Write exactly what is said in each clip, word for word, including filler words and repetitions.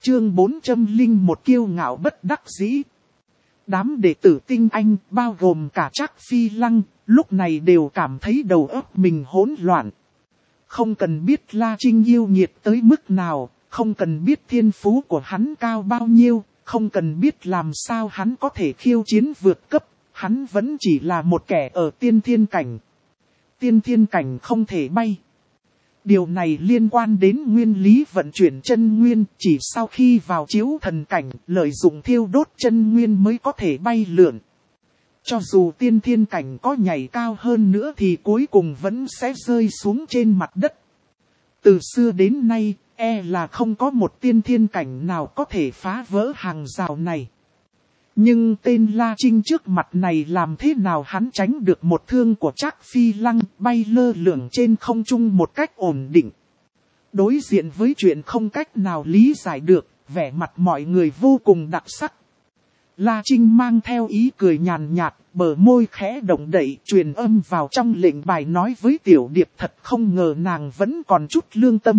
Chương bốn trăm lẻ một kiêu ngạo bất đắc dĩ. Đám đệ tử tinh anh, bao gồm cả Trác Phi Lăng, lúc này đều cảm thấy đầu óc mình hỗn loạn. Không cần biết La Trinh yêu nghiệt tới mức nào, không cần biết thiên phú của hắn cao bao nhiêu, không cần biết làm sao hắn có thể khiêu chiến vượt cấp, hắn vẫn chỉ là một kẻ ở tiên thiên cảnh. Tiên thiên cảnh không thể bay. Điều này liên quan đến nguyên lý vận chuyển chân nguyên, chỉ sau khi vào chiếu thần cảnh, lợi dụng thiêu đốt chân nguyên mới có thể bay lượn. Cho dù tiên thiên cảnh có nhảy cao hơn nữa thì cuối cùng vẫn sẽ rơi xuống trên mặt đất. Từ xưa đến nay, e là không có một tiên thiên cảnh nào có thể phá vỡ hàng rào này. Nhưng tên La Trinh trước mặt này làm thế nào hắn tránh được một thương của Trác Phi Lăng, bay lơ lửng trên không trung một cách ổn định. Đối diện với chuyện không cách nào lý giải được, vẻ mặt mọi người vô cùng đặc sắc. La Trinh mang theo ý cười nhàn nhạt, bờ môi khẽ động đậy, truyền âm vào trong lệnh bài nói với Tiểu Điệp, thật không ngờ nàng vẫn còn chút lương tâm.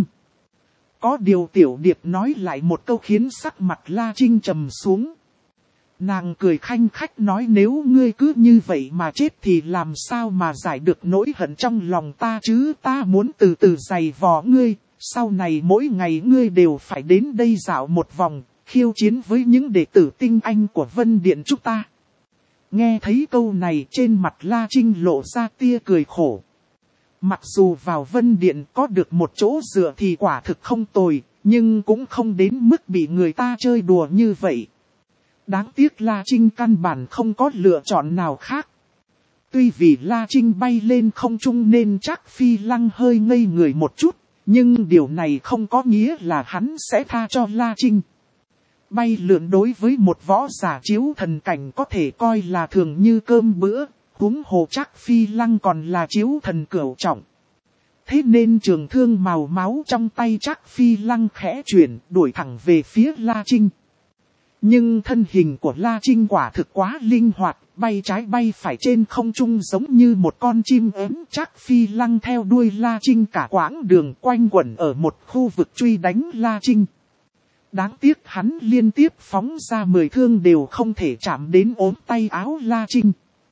Có điều Tiểu Điệp nói lại một câu khiến sắc mặt La Trinh trầm xuống. Nàng cười khanh khách nói, nếu ngươi cứ như vậy mà chết thì làm sao mà giải được nỗi hận trong lòng ta chứ, ta muốn từ từ giày vò ngươi, sau này mỗi ngày ngươi đều phải đến đây dạo một vòng, khiêu chiến với những đệ tử tinh anh của Vân Điện chúng ta. Nghe thấy câu này trên mặt La Trinh lộ ra tia cười khổ. Mặc dù vào Vân Điện có được một chỗ dựa thì quả thực không tồi, nhưng cũng không đến mức bị người ta chơi đùa như vậy. Đáng tiếc La Trinh căn bản không có lựa chọn nào khác. Tuy vì La Trinh bay lên không trung nên Trác Phi Lăng hơi ngây người một chút, nhưng điều này không có nghĩa là hắn sẽ tha cho La Trinh. Bay lượn đối với một võ giả chiếu thần cảnh có thể coi là thường như cơm bữa, huống hồ Trác Phi Lăng còn là chiếu thần cửu trọng. Thế nên trường thương màu máu trong tay Trác Phi Lăng khẽ chuyển, đuổi thẳng về phía La Trinh. Nhưng thân hình của La Trinh quả thực quá linh hoạt, bay trái bay phải trên không trung giống như một con chim ếm. Trác Phi Lăng theo đuôi La Trinh cả quãng đường, quanh quẩn ở một khu vực truy đánh La Trinh. Đáng tiếc hắn liên tiếp phóng ra mười thương đều không thể chạm đến ốm tay áo La Trinh.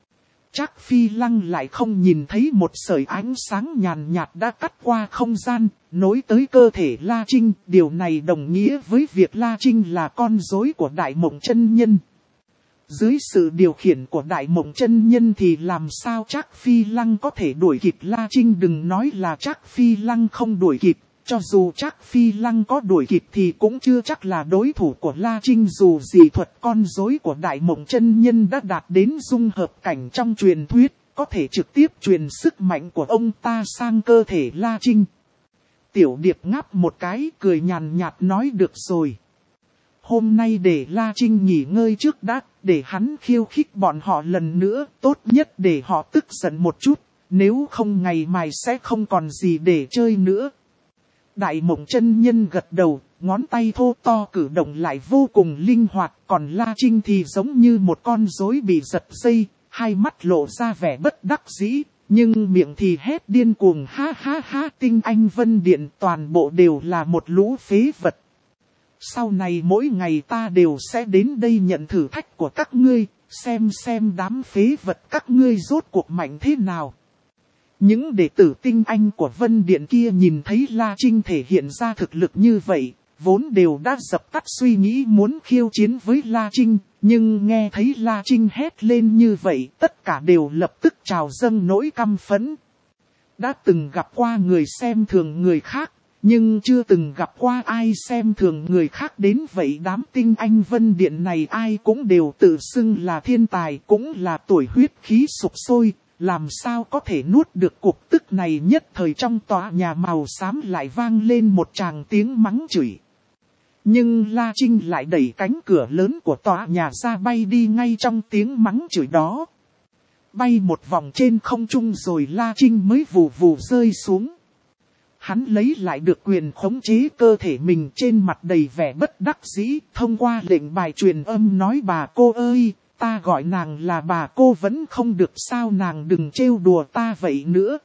Trác Phi Lăng lại không nhìn thấy một sợi ánh sáng nhàn nhạt đã cắt qua không gian, nối tới cơ thể La Trinh. Điều này đồng nghĩa với việc La Trinh là con rối của Đại Mộng Chân Nhân. Dưới sự điều khiển của Đại Mộng Chân Nhân thì làm sao Trác Phi Lăng có thể đuổi kịp La Trinh, đừng nói là Trác Phi Lăng không đuổi kịp. Cho dù Trác Phi Lăng có đuổi kịp thì cũng chưa chắc là đối thủ của La Trinh, dù gì thuật con rối của Đại Mộng Chân Nhân đã đạt đến dung hợp cảnh trong truyền thuyết, có thể trực tiếp truyền sức mạnh của ông ta sang cơ thể La Trinh. Tiểu Điệp ngáp một cái, cười nhàn nhạt nói, được rồi. Hôm nay để La Trinh nghỉ ngơi trước đã, để hắn khiêu khích bọn họ lần nữa, tốt nhất để họ tức giận một chút, nếu không ngày mai sẽ không còn gì để chơi nữa. Đại Mộng Chân Nhân gật đầu, ngón tay thô to cử động lại vô cùng linh hoạt, còn La Trinh thì giống như một con rối bị giật dây, hai mắt lộ ra vẻ bất đắc dĩ, nhưng miệng thì hét điên cuồng, ha ha ha, tinh anh Vân Điện toàn bộ đều là một lũ phế vật. Sau này mỗi ngày ta đều sẽ đến đây nhận thử thách của các ngươi, xem xem đám phế vật các ngươi rốt cuộc mạnh thế nào. Những đệ tử tinh anh của Vân Điện kia nhìn thấy La Trinh thể hiện ra thực lực như vậy, vốn đều đã dập tắt suy nghĩ muốn khiêu chiến với La Trinh, nhưng nghe thấy La Trinh hét lên như vậy, tất cả đều lập tức trào dâng nỗi căm phẫn. Đã từng gặp qua người xem thường người khác, nhưng chưa từng gặp qua ai xem thường người khác đến vậy. Đám tinh anh Vân Điện này ai cũng đều tự xưng là thiên tài, cũng là tuổi huyết khí sục sôi. Làm sao có thể nuốt được cục tức này, nhất thời trong tòa nhà màu xám lại vang lên một tràng tiếng mắng chửi. Nhưng La Trinh lại đẩy cánh cửa lớn của tòa nhà ra bay đi ngay trong tiếng mắng chửi đó. Bay một vòng trên không trung rồi La Trinh mới vù vù rơi xuống. Hắn lấy lại được quyền khống chế cơ thể mình, trên mặt đầy vẻ bất đắc dĩ, thông qua lệnh bài truyền âm nói, bà cô ơi, ta gọi nàng là bà cô vẫn không được sao, nàng đừng trêu đùa ta vậy nữa.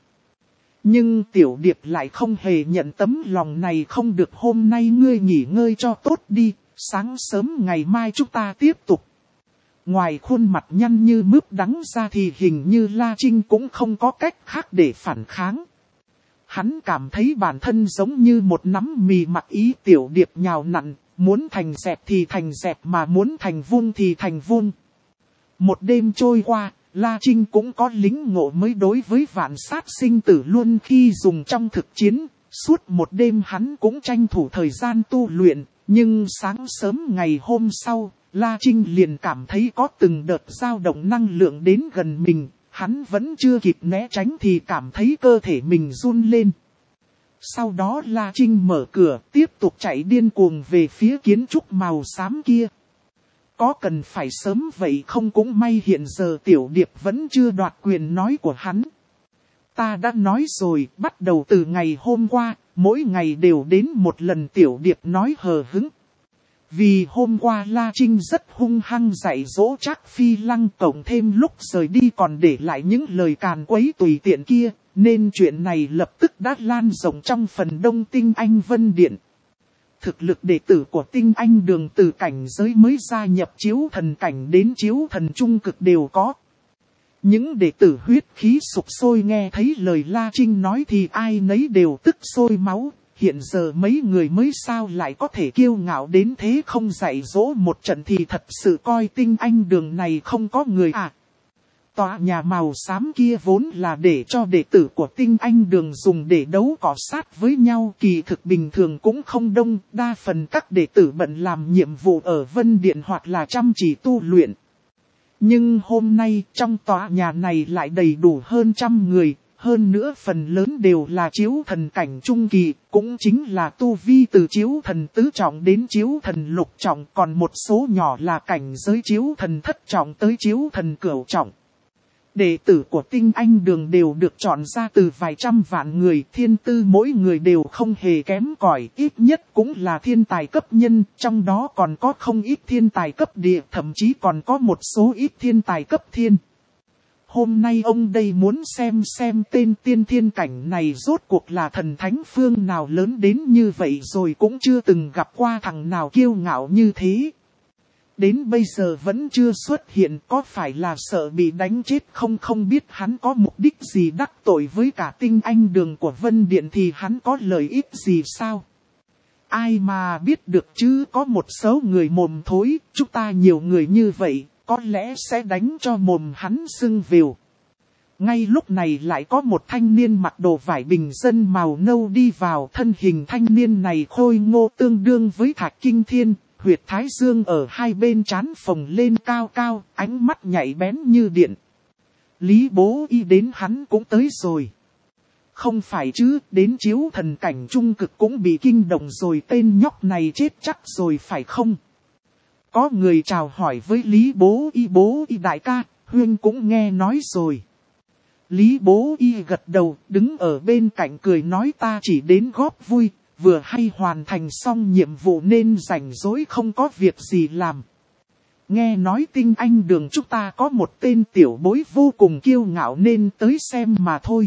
Nhưng Tiểu Điệp lại không hề nhận tấm lòng này, không được, hôm nay ngươi nghỉ ngơi cho tốt đi, Sáng sớm ngày mai chúng ta tiếp tục. Ngoài khuôn mặt nhăn như mướp đắng ra thì hình như La Trinh cũng không có cách khác để phản kháng. Hắn cảm thấy bản thân giống như một nắm mì mặc ý tiểu điệp nhào nặn, muốn thành dẹp thì thành dẹp mà muốn thành vuông thì thành vuông. Một đêm trôi qua, La Trinh cũng có lính ngộ mới đối với vạn sát sinh tử luôn khi dùng trong thực chiến. Suốt một đêm hắn cũng tranh thủ thời gian tu luyện, nhưng sáng sớm ngày hôm sau, La Trinh liền cảm thấy có từng đợt dao động năng lượng đến gần mình. Hắn vẫn chưa kịp né tránh thì cảm thấy cơ thể mình run lên. Sau đó La Trinh mở cửa, tiếp tục chạy điên cuồng về phía kiến trúc màu xám kia. Có cần phải sớm vậy không, cũng may hiện giờ Tiểu Điệp vẫn chưa đoạt quyền nói của hắn. Ta đã nói rồi, bắt đầu từ ngày hôm qua, mỗi ngày đều đến một lần, Tiểu Điệp nói hờ hững. Vì hôm qua La Trinh rất hung hăng dạy dỗ Trác Phi Lăng, cộng thêm lúc rời đi còn để lại những lời càn quấy tùy tiện kia, nên chuyện này lập tức đã lan rộng trong phần đông Tinh Anh Vân Điện. Thực lực đệ tử của Tinh Anh Đường từ cảnh giới mới gia nhập chiếu thần cảnh đến chiếu thần trung cực đều có. Những đệ tử huyết khí sục sôi nghe thấy lời La Trinh nói thì ai nấy đều tức sôi máu. Hiện giờ mấy người mới sao lại có thể kiêu ngạo đến thế, không dạy dỗ một trận thì thật sự coi Tinh Anh Đường này không có người à. Tòa nhà màu xám kia vốn là để cho đệ tử của Tinh Anh Đường dùng để đấu cọ sát với nhau, kỳ thực bình thường cũng không đông, đa phần các đệ tử bận làm nhiệm vụ ở Vân Điện hoặc là chăm chỉ tu luyện. Nhưng hôm nay trong tòa nhà này lại đầy đủ hơn trăm người, hơn nữa phần lớn đều là chiếu thần cảnh trung kỳ, cũng chính là tu vi từ chiếu thần tứ trọng đến chiếu thần lục trọng, còn một số nhỏ là cảnh giới chiếu thần thất trọng tới chiếu thần cửu trọng. Đệ tử của Tinh Anh Đường đều được chọn ra từ vài trăm vạn người, thiên tư mỗi người đều không hề kém cỏi, ít nhất cũng là thiên tài cấp nhân, trong đó còn có không ít thiên tài cấp địa, thậm chí còn có một số ít thiên tài cấp thiên. Hôm nay ông đây muốn xem xem tên tiên thiên cảnh này rốt cuộc là thần thánh phương nào lớn đến như vậy rồi, cũng chưa từng gặp qua thằng nào kiêu ngạo như thế. Đến bây giờ vẫn chưa xuất hiện, có phải là sợ bị đánh chết không? Không biết hắn có mục đích gì đắc tội với cả Tinh Anh Đường của Vân Điện thì hắn có lợi ích gì sao? Ai mà biết được chứ, có một số người mồm thối, chúng ta nhiều người như vậy, có lẽ sẽ đánh cho mồm hắn sưng vèo. Ngay lúc này lại có một thanh niên mặc đồ vải bình dân màu nâu đi vào, thân hình thanh niên này khôi ngô tương đương với Thạch Kinh Thiên. Huyệt thái dương ở hai bên trán phồng lên cao cao, ánh mắt nhạy bén như điện. Lý Bố Y đến hắn cũng tới rồi. Không phải chứ, đến chiếu thần cảnh trung cực cũng bị kinh động rồi, tên nhóc này chết chắc rồi phải không? Có người chào hỏi với Lý Bố Y, Bố Y đại ca, Huyên cũng nghe nói rồi. Lý Bố Y gật đầu, đứng ở bên cạnh cười nói ta chỉ đến góp vui. Vừa hay hoàn thành xong nhiệm vụ nên rảnh rỗi không có việc gì làm. Nghe nói Tinh Anh Đường chúng ta có một tên tiểu bối vô cùng kiêu ngạo nên tới xem mà thôi.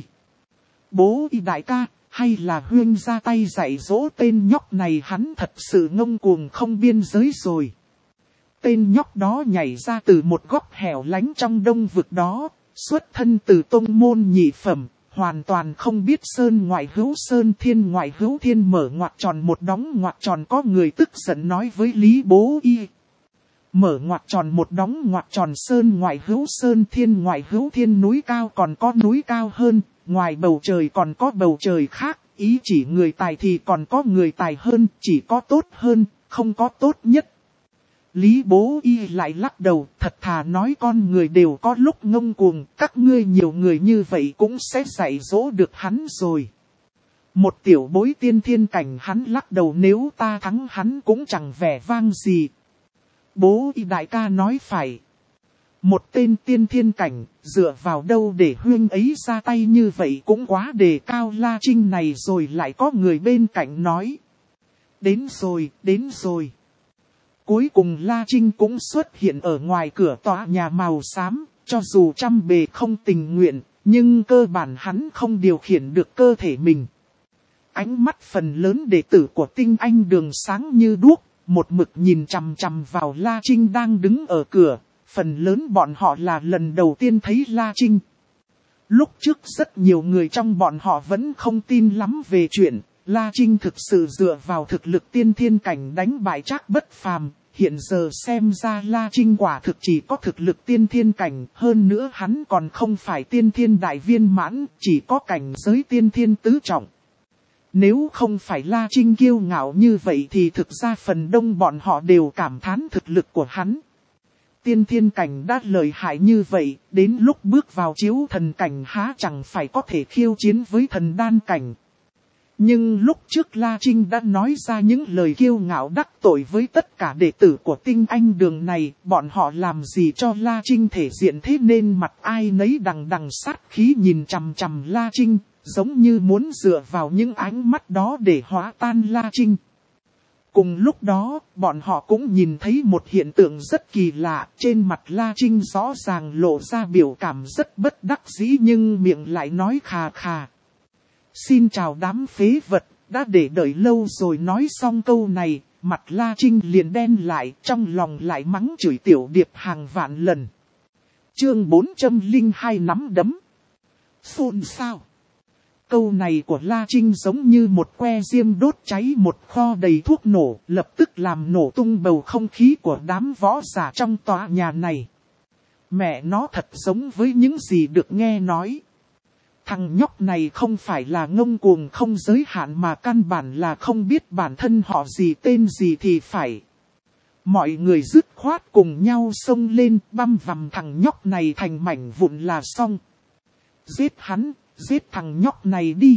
Bố Y đại ca, hay là Huyên ra tay dạy dỗ tên nhóc này, hắn thật sự ngông cuồng không biên giới rồi. Tên nhóc đó nhảy ra từ một góc hẻo lánh trong đông vực đó, xuất thân từ tông môn nhị phẩm. Hoàn toàn không biết sơn ngoại hữu sơn, thiên ngoại hữu thiên, mở ngoặc tròn một đóng ngoặc tròn. Có người tức giận nói với Lý Bố Y. Mở ngoặc tròn một đóng ngoặc tròn, sơn ngoại hữu sơn, thiên ngoại hữu thiên, núi cao còn có núi cao hơn, ngoài bầu trời còn có bầu trời khác, ý chỉ người tài thì còn có người tài hơn, chỉ có tốt hơn, không có tốt nhất. Lý Bố Y lại lắc đầu, thật thà nói con người đều có lúc ngông cuồng, các ngươi nhiều người như vậy cũng sẽ dạy dỗ được hắn rồi. Một tiểu bối tiên thiên cảnh hắn lắc đầu, nếu ta thắng hắn cũng chẳng vẻ vang gì. Bố Y đại ca nói phải. Một tên tiên thiên cảnh, dựa vào đâu để Huyên ấy ra tay như vậy, cũng quá đề cao La Trinh này rồi. Lại có người bên cạnh nói. Đến rồi, đến rồi. Cuối cùng La Trinh cũng xuất hiện ở ngoài cửa tòa nhà màu xám, cho dù trăm bề không tình nguyện, nhưng cơ bản hắn không điều khiển được cơ thể mình. Ánh mắt phần lớn đệ tử của Tinh Anh Đường sáng như đuốc, một mực nhìn chằm chằm vào La Trinh đang đứng ở cửa, phần lớn bọn họ là lần đầu tiên thấy La Trinh. Lúc trước rất nhiều người trong bọn họ vẫn không tin lắm về chuyện La Trinh thực sự dựa vào thực lực tiên thiên cảnh đánh bại Trác Bất Phàm. Hiện giờ xem ra La Trinh quả thực chỉ có thực lực tiên thiên cảnh, hơn nữa hắn còn không phải tiên thiên đại viên mãn, chỉ có cảnh giới tiên thiên tứ trọng. Nếu không phải La Trinh kiêu ngạo như vậy thì thực ra phần đông bọn họ đều cảm thán thực lực của hắn. Tiên thiên cảnh đã lợi hại như vậy, đến lúc bước vào chiếu thần cảnh há chẳng phải có thể khiêu chiến với thần đan cảnh. Nhưng lúc trước La Trinh đã nói ra những lời kiêu ngạo đắc tội với tất cả đệ tử của Tinh Anh Đường này, bọn họ làm gì cho La Trinh thể diện thế nên mặt ai nấy đằng đằng sát khí nhìn chằm chằm La Trinh, giống như muốn dựa vào những ánh mắt đó để hóa tan La Trinh. Cùng lúc đó, bọn họ cũng nhìn thấy một hiện tượng rất kỳ lạ, trên mặt La Trinh rõ ràng lộ ra biểu cảm rất bất đắc dĩ nhưng miệng lại nói khà khà. Xin chào đám phế vật, đã để đợi lâu rồi. Nói xong câu này, mặt La Trinh liền đen lại, trong lòng lại mắng chửi Tiểu Điệp hàng vạn lần. Chương bốn trăm lẻ hai nắm đấm. Xôn xao. Câu này của La Trinh giống như một que diêm đốt cháy một kho đầy thuốc nổ, lập tức làm nổ tung bầu không khí của đám võ giả trong tòa nhà này. Mẹ nó thật giống với những gì được nghe nói. Thằng nhóc này không phải là ngông cuồng không giới hạn mà căn bản là không biết bản thân họ gì tên gì thì phải. Mọi người dứt khoát cùng nhau xông lên băm vằm thằng nhóc này thành mảnh vụn là xong. Giết hắn, giết thằng nhóc này đi.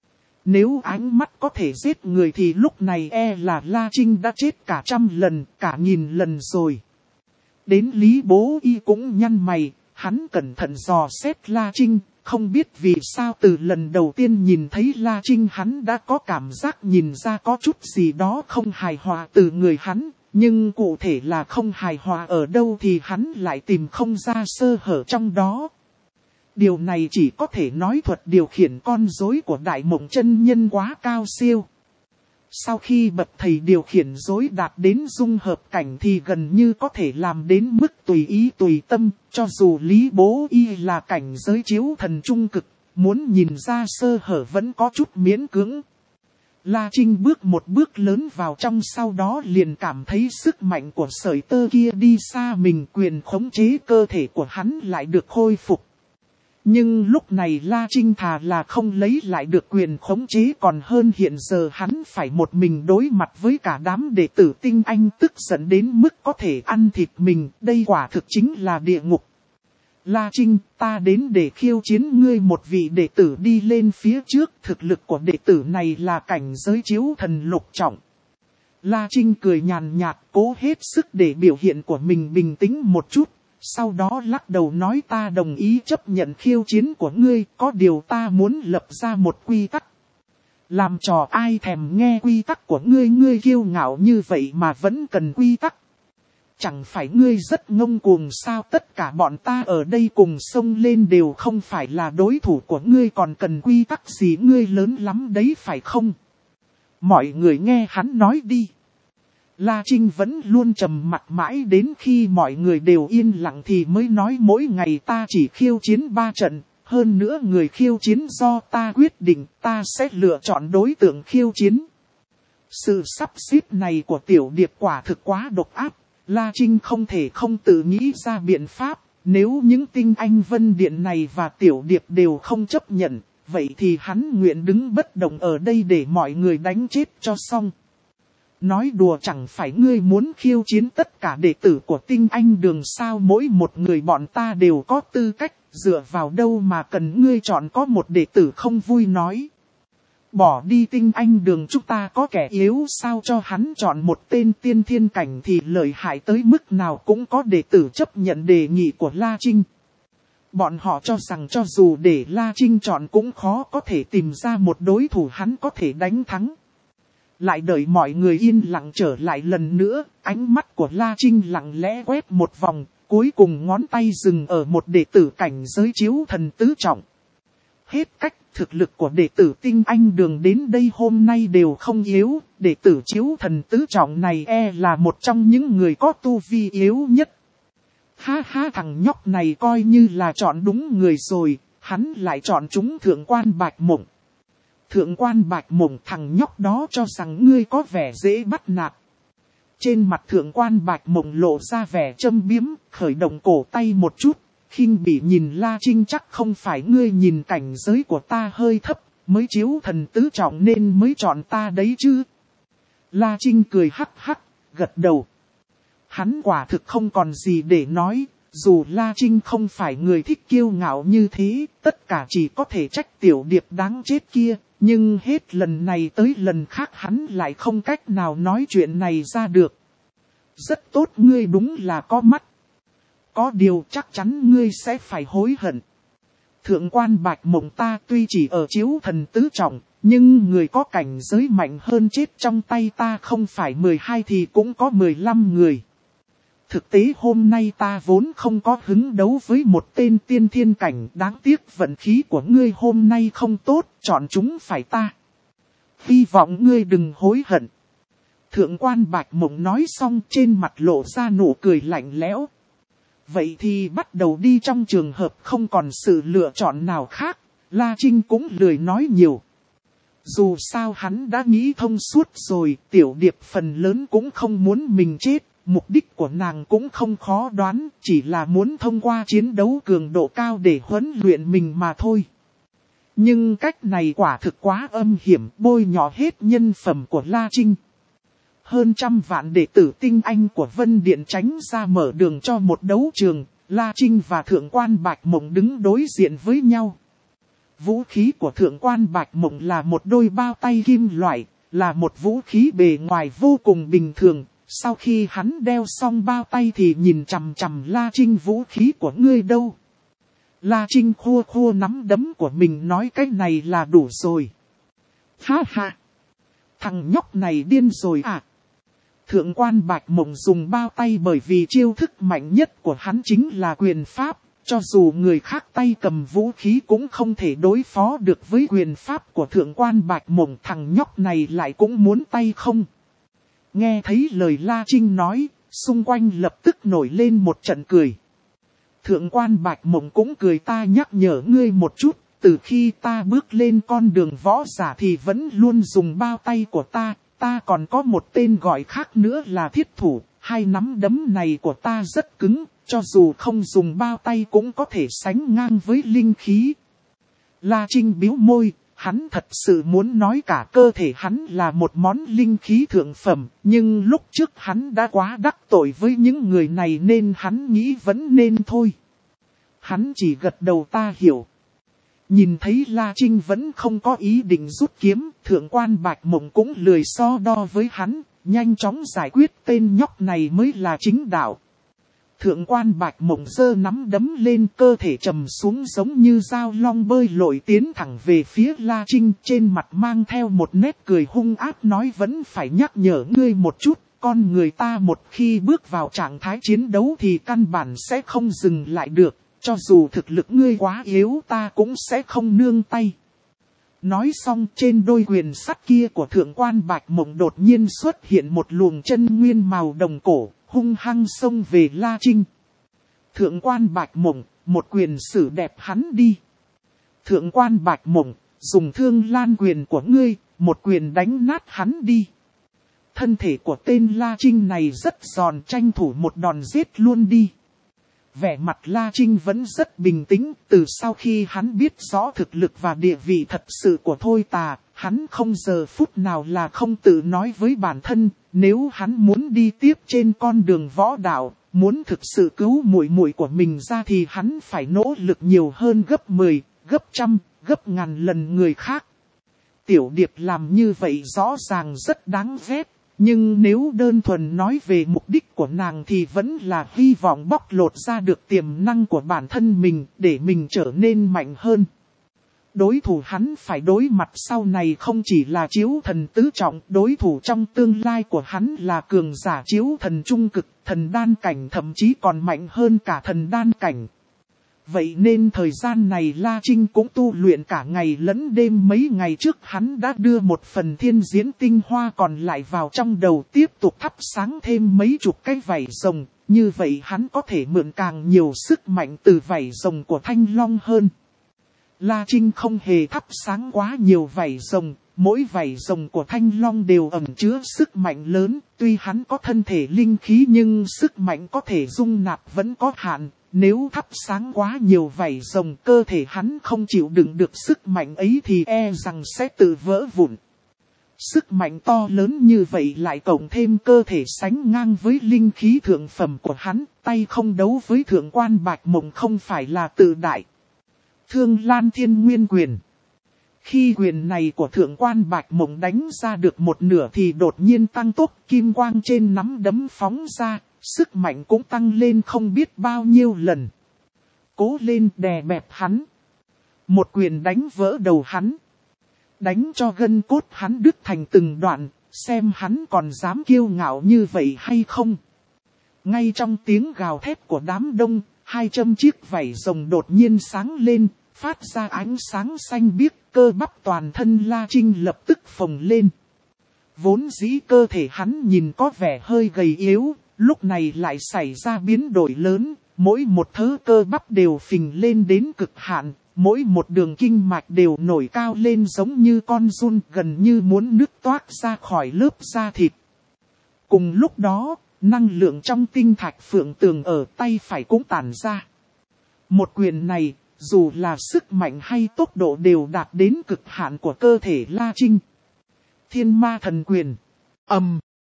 Nếu ánh mắt có thể giết người thì lúc này e là La Trinh đã chết cả trăm lần, cả nghìn lần rồi. Đến Lý Bố Y cũng nhăn mày, hắn cẩn thận dò xét La Trinh. Không biết vì sao từ lần đầu tiên nhìn thấy La Trinh hắn đã có cảm giác nhìn ra có chút gì đó không hài hòa từ người hắn. Nhưng cụ thể là không hài hòa ở đâu thì hắn lại tìm không ra sơ hở trong đó. Điều này chỉ có thể nói thuật điều khiển con rối của Đại Mộng chân nhân quá cao siêu. Sau khi bậc thầy điều khiển rối đạt đến dung hợp cảnh thì gần như có thể làm đến mức tùy ý tùy tâm, cho dù Lý Bố Y là cảnh giới chiếu thần trung cực, muốn nhìn ra sơ hở vẫn có chút miễn cưỡng. La Trinh bước một bước lớn vào trong sau đó liền cảm thấy sức mạnh của sợi tơ kia đi xa mình, quyền khống chế cơ thể của hắn lại được khôi phục. Nhưng lúc này La Trinh thà là không lấy lại được quyền khống chế còn hơn hiện giờ hắn phải một mình đối mặt với cả đám đệ tử Tinh Anh tức giận đến mức có thể ăn thịt mình, đây quả thực chính là địa ngục. La Trinh, ta đến để khiêu chiến ngươi. Một vị đệ tử đi lên phía trước, thực lực của đệ tử này là cảnh giới chiếu thần lục trọng. La Trinh cười nhàn nhạt, cố hết sức để biểu hiện của mình bình tĩnh một chút. Sau đó lắc đầu nói ta đồng ý chấp nhận khiêu chiến của ngươi, có điều ta muốn lập ra một quy tắc. Làm trò ai thèm nghe quy tắc của ngươi, ngươi kiêu ngạo như vậy mà vẫn cần quy tắc. Chẳng phải ngươi rất ngông cuồng sao, tất cả bọn ta ở đây cùng xông lên đều không phải là đối thủ của ngươi còn cần quy tắc gì, ngươi lớn lắm đấy phải không? Mọi người nghe hắn nói đi. La Trinh vẫn luôn trầm mặt mãi đến khi mọi người đều yên lặng thì mới nói mỗi ngày ta chỉ khiêu chiến ba trận, hơn nữa người khiêu chiến do ta quyết định, ta sẽ lựa chọn đối tượng khiêu chiến. Sự sắp xếp này của Tiểu Điệp quả thực quá độc ác, La Trinh không thể không tự nghĩ ra biện pháp, nếu những Tinh Anh Vân Điện này và Tiểu Điệp đều không chấp nhận, vậy thì hắn nguyện đứng bất động ở đây để mọi người đánh chết cho xong. Nói đùa chẳng phải ngươi muốn khiêu chiến tất cả đệ tử của Tinh Anh Đường sao, mỗi một người bọn ta đều có tư cách, dựa vào đâu mà cần ngươi chọn có một đệ tử không vui nói. Bỏ đi Tinh Anh Đường chúng ta có kẻ yếu sao, cho hắn chọn một tên tiên thiên cảnh thì lợi hại tới mức nào cũng có đệ tử chấp nhận đề nghị của La Trinh. Bọn họ cho rằng cho dù để La Trinh chọn cũng khó có thể tìm ra một đối thủ hắn có thể đánh thắng. Lại đợi mọi người yên lặng trở lại lần nữa, ánh mắt của La Trinh lặng lẽ quét một vòng, cuối cùng ngón tay dừng ở một đệ tử cảnh giới chiếu thần tứ trọng. Hết cách, Thực lực của đệ tử tinh anh đường đến đây hôm nay đều không yếu, đệ tử chiếu thần tứ trọng này e là một trong những người có tu vi yếu nhất. Ha ha, thằng nhóc này coi như là chọn đúng người rồi, hắn lại chọn chúng thượng quan Bạch Mộng. Thượng quan Bạch Mộng, thằng nhóc đó cho rằng ngươi có vẻ dễ bắt nạt. Trên mặt thượng quan Bạch Mộng lộ ra vẻ châm biếm, khởi động cổ tay một chút, khinh bỉ nhìn La Trinh, chắc không phải ngươi nhìn cảnh giới của ta hơi thấp, mới chiếu thần tứ trọng nên mới chọn ta đấy chứ. La Trinh cười hắc hắc, gật đầu. Hắn quả thực không còn gì để nói, dù La Trinh không phải người thích kiêu ngạo như thế, tất cả chỉ có thể trách tiểu điệp đáng chết kia, nhưng hết lần này tới lần khác hắn lại không cách nào nói chuyện này ra được. Rất tốt, ngươi đúng là có mắt. Có điều chắc chắn ngươi sẽ phải hối hận. Thượng quan Bạch Mộng, ta tuy chỉ ở chiếu thần tứ trọng, nhưng người có cảnh giới mạnh hơn chết trong tay ta không phải mười hai thì cũng có mười lăm người. Thực tế hôm nay ta vốn không có hứng đấu với một tên tiên thiên cảnh, đáng tiếc vận khí của ngươi hôm nay không tốt, chọn chúng phải ta. Hy vọng ngươi đừng hối hận. Thượng quan Bạch Mộng nói xong, trên mặt lộ ra nụ cười lạnh lẽo. Vậy thì bắt đầu đi. Trong trường hợp không còn sự lựa chọn nào khác, La Trinh cũng lười nói nhiều. Dù sao hắn đã nghĩ thông suốt rồi, tiểu điệp phần lớn cũng không muốn mình chết. Mục đích của nàng cũng không khó đoán, chỉ là muốn thông qua chiến đấu cường độ cao để huấn luyện mình mà thôi. Nhưng cách này quả thực quá âm hiểm, bôi nhọ hết nhân phẩm của La Trinh. Hơn trăm vạn đệ tử tinh anh của Vân Điện tránh ra mở đường cho một đấu trường, La Trinh và Thượng quan Bạch Mộng đứng đối diện với nhau. Vũ khí của Thượng quan Bạch Mộng là một đôi bao tay kim loại, là một vũ khí bề ngoài vô cùng bình thường. Sau khi hắn đeo xong bao tay thì nhìn chằm chằm La Trinh, vũ khí của ngươi đâu? La Trinh khua khua nắm đấm của mình nói cái này là đủ rồi. Ha ha! Thằng nhóc này điên rồi à? Thượng quan Bạch Mộng dùng bao tay bởi vì chiêu thức mạnh nhất của hắn chính là quyền pháp. Cho dù người khác tay cầm vũ khí cũng không thể đối phó được với quyền pháp của thượng quan Bạch Mộng. Thằng nhóc này lại cũng muốn tay không? Nghe thấy lời La Trinh nói, xung quanh lập tức nổi lên một trận cười. Thượng quan Bạch Mộng cũng cười, ta nhắc nhở ngươi một chút, từ khi ta bước lên con đường võ giả thì vẫn luôn dùng bao tay của ta, ta còn có một tên gọi khác nữa là thiết thủ, hai nắm đấm này của ta rất cứng, cho dù không dùng bao tay cũng có thể sánh ngang với linh khí. La Trinh bĩu môi. Hắn thật sự muốn nói cả cơ thể hắn là một món linh khí thượng phẩm, nhưng lúc trước hắn đã quá đắc tội với những người này nên hắn nghĩ vẫn nên thôi. Hắn chỉ gật đầu, ta hiểu. Nhìn thấy La Trinh vẫn không có ý định rút kiếm, thượng quan Bạch Mộng cũng lười so đo với hắn, nhanh chóng giải quyết tên nhóc này mới là chính đạo. Thượng quan Bạch Mộng giơ nắm đấm lên, cơ thể trầm xuống giống như dao long bơi lội tiến thẳng về phía La Trinh, trên mặt mang theo một nét cười hung ác nói, vẫn phải nhắc nhở ngươi một chút, con người ta một khi bước vào trạng thái chiến đấu thì căn bản sẽ không dừng lại được, cho dù thực lực ngươi quá yếu ta cũng sẽ không nương tay. Nói xong, trên đôi quyền sắt kia của thượng quan Bạch Mộng đột nhiên xuất hiện một luồng chân nguyên màu đồng cổ, hung hăng xông về La Trinh. Thượng quan Bạch Mộng, một quyền xử đẹp hắn đi. Thượng quan Bạch Mộng, dùng Thương Lan quyền của ngươi, một quyền đánh nát hắn đi. Thân thể của tên La Trinh này rất giòn, tranh thủ một đòn giết luôn đi. Vẻ mặt La Trinh vẫn rất bình tĩnh, từ sau khi hắn biết rõ thực lực và địa vị thật sự của Thôi Tà, hắn không giờ phút nào là không tự nói với bản thân, nếu hắn muốn đi tiếp trên con đường võ đạo, muốn thực sự cứu muội muội của mình ra thì hắn phải nỗ lực nhiều hơn gấp mười, gấp trăm, gấp ngàn lần người khác. Tiểu Điệp làm như vậy rõ ràng rất đáng ghét. Nhưng nếu đơn thuần nói về mục đích của nàng thì vẫn là hy vọng bóc lột ra được tiềm năng của bản thân mình để mình trở nên mạnh hơn. Đối thủ hắn phải đối mặt sau này không chỉ là chiếu thần tứ trọng, đối thủ trong tương lai của hắn là cường giả chiếu thần trung cực, thần đan cảnh, thậm chí còn mạnh hơn cả thần đan cảnh. Vậy nên thời gian này La Trinh cũng tu luyện cả ngày lẫn đêm. Mấy ngày trước hắn đã đưa một phần thiên diễn tinh hoa còn lại vào trong đầu, tiếp tục thắp sáng thêm mấy chục cái vảy rồng. Như vậy hắn có thể mượn càng nhiều sức mạnh từ vảy rồng của Thanh Long hơn. La Trinh không hề thắp sáng quá nhiều vảy rồng. Mỗi vảy rồng của Thanh Long đều ẩn chứa sức mạnh lớn. Tuy hắn có thân thể linh khí nhưng sức mạnh có thể dung nạp vẫn có hạn. Nếu thắp sáng quá nhiều vảy rồng, cơ thể hắn không chịu đựng được sức mạnh ấy thì e rằng sẽ tự vỡ vụn. Sức mạnh to lớn như vậy lại cộng thêm cơ thể sánh ngang với linh khí thượng phẩm của hắn, tay không đấu với thượng quan Bạch Mộng không phải là tự đại. Thương Lan Thiên Nguyên Quyền. Khi quyền này của thượng quan Bạch Mộng đánh ra được một nửa thì đột nhiên tăng tốc, kim quang trên nắm đấm phóng ra, sức mạnh cũng tăng lên không biết bao nhiêu lần. Cố lên đè bẹp hắn. Một quyền đánh vỡ đầu hắn. Đánh cho gân cốt hắn đứt thành từng đoạn, xem hắn còn dám kiêu ngạo như vậy hay không. Ngay trong tiếng gào thét của đám đông, hai trăm chiếc vảy rồng đột nhiên sáng lên, phát ra ánh sáng xanh biếc, cơ bắp toàn thân La Trinh lập tức phồng lên. Vốn dĩ cơ thể hắn nhìn có vẻ hơi gầy yếu, lúc này lại xảy ra biến đổi lớn, mỗi một thớ cơ bắp đều phình lên đến cực hạn, mỗi một đường kinh mạch đều nổi cao lên giống như con giun, gần như muốn nứt toác ra khỏi lớp da thịt. Cùng lúc đó, năng lượng trong tinh thạch phượng tường ở tay phải cũng tản ra. Một quyền này, dù là sức mạnh hay tốc độ đều đạt đến cực hạn của cơ thể La Trinh. Thiên Ma Thần Quyền. Ầm.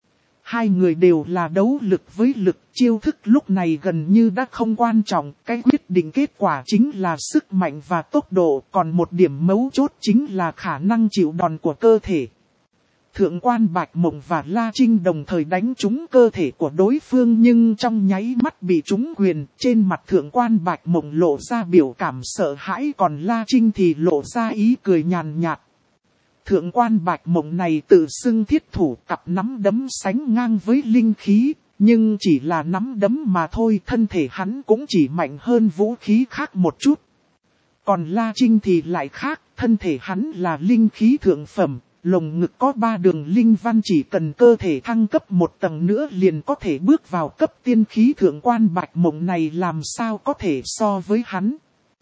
Hai người đều là đấu lực với lực, chiêu thức lúc này gần như đã không quan trọng, cái quyết định kết quả chính là sức mạnh và tốc độ, còn một điểm mấu chốt chính là khả năng chịu đòn của cơ thể. Thượng quan Bạch Mộng và La Trinh đồng thời đánh trúng cơ thể của đối phương nhưng trong nháy mắt bị trúng quyền, trên mặt thượng quan Bạch Mộng lộ ra biểu cảm sợ hãi còn La Trinh thì lộ ra ý cười nhàn nhạt. Thượng quan Bạch Mộng này tự xưng thiết thủ, cặp nắm đấm sánh ngang với linh khí, nhưng chỉ là nắm đấm mà thôi, thân thể hắn cũng chỉ mạnh hơn vũ khí khác một chút. Còn La Trinh thì lại khác, thân thể hắn là linh khí thượng phẩm, lồng ngực có ba đường linh văn, chỉ cần cơ thể thăng cấp một tầng nữa liền có thể bước vào cấp tiên khí. Thượng quan Bạch Mộng này làm sao có thể so với hắn.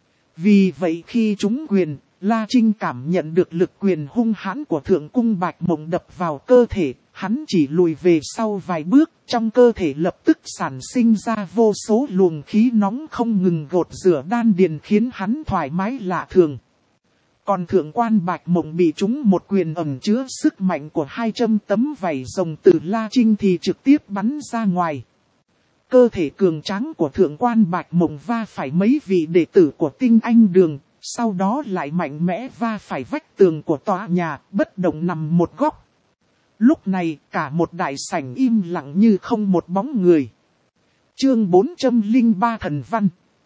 Vì vậy khi trúng quyền, La Trinh cảm nhận được lực quyền hung hãn của thượng cung Bạch Mộng đập vào cơ thể, hắn chỉ lùi về sau vài bước, trong cơ thể lập tức sản sinh ra vô số luồng khí nóng không ngừng gột rửa đan điền khiến hắn thoải mái lạ thường. Còn thượng quan Bạch Mộng bị trúng một quyền ẩn chứa sức mạnh của hai trăm tấm vảy rồng từ La Trinh thì trực tiếp bắn ra ngoài. Cơ thể cường tráng của thượng quan Bạch Mộng va phải mấy vị đệ tử của Tinh Anh Đường, sau đó lại mạnh mẽ va phải vách tường của tòa nhà, bất động nằm một góc. Lúc này cả một đại sảnh im lặng như không một bóng người. Chương bốn trăm lẻ ba Thần Văn.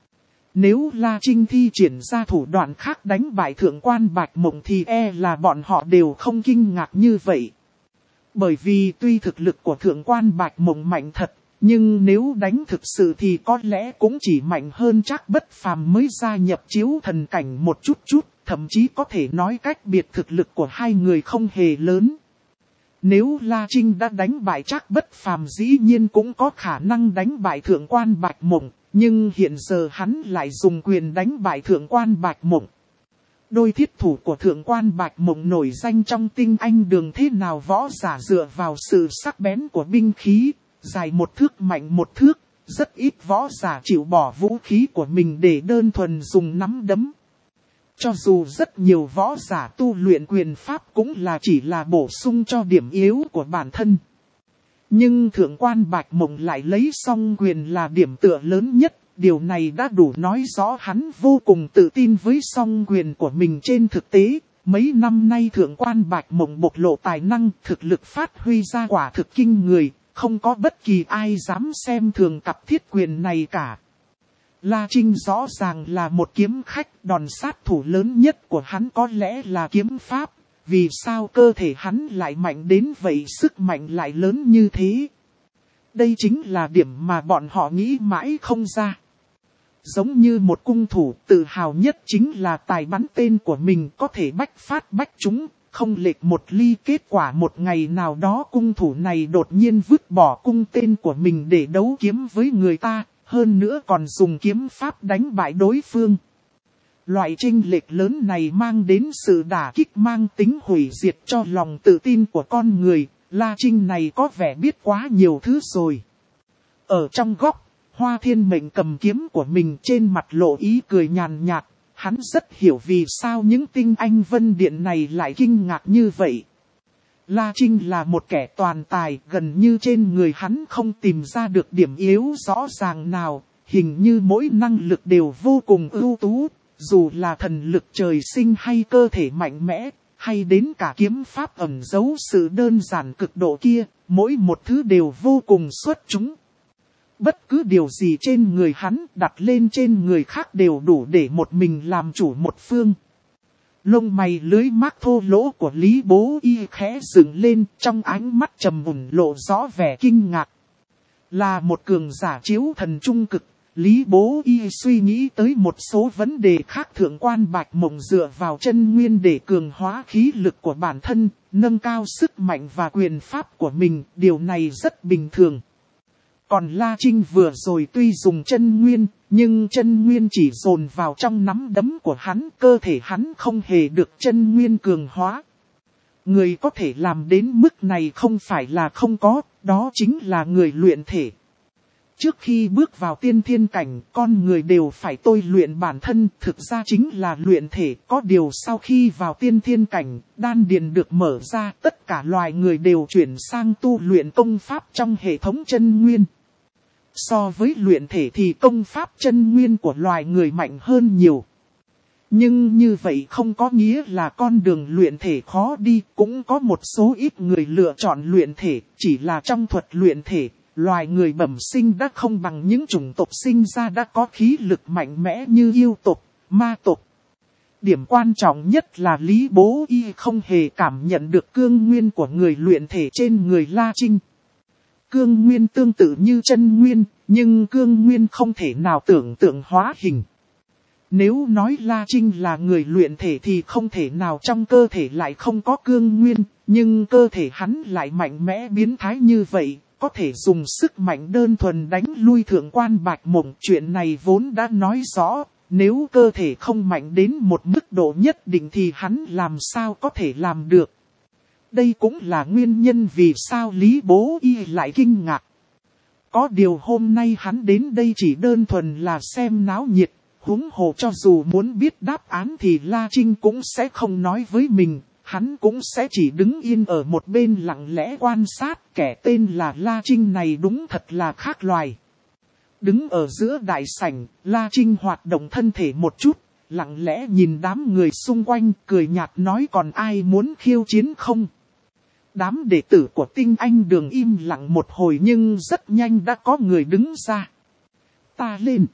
Nếu La Trinh thi triển ra thủ đoạn khác đánh bại thượng quan Bạch Mộng thì e là bọn họ đều không kinh ngạc như vậy. Bởi vì tuy thực lực của thượng quan Bạch Mộng mạnh thật, nhưng nếu đánh thực sự thì có lẽ cũng chỉ mạnh hơn Trác Bất Phàm mới gia nhập chiếu thần cảnh một chút chút, thậm chí có thể nói cách biệt thực lực của hai người không hề lớn. Nếu La Trinh đã đánh bại Trác Bất Phàm dĩ nhiên cũng có khả năng đánh bại thượng quan Bạch Mộng, nhưng hiện giờ hắn lại dùng quyền đánh bại thượng quan Bạch Mộng. Đôi thiết thủ của thượng quan Bạch Mộng nổi danh trong Tinh Anh Đường, thế nào võ giả dựa vào sự sắc bén của binh khí, dài một thước mạnh một thước, rất ít võ giả chịu bỏ vũ khí của mình để đơn thuần dùng nắm đấm. Cho dù rất nhiều võ giả tu luyện quyền pháp cũng là chỉ là bổ sung cho điểm yếu của bản thân. Nhưng thượng quan Bạch Mộng lại lấy song quyền là điểm tựa lớn nhất, điều này đã đủ nói rõ hắn vô cùng tự tin với song quyền của mình. Trên thực tế, mấy năm nay thượng quan Bạch Mộng bộc lộ tài năng, thực lực phát huy ra quả thực kinh người, không có bất kỳ ai dám xem thường cặp thiết quyền này cả. La Trinh rõ ràng là một kiếm khách, đòn sát thủ lớn nhất của hắn có lẽ là kiếm pháp. Vì sao cơ thể hắn lại mạnh đến vậy, sức mạnh lại lớn như thế? Đây chính là điểm mà bọn họ nghĩ mãi không ra. giống như một cung thủ tự hào nhất chính là tài bắn tên của mình có thể bách phát bách trúng, không lệch một ly. Kết quả một ngày nào đó cung thủ này đột nhiên vứt bỏ cung tên của mình để đấu kiếm với người ta, hơn nữa còn dùng kiếm pháp đánh bại đối phương. Loại chênh lệch lớn này mang đến sự đả kích mang tính hủy diệt cho lòng tự tin của con người. La Trinh này có vẻ biết quá nhiều thứ rồi. Ở trong góc, Hoa Thiên Mệnh cầm kiếm của mình trên mặt lộ ý cười nhàn nhạt. Hắn rất hiểu vì sao những tinh anh Vân Điện này lại kinh ngạc như vậy. La Trinh là một kẻ toàn tài, gần như trên người hắn không tìm ra được điểm yếu rõ ràng nào. Hình như mỗi năng lực đều vô cùng ưu tú, dù là thần lực trời sinh hay cơ thể mạnh mẽ, hay đến cả kiếm pháp ẩn giấu sự đơn giản cực độ kia, mỗi một thứ đều vô cùng xuất chúng. Bất cứ điều gì trên người hắn đặt lên trên người khác đều đủ để một mình làm chủ một phương. Lông mày lưới mác thô lỗ của Lý Bố Y khẽ dựng lên, trong ánh mắt trầm mùn lộ rõ vẻ kinh ngạc. Là một cường giả chiếu thần trung cực, Lý Bố Y suy nghĩ tới một số vấn đề khác. Thượng quan Bạch Mộng dựa vào chân nguyên để cường hóa khí lực của bản thân, nâng cao sức mạnh và quyền pháp của mình, điều này rất bình thường. Còn La Trinh vừa rồi tuy dùng chân nguyên, nhưng chân nguyên chỉ dồn vào trong nắm đấm của hắn, cơ thể hắn không hề được chân nguyên cường hóa. Người có thể làm đến mức này không phải là không có, đó chính là người luyện thể. Trước khi bước vào tiên thiên cảnh, con người đều phải tôi luyện bản thân, thực ra chính là luyện thể. Có điều sau khi vào tiên thiên cảnh, đan điền được mở ra, tất cả loài người đều chuyển sang tu luyện công pháp trong hệ thống chân nguyên. So với luyện thể thì công pháp chân nguyên của loài người mạnh hơn nhiều. Nhưng như vậy không có nghĩa là con đường luyện thể khó đi, cũng có một số ít người lựa chọn luyện thể, chỉ là trong thuật luyện thể. Loài người bẩm sinh đã không bằng những chủng tộc sinh ra đã có khí lực mạnh mẽ như yêu tộc, ma tộc. Điểm quan trọng nhất là Lý Bố Y không hề cảm nhận được cương nguyên của người luyện thể trên người La Trinh. Cương nguyên tương tự như chân nguyên, nhưng cương nguyên không thể nào tưởng tượng hóa hình. Nếu nói La Trinh là người luyện thể thì không thể nào trong cơ thể lại không có cương nguyên, nhưng cơ thể hắn lại mạnh mẽ biến thái như vậy. Có thể dùng sức mạnh đơn thuần đánh lui thượng quan Bạch Mộng. Chuyện này vốn đã nói rõ, nếu cơ thể không mạnh đến một mức độ nhất định thì hắn làm sao có thể làm được. Đây cũng là nguyên nhân vì sao Lý Bố Y lại kinh ngạc. Có điều hôm nay hắn đến đây chỉ đơn thuần là xem náo nhiệt, huống hồ cho dù muốn biết đáp án thì La Trinh cũng sẽ không nói với mình. Hắn cũng sẽ chỉ đứng yên ở một bên lặng lẽ quan sát. Kẻ tên là La Trinh này đúng thật là khác loài. Đứng ở giữa đại sảnh, La Trinh hoạt động thân thể một chút, lặng lẽ nhìn đám người xung quanh, cười nhạt nói còn ai muốn khiêu chiến không? Đám đệ tử của Tinh Anh Đường im lặng một hồi nhưng rất nhanh đã có người đứng ra. Ta lên!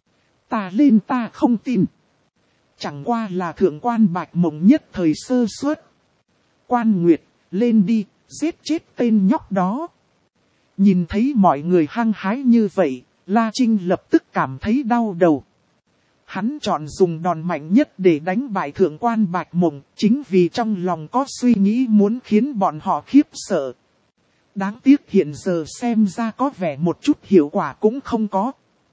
Ta lên ta không tin! Chẳng qua là thượng quan Bạch Mộng nhất thời sơ suất. Quan Nguyệt, lên đi, giết chết tên nhóc đó. Nhìn thấy mọi người hăng hái như vậy, La Trinh lập tức cảm thấy đau đầu. Hắn chọn dùng đòn mạnh nhất để đánh bại thượng quan Bạch Mộng, chính vì trong lòng có suy nghĩ muốn khiến bọn họ khiếp sợ. Đáng tiếc hiện giờ xem ra có vẻ một chút hiệu quả cũng không có.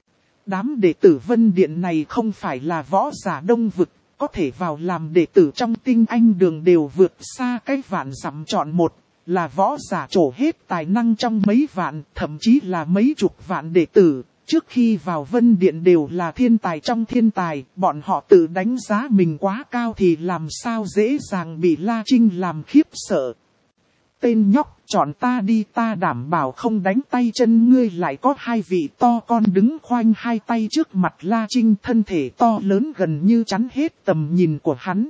Đám đệ tử Vân Điện này không phải là võ giả Đông Vực, có thể vào làm đệ tử trong Tinh Anh Đường đều vượt xa cái vạn dặm chọn một, là võ giả trổ hết tài năng trong mấy vạn, thậm chí là mấy chục vạn đệ tử. Trước khi vào Vân Điện đều là thiên tài trong thiên tài, bọn họ tự đánh giá mình quá cao thì làm sao dễ dàng bị La Trinh làm khiếp sợ. Tên nhóc, chọn ta đi, ta đảm bảo không đánh tay chân ngươi. Lại có hai vị to con đứng khoanh hai tay trước mặt La Trinh, thân thể to lớn gần như chắn hết tầm nhìn của hắn.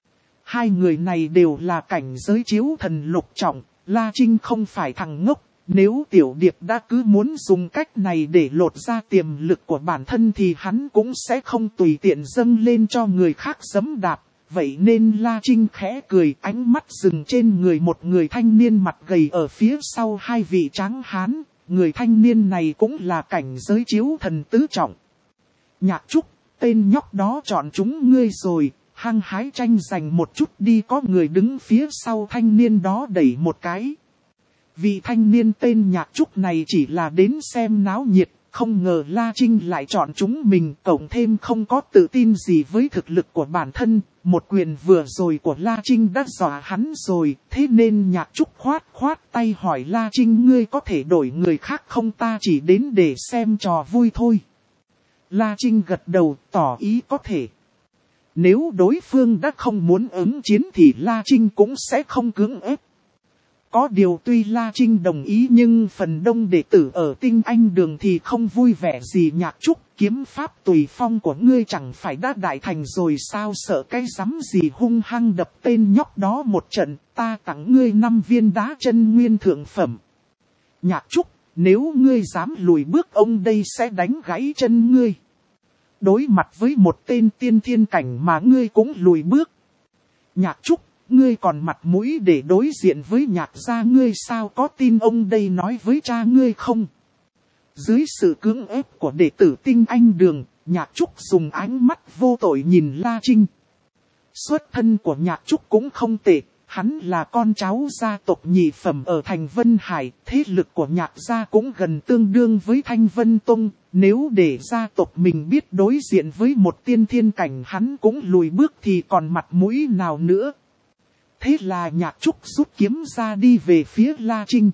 Hai người này đều là cảnh giới chiếu thần lục trọng, La Trinh không phải thằng ngốc. Nếu Tiểu Điệp đã cứ muốn dùng cách này để lột ra tiềm lực của bản thân thì hắn cũng sẽ không tùy tiện dâng lên cho người khác giẫm đạp. Vậy nên La Trinh khẽ cười, ánh mắt dừng trên người một người thanh niên mặt gầy ở phía sau hai vị tráng hán. Người thanh niên này cũng là cảnh giới chiếu thần tứ trọng. Nhạc Trúc, tên nhóc đó chọn chúng ngươi rồi, hăng hái tranh giành một chút đi. Có người đứng phía sau thanh niên đó đẩy một cái. Vị thanh niên tên Nhạc Trúc này chỉ là đến xem náo nhiệt, không ngờ La Trinh lại chọn chúng mình, cộng thêm không có tự tin gì với thực lực của bản thân. Một quyền vừa rồi của La Trinh đã dọa hắn rồi, thế nên Nhạc Trúc khoát khoát tay hỏi La Trinh, ngươi có thể đổi người khác không, ta chỉ đến để xem trò vui thôi. La Trinh gật đầu tỏ ý có thể. Nếu đối phương đã không muốn ứng chiến thì La Trinh cũng sẽ không cưỡng ép. Có điều tuy La Trinh đồng ý nhưng phần đông đệ tử ở Tinh Anh Đường thì không vui vẻ gì. Nhạc Trúc, kiếm pháp tùy phong của ngươi chẳng phải đã đại thành rồi sao, sợ cái rắm gì, hung hăng đập tên nhóc đó một trận, ta tặng ngươi năm viên đá chân nguyên thượng phẩm. Nhạc Trúc, nếu ngươi dám lùi bước ông đây sẽ đánh gãy chân ngươi. Đối mặt với một tên tiên thiên cảnh mà ngươi cũng lùi bước. Nhạc Trúc, ngươi còn mặt mũi để đối diện với Nhạc gia ngươi sao, có tin ông đây nói với cha ngươi không? Dưới sự cưỡng ép của đệ tử Tinh Anh Đường, Nhạc Trúc dùng ánh mắt vô tội nhìn La Trinh. Xuất thân của Nhạc Trúc cũng không tệ, hắn là con cháu gia tộc nhị phẩm ở thành Vân Hải, thế lực của Nhạc gia cũng gần tương đương với Thanh Vân Tông. Nếu để gia tộc mình biết đối diện với một tiên thiên cảnh hắn cũng lùi bước thì còn mặt mũi nào nữa. Thế là Nhạc Trúc rút kiếm ra đi về phía La Trinh.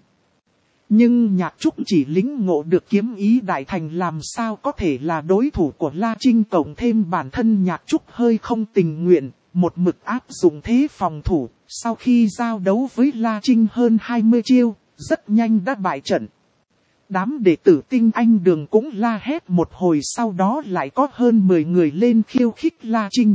Nhưng Nhạc Trúc chỉ lĩnh ngộ được kiếm ý đại thành, làm sao có thể là đối thủ của La Trinh, cộng thêm bản thân Nhạc Trúc hơi không tình nguyện, một mực áp dụng thế phòng thủ. Sau khi giao đấu với La Trinh hơn hai mươi chiêu, rất nhanh đã bại trận. Đám đệ tử Tinh Anh Đường cũng la hét một hồi, sau đó lại có hơn mười người lên khiêu khích La Trinh.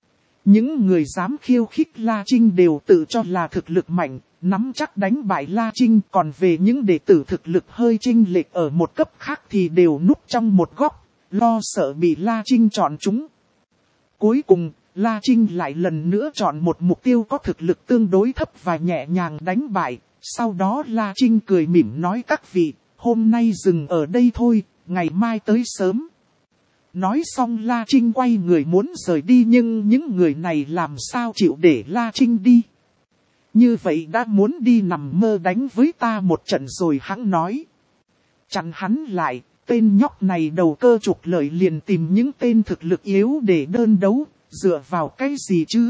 Những người dám khiêu khích La Trinh đều tự cho là thực lực mạnh, nắm chắc đánh bại La Trinh. Còn về những đệ tử thực lực hơi chênh lệch ở một cấp khác thì đều núp trong một góc, lo sợ bị La Trinh chọn chúng. Cuối cùng, La Trinh lại lần nữa chọn một mục tiêu có thực lực tương đối thấp và nhẹ nhàng đánh bại. Sau đó La Trinh cười mỉm nói, các vị, hôm nay dừng ở đây thôi, ngày mai tới sớm. Nói xong La Trinh quay người muốn rời đi, nhưng những người này làm sao chịu để La Trinh đi. Như vậy đã muốn đi nằm mơ đánh với ta một trận rồi, hắn nói. Chặn hắn lại, tên nhóc này đầu cơ trục lợi liền tìm những tên thực lực yếu để đơn đấu, dựa vào cái gì chứ?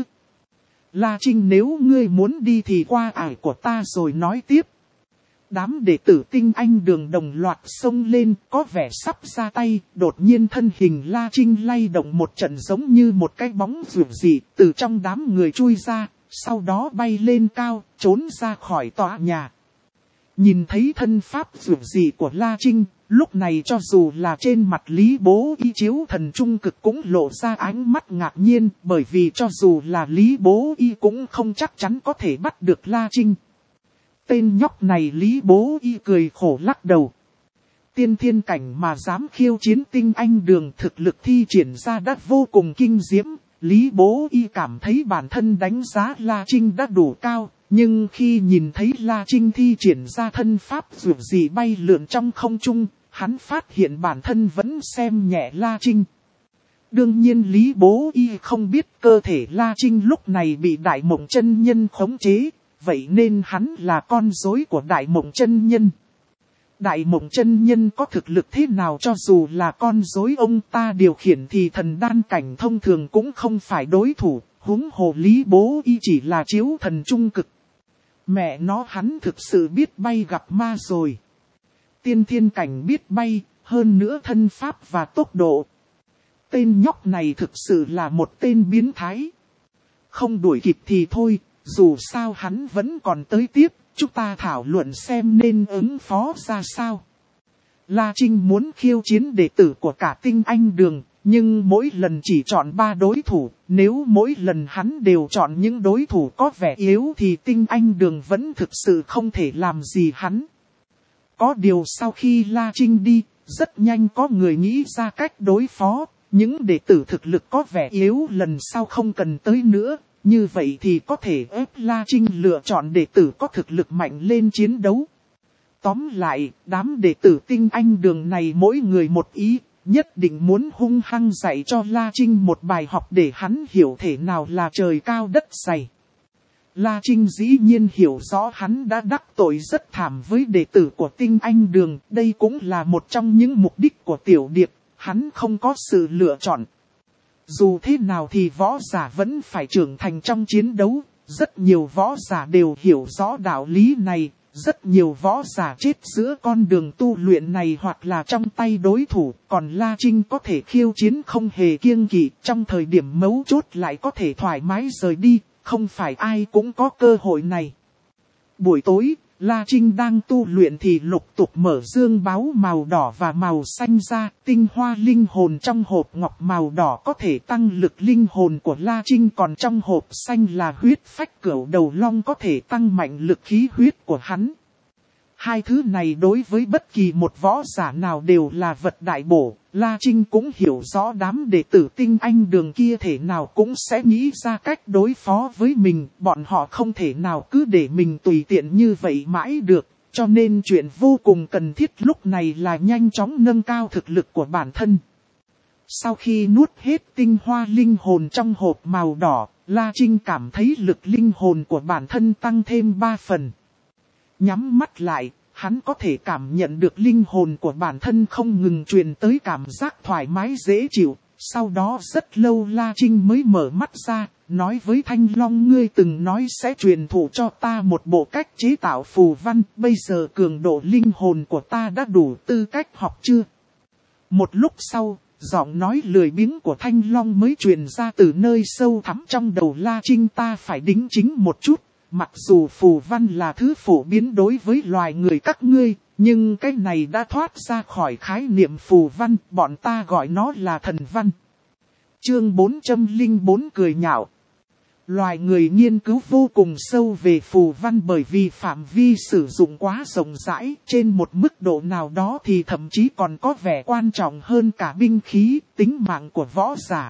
La Trinh, nếu ngươi muốn đi thì qua ải của ta rồi nói tiếp. Đám đệ tử Tinh Anh Đường đồng loạt xông lên, có vẻ sắp ra tay, đột nhiên thân hình La Trinh lay động một trận giống như một cái bóng rượu dị, từ trong đám người chui ra, sau đó bay lên cao, trốn ra khỏi tòa nhà. Nhìn thấy thân pháp rượu dị của La Trinh, lúc này cho dù là trên mặt Lý Bố Y chiếu thần trung cực cũng lộ ra ánh mắt ngạc nhiên, bởi vì cho dù là Lý Bố Y cũng không chắc chắn có thể bắt được La Trinh. Tên nhóc này Lý Bố Y cười khổ lắc đầu. Tiên thiên cảnh mà dám khiêu chiến Tinh Anh Đường, thực lực thi triển ra đã vô cùng kinh diễm. Lý Bố Y cảm thấy bản thân đánh giá La Trinh đã đủ cao. Nhưng khi nhìn thấy La Trinh thi triển ra thân pháp dù gì bay lượn trong không trung, hắn phát hiện bản thân vẫn xem nhẹ La Trinh. Đương nhiên Lý Bố Y không biết cơ thể La Trinh lúc này bị Đại Mộng Chân Nhân khống chế. Vậy nên hắn là con rối của Đại Mộng Chân Nhân. Đại Mộng Chân Nhân có thực lực thế nào, cho dù là con rối ông ta điều khiển thì thần đan cảnh thông thường cũng không phải đối thủ, huống hồ Lý Bố Y chỉ là chiếu thần trung cực. Mẹ nó, hắn thực sự biết bay gặp ma rồi. Tiên thiên cảnh biết bay, hơn nữa thân pháp và tốc độ. Tên nhóc này thực sự là một tên biến thái. Không đuổi kịp thì thôi. Dù sao hắn vẫn còn tới tiếp, chúng ta thảo luận xem nên ứng phó ra sao. La Trinh muốn khiêu chiến đệ tử của cả Tinh Anh Đường, nhưng mỗi lần chỉ chọn ba đối thủ, nếu mỗi lần hắn đều chọn những đối thủ có vẻ yếu thì Tinh Anh Đường vẫn thực sự không thể làm gì hắn. Có điều sau khi La Trinh đi, rất nhanh có người nghĩ ra cách đối phó, những đệ tử thực lực có vẻ yếu lần sau không cần tới nữa. Như vậy thì có thể ép La Trinh lựa chọn đệ tử có thực lực mạnh lên chiến đấu. Tóm lại, đám đệ tử Tinh Anh Đường này mỗi người một ý, nhất định muốn hung hăng dạy cho La Trinh một bài học để hắn hiểu thể nào là trời cao đất dày. La Trinh dĩ nhiên hiểu rõ hắn đã đắc tội rất thảm với đệ tử của Tinh Anh Đường, đây cũng là một trong những mục đích của Tiểu Điệp, hắn không có sự lựa chọn. Dù thế nào thì võ giả vẫn phải trưởng thành trong chiến đấu, rất nhiều võ giả đều hiểu rõ đạo lý này, rất nhiều võ giả chết giữa con đường tu luyện này hoặc là trong tay đối thủ, còn La Trinh có thể khiêu chiến không hề kiêng kỵ, trong thời điểm mấu chốt lại có thể thoải mái rời đi, không phải ai cũng có cơ hội này. Buổi tối, La Trinh đang tu luyện thì lục tục mở dương báu màu đỏ và màu xanh ra, tinh hoa linh hồn trong hộp ngọc màu đỏ có thể tăng lực linh hồn của La Trinh, còn trong hộp xanh là huyết phách cửu đầu long có thể tăng mạnh lực khí huyết của hắn. Hai thứ này đối với bất kỳ một võ giả nào đều là vật đại bổ, La Trinh cũng hiểu rõ đám đệ tử Tinh Anh Đường kia thể nào cũng sẽ nghĩ ra cách đối phó với mình, bọn họ không thể nào cứ để mình tùy tiện như vậy mãi được, cho nên chuyện vô cùng cần thiết lúc này là nhanh chóng nâng cao thực lực của bản thân. Sau khi nuốt hết tinh hoa linh hồn trong hộp màu đỏ, La Trinh cảm thấy lực linh hồn của bản thân tăng thêm ba phần. Nhắm mắt lại, hắn có thể cảm nhận được linh hồn của bản thân không ngừng truyền tới cảm giác thoải mái dễ chịu. Sau đó rất lâu La Trinh mới mở mắt ra, nói với Thanh Long, ngươi từng nói sẽ truyền thụ cho ta một bộ cách chế tạo phù văn, bây giờ cường độ linh hồn của ta đã đủ tư cách học chưa? Một lúc sau, giọng nói lười biếng của Thanh Long mới truyền ra từ nơi sâu thẳm trong đầu La Trinh, ta phải đính chính một chút. Mặc dù phù văn là thứ phổ biến đối với loài người các ngươi, nhưng cái này đã thoát ra khỏi khái niệm phù văn, bọn ta gọi nó là thần văn. Chương bốn trăm lẻ bốn cười nhạo. Loài người nghiên cứu vô cùng sâu về phù văn bởi vì phạm vi sử dụng quá rộng rãi, trên một mức độ nào đó thì thậm chí còn có vẻ quan trọng hơn cả binh khí, tính mạng của võ giả.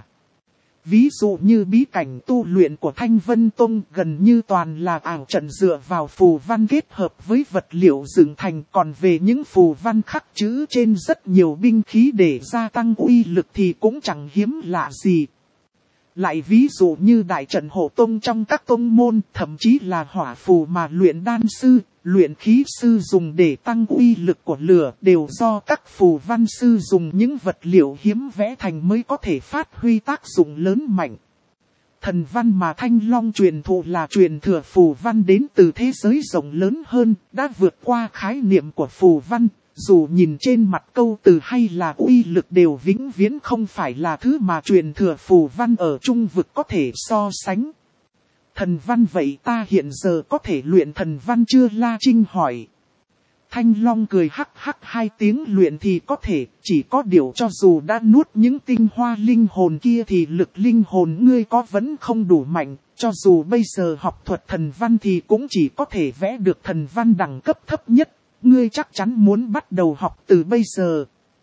Ví dụ như bí cảnh tu luyện của Thanh Vân Tông gần như toàn là ảo trận dựa vào phù văn kết hợp với vật liệu dựng thành, còn về những phù văn khắc chữ trên rất nhiều binh khí để gia tăng uy lực thì cũng chẳng hiếm lạ gì. Lại ví dụ như đại trận hộ tông trong các tông môn, thậm chí là hỏa phù mà luyện đan sư, luyện khí sư dùng để tăng uy lực của lửa, đều do các phù văn sư dùng những vật liệu hiếm vẽ thành mới có thể phát huy tác dụng lớn mạnh. Thần văn mà Thanh Long truyền thụ là truyền thừa phù văn đến từ thế giới rộng lớn hơn, đã vượt qua khái niệm của phù văn. Dù nhìn trên mặt câu từ hay là uy lực đều vĩnh viễn không phải là thứ mà truyền thừa phù văn ở trung vực có thể so sánh. Thần văn vậy ta hiện giờ có thể luyện thần văn chưa? La Trinh hỏi. Thanh Long cười hắc hắc hai tiếng, luyện thì có thể, chỉ có điều cho dù đã nuốt những tinh hoa linh hồn kia thì lực linh hồn ngươi có vẫn không đủ mạnh, cho dù bây giờ học thuật thần văn thì cũng chỉ có thể vẽ được thần văn đẳng cấp thấp nhất. Ngươi chắc chắn muốn bắt đầu học từ bây giờ.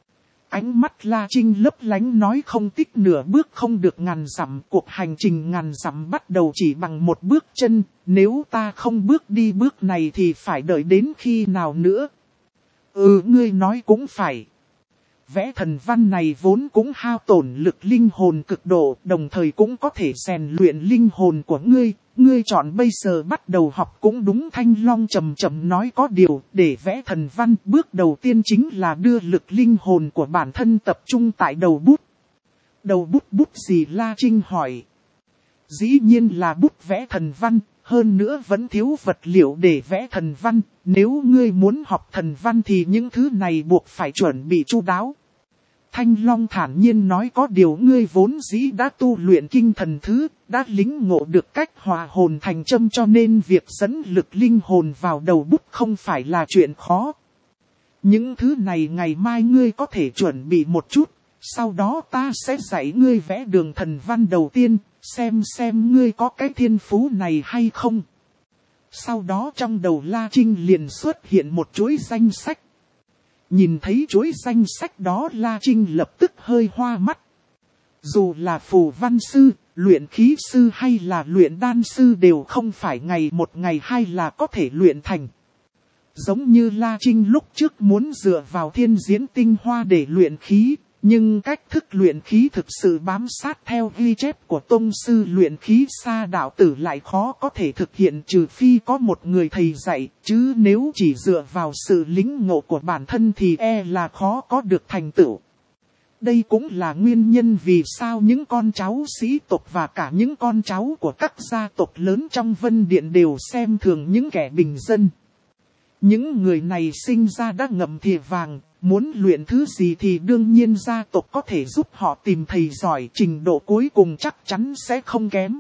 Ánh mắt La Trinh lấp lánh nói, không tích nửa bước không được ngàn dặm. Cuộc hành trình ngàn dặm bắt đầu chỉ bằng một bước chân. Nếu ta không bước đi bước này thì phải đợi đến khi nào nữa? Ừ, ngươi nói cũng phải. Vẽ thần văn này vốn cũng hao tổn lực linh hồn cực độ, đồng thời cũng có thể rèn luyện linh hồn của ngươi. Ngươi chọn bây giờ bắt đầu học cũng đúng. Thanh Long chậm chậm nói, có điều để vẽ thần văn bước đầu tiên chính là đưa lực linh hồn của bản thân tập trung tại đầu bút. Đầu bút bút gì? La Trinh hỏi. Dĩ nhiên là bút vẽ thần văn, hơn nữa vẫn thiếu vật liệu để vẽ thần văn. Nếu ngươi muốn học thần văn thì những thứ này buộc phải chuẩn bị chu đáo. Thanh Long thản nhiên nói, có điều ngươi vốn dĩ đã tu luyện kinh thần thứ, đã lính ngộ được cách hòa hồn thành châm, cho nên việc dẫn lực linh hồn vào đầu bút không phải là chuyện khó. Những thứ này ngày mai ngươi có thể chuẩn bị một chút, sau đó ta sẽ dạy ngươi vẽ đường thần văn đầu tiên, xem xem ngươi có cái thiên phú này hay không. Sau đó trong đầu La Trinh liền xuất hiện một chuỗi danh sách. Nhìn thấy chuỗi danh sách đó, La Trinh lập tức hơi hoa mắt. Dù là phù văn sư, luyện khí sư hay là luyện đan sư đều không phải ngày một ngày hai là có thể luyện thành. Giống như La Trinh lúc trước muốn dựa vào thiên diễn tinh hoa để luyện khí, Nhưng cách thức luyện khí thực sự bám sát theo ghi chép của tông sư luyện khí Sa đạo tử lại khó có thể thực hiện, trừ phi có một người thầy dạy, chứ nếu chỉ dựa vào sự lĩnh ngộ của bản thân thì e là khó có được thành tựu. Đây cũng là nguyên nhân vì sao những con cháu sĩ tộc và cả những con cháu của các gia tộc lớn trong Vân Điện đều xem thường những kẻ bình dân. Những người này sinh ra đã ngậm thìa vàng, muốn luyện thứ gì thì đương nhiên gia tộc có thể giúp họ tìm thầy giỏi, trình độ cuối cùng chắc chắn sẽ không kém.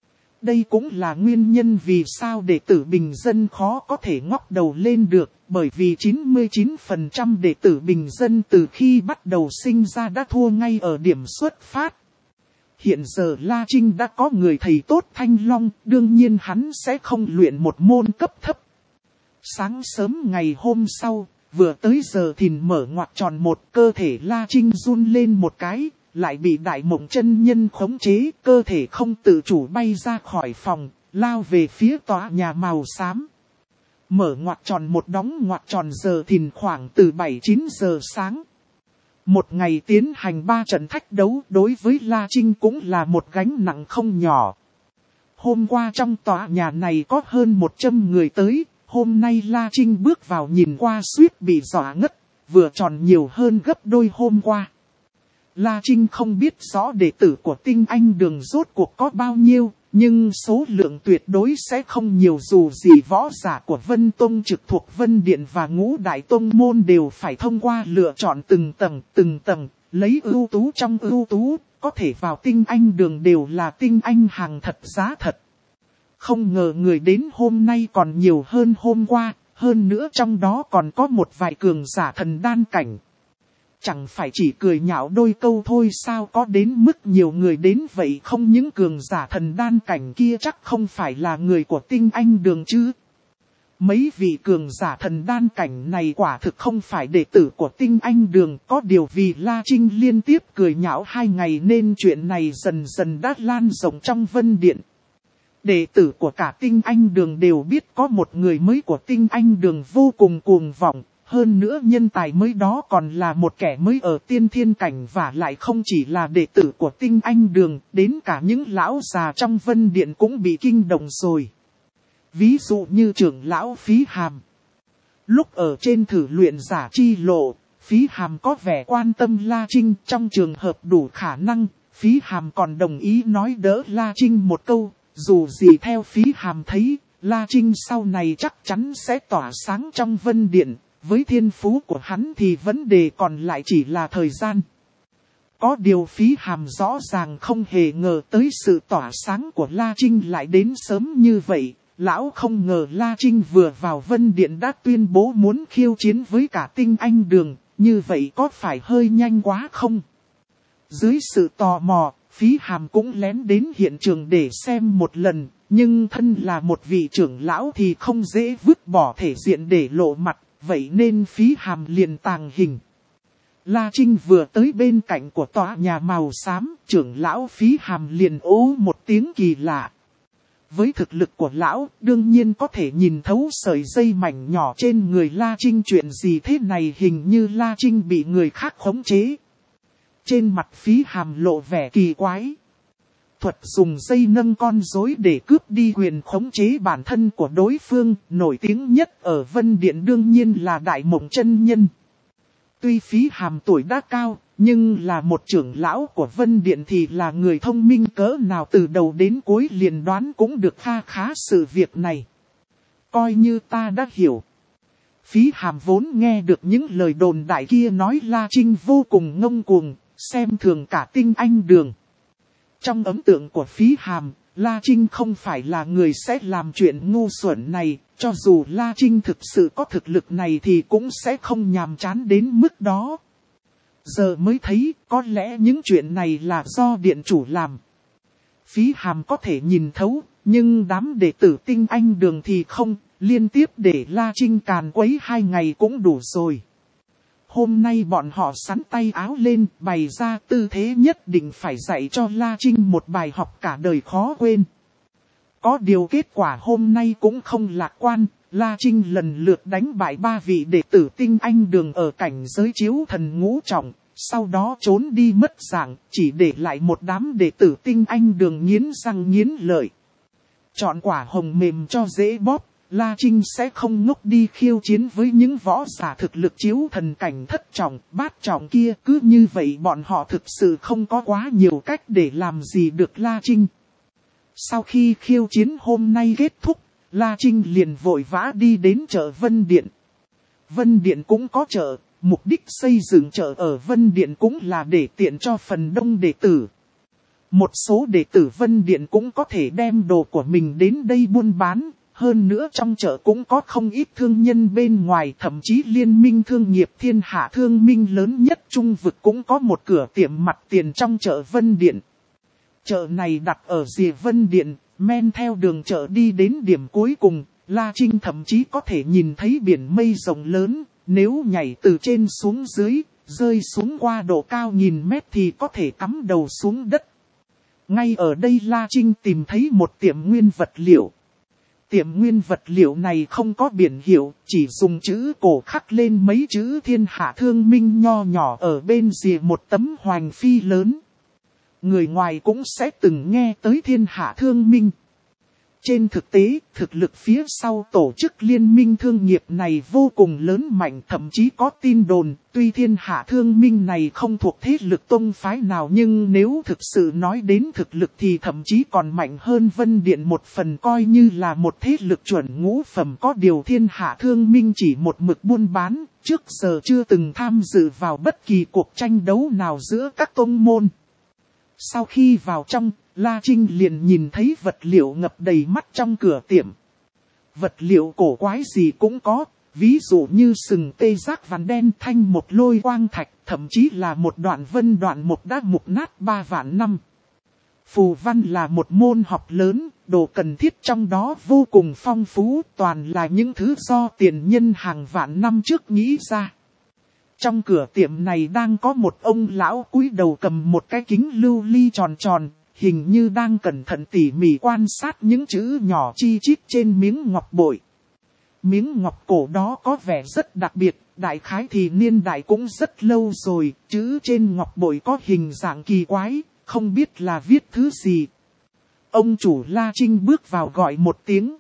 Đây cũng là nguyên nhân vì sao đệ tử bình dân khó có thể ngóc đầu lên được, bởi vì chín mươi chín phần trăm đệ tử bình dân từ khi bắt đầu sinh ra đã thua ngay ở điểm xuất phát. Hiện giờ La Trinh đã có người thầy tốt Thanh Long, đương nhiên hắn sẽ không luyện một môn cấp thấp. Sáng sớm ngày hôm sau, vừa tới giờ thìn mở ngoặc tròn một, cơ thể La Trinh run lên một cái, lại bị Đại Mộng chân nhân khống chế, cơ thể không tự chủ bay ra khỏi phòng, lao về phía tòa nhà màu xám. Mở ngoặc tròn một đóng ngoặc tròn giờ thìn khoảng từ bảy chín giờ sáng. Một ngày tiến hành ba trận thách đấu đối với La Trinh cũng là một gánh nặng không nhỏ. Hôm qua trong tòa nhà này có hơn một trăm người tới, hôm nay La Trinh bước vào nhìn qua suýt bị dọa ngất, vừa tròn nhiều hơn gấp đôi hôm qua. La Trinh không biết rõ đệ tử của Tinh Anh Đường rốt cuộc có bao nhiêu, nhưng số lượng tuyệt đối sẽ không nhiều, dù gì võ giả của Vân Tông trực thuộc Vân Điện và Ngũ Đại Tông Môn đều phải thông qua lựa chọn từng tầng, từng tầng, lấy ưu tú trong ưu tú, có thể vào Tinh Anh Đường đều là tinh anh hàng thật giá thật. Không ngờ người đến hôm nay còn nhiều hơn hôm qua, hơn nữa trong đó còn có một vài cường giả thần đan cảnh. Chẳng phải chỉ cười nhạo đôi câu thôi sao, có đến mức nhiều người đến vậy không? Những cường giả thần đan cảnh kia chắc không phải là người của Tinh Anh Đường chứ. Mấy vị cường giả thần đan cảnh này quả thực không phải đệ tử của Tinh Anh Đường, có điều vì La Trinh liên tiếp cười nhạo hai ngày nên chuyện này dần dần đã lan rộng trong Vân Điện. Đệ tử của cả Tinh Anh Đường đều biết có một người mới của Tinh Anh Đường vô cùng cuồng vọng. Hơn nữa nhân tài mới đó còn là một kẻ mới ở tiên thiên cảnh, và lại không chỉ là đệ tử của Tinh Anh Đường, đến cả những lão già trong Vân Điện cũng bị kinh động rồi. Ví dụ như trưởng lão Phí Hàm. Lúc ở trên thử luyện giả chi lộ, Phí Hàm có vẻ quan tâm La Trinh, trong trường hợp đủ khả năng, Phí Hàm còn đồng ý nói đỡ La Trinh một câu, dù gì theo Phí Hàm thấy, La Trinh sau này chắc chắn sẽ tỏa sáng trong Vân Điện. Với thiên phú của hắn thì vấn đề còn lại chỉ là thời gian. Có điều Phí Hàm rõ ràng không hề ngờ tới sự tỏa sáng của La Trinh lại đến sớm như vậy. Lão không ngờ La Trinh vừa vào Vân Điện đã tuyên bố muốn khiêu chiến với cả Tinh Anh Đường, như vậy có phải hơi nhanh quá không? Dưới sự tò mò, Phí Hàm cũng lén đến hiện trường để xem một lần, nhưng thân là một vị trưởng lão thì không dễ vứt bỏ thể diện để lộ mặt. Vậy nên Phí Hàm liền tàng hình. La Trinh vừa tới bên cạnh của tòa nhà màu xám, trưởng lão Phí Hàm liền ố một tiếng kỳ lạ. Với thực lực của lão, đương nhiên có thể nhìn thấu sợi dây mảnh nhỏ trên người La Trinh. Chuyện gì thế này, hình như La Trinh bị người khác khống chế. Trên mặt Phí Hàm lộ vẻ kỳ quái. Thuật dùng dây nâng con rối để cướp đi quyền khống chế bản thân của đối phương, nổi tiếng nhất ở Vân Điện đương nhiên là Đại Mộng chân nhân. Tuy Phí Hàm tuổi đã cao, nhưng là một trưởng lão của Vân Điện thì là người thông minh cỡ nào, từ đầu đến cuối liền đoán cũng được kha khá sự việc này. Coi như ta đã hiểu. Phí Hàm vốn nghe được những lời đồn đại kia nói La Trinh vô cùng ngông cuồng, xem thường cả Tinh Anh Đường. Trong ấn tượng của Phí Hàm, La Trinh không phải là người sẽ làm chuyện ngu xuẩn này, cho dù La Trinh thực sự có thực lực này thì cũng sẽ không nhàm chán đến mức đó. Giờ mới thấy, có lẽ những chuyện này là do điện chủ làm. Phí Hàm có thể nhìn thấu, nhưng đám đệ tử Tinh Anh Đường thì không, liên tiếp để La Trinh càn quấy hai ngày cũng đủ rồi. Hôm nay bọn họ sắn tay áo lên, bày ra tư thế nhất định phải dạy cho La Trinh một bài học cả đời khó quên. Có điều kết quả hôm nay cũng không lạc quan, La Trinh lần lượt đánh bại ba vị đệ tử Tinh Anh Đường ở cảnh giới chiếu thần ngũ trọng, sau đó trốn đi mất dạng, chỉ để lại một đám đệ tử tinh anh đường nghiến răng nghiến lợi. Chọn quả hồng mềm cho dễ bóp, La Trinh sẽ không ngốc đi khiêu chiến với những võ giả thực lực chiếu thần cảnh thất trọng, bát trọng kia. Cứ như vậy bọn họ thực sự không có quá nhiều cách để làm gì được La Trinh. Sau khi khiêu chiến hôm nay kết thúc, La Trinh liền vội vã đi đến chợ Vân Điện. Vân Điện cũng có chợ, mục đích xây dựng chợ ở Vân Điện cũng là để tiện cho phần đông đệ tử. Một số đệ tử Vân Điện cũng có thể đem đồ của mình đến đây buôn bán. Hơn nữa trong chợ cũng có không ít thương nhân bên ngoài, thậm chí liên minh thương nghiệp thiên hạ thương minh lớn nhất trung vực cũng có một cửa tiệm mặt tiền trong chợ Vân Điện. Chợ này đặt ở rìa Vân Điện, men theo đường chợ đi đến điểm cuối cùng, La Trinh thậm chí có thể nhìn thấy biển mây rộng lớn, nếu nhảy từ trên xuống dưới, rơi xuống qua độ cao nghìn mét thì có thể cắm đầu xuống đất. Ngay ở đây La Trinh tìm thấy một tiệm nguyên vật liệu. Tiệm nguyên vật liệu này không có biển hiệu, chỉ dùng chữ cổ khắc lên mấy chữ thiên hạ thương minh nho nhỏ ở bên rìa một tấm hoành phi lớn. Người ngoài cũng sẽ từng nghe tới thiên hạ thương minh. Trên thực tế, thực lực phía sau tổ chức liên minh thương nghiệp này vô cùng lớn mạnh, thậm chí có tin đồn, tuy thiên hạ thương minh này không thuộc thế lực tông phái nào nhưng nếu thực sự nói đến thực lực thì thậm chí còn mạnh hơn Vân Điện một phần, coi như là một thế lực chuẩn ngũ phẩm. Có điều thiên hạ thương minh chỉ một mực buôn bán, trước giờ chưa từng tham dự vào bất kỳ cuộc tranh đấu nào giữa các tông môn. Sau khi vào trong, La Trinh liền nhìn thấy vật liệu ngập đầy mắt trong cửa tiệm. Vật liệu cổ quái gì cũng có, ví dụ như sừng tê giác vằn đen thanh một lôi quang thạch, thậm chí là một đoạn vân đoạn một đã mục nát ba vạn năm. Phù văn là một môn học lớn, đồ cần thiết trong đó vô cùng phong phú, toàn là những thứ do tiền nhân hàng vạn năm trước nghĩ ra. Trong cửa tiệm này đang có một ông lão cúi đầu cầm một cái kính lưu ly tròn tròn, hình như đang cẩn thận tỉ mỉ quan sát những chữ nhỏ chi chít trên miếng ngọc bội. Miếng ngọc cổ đó có vẻ rất đặc biệt, đại khái thì niên đại cũng rất lâu rồi, chữ trên ngọc bội có hình dạng kỳ quái, không biết là viết thứ gì. Ông chủ La Trinh bước vào gọi một tiếng.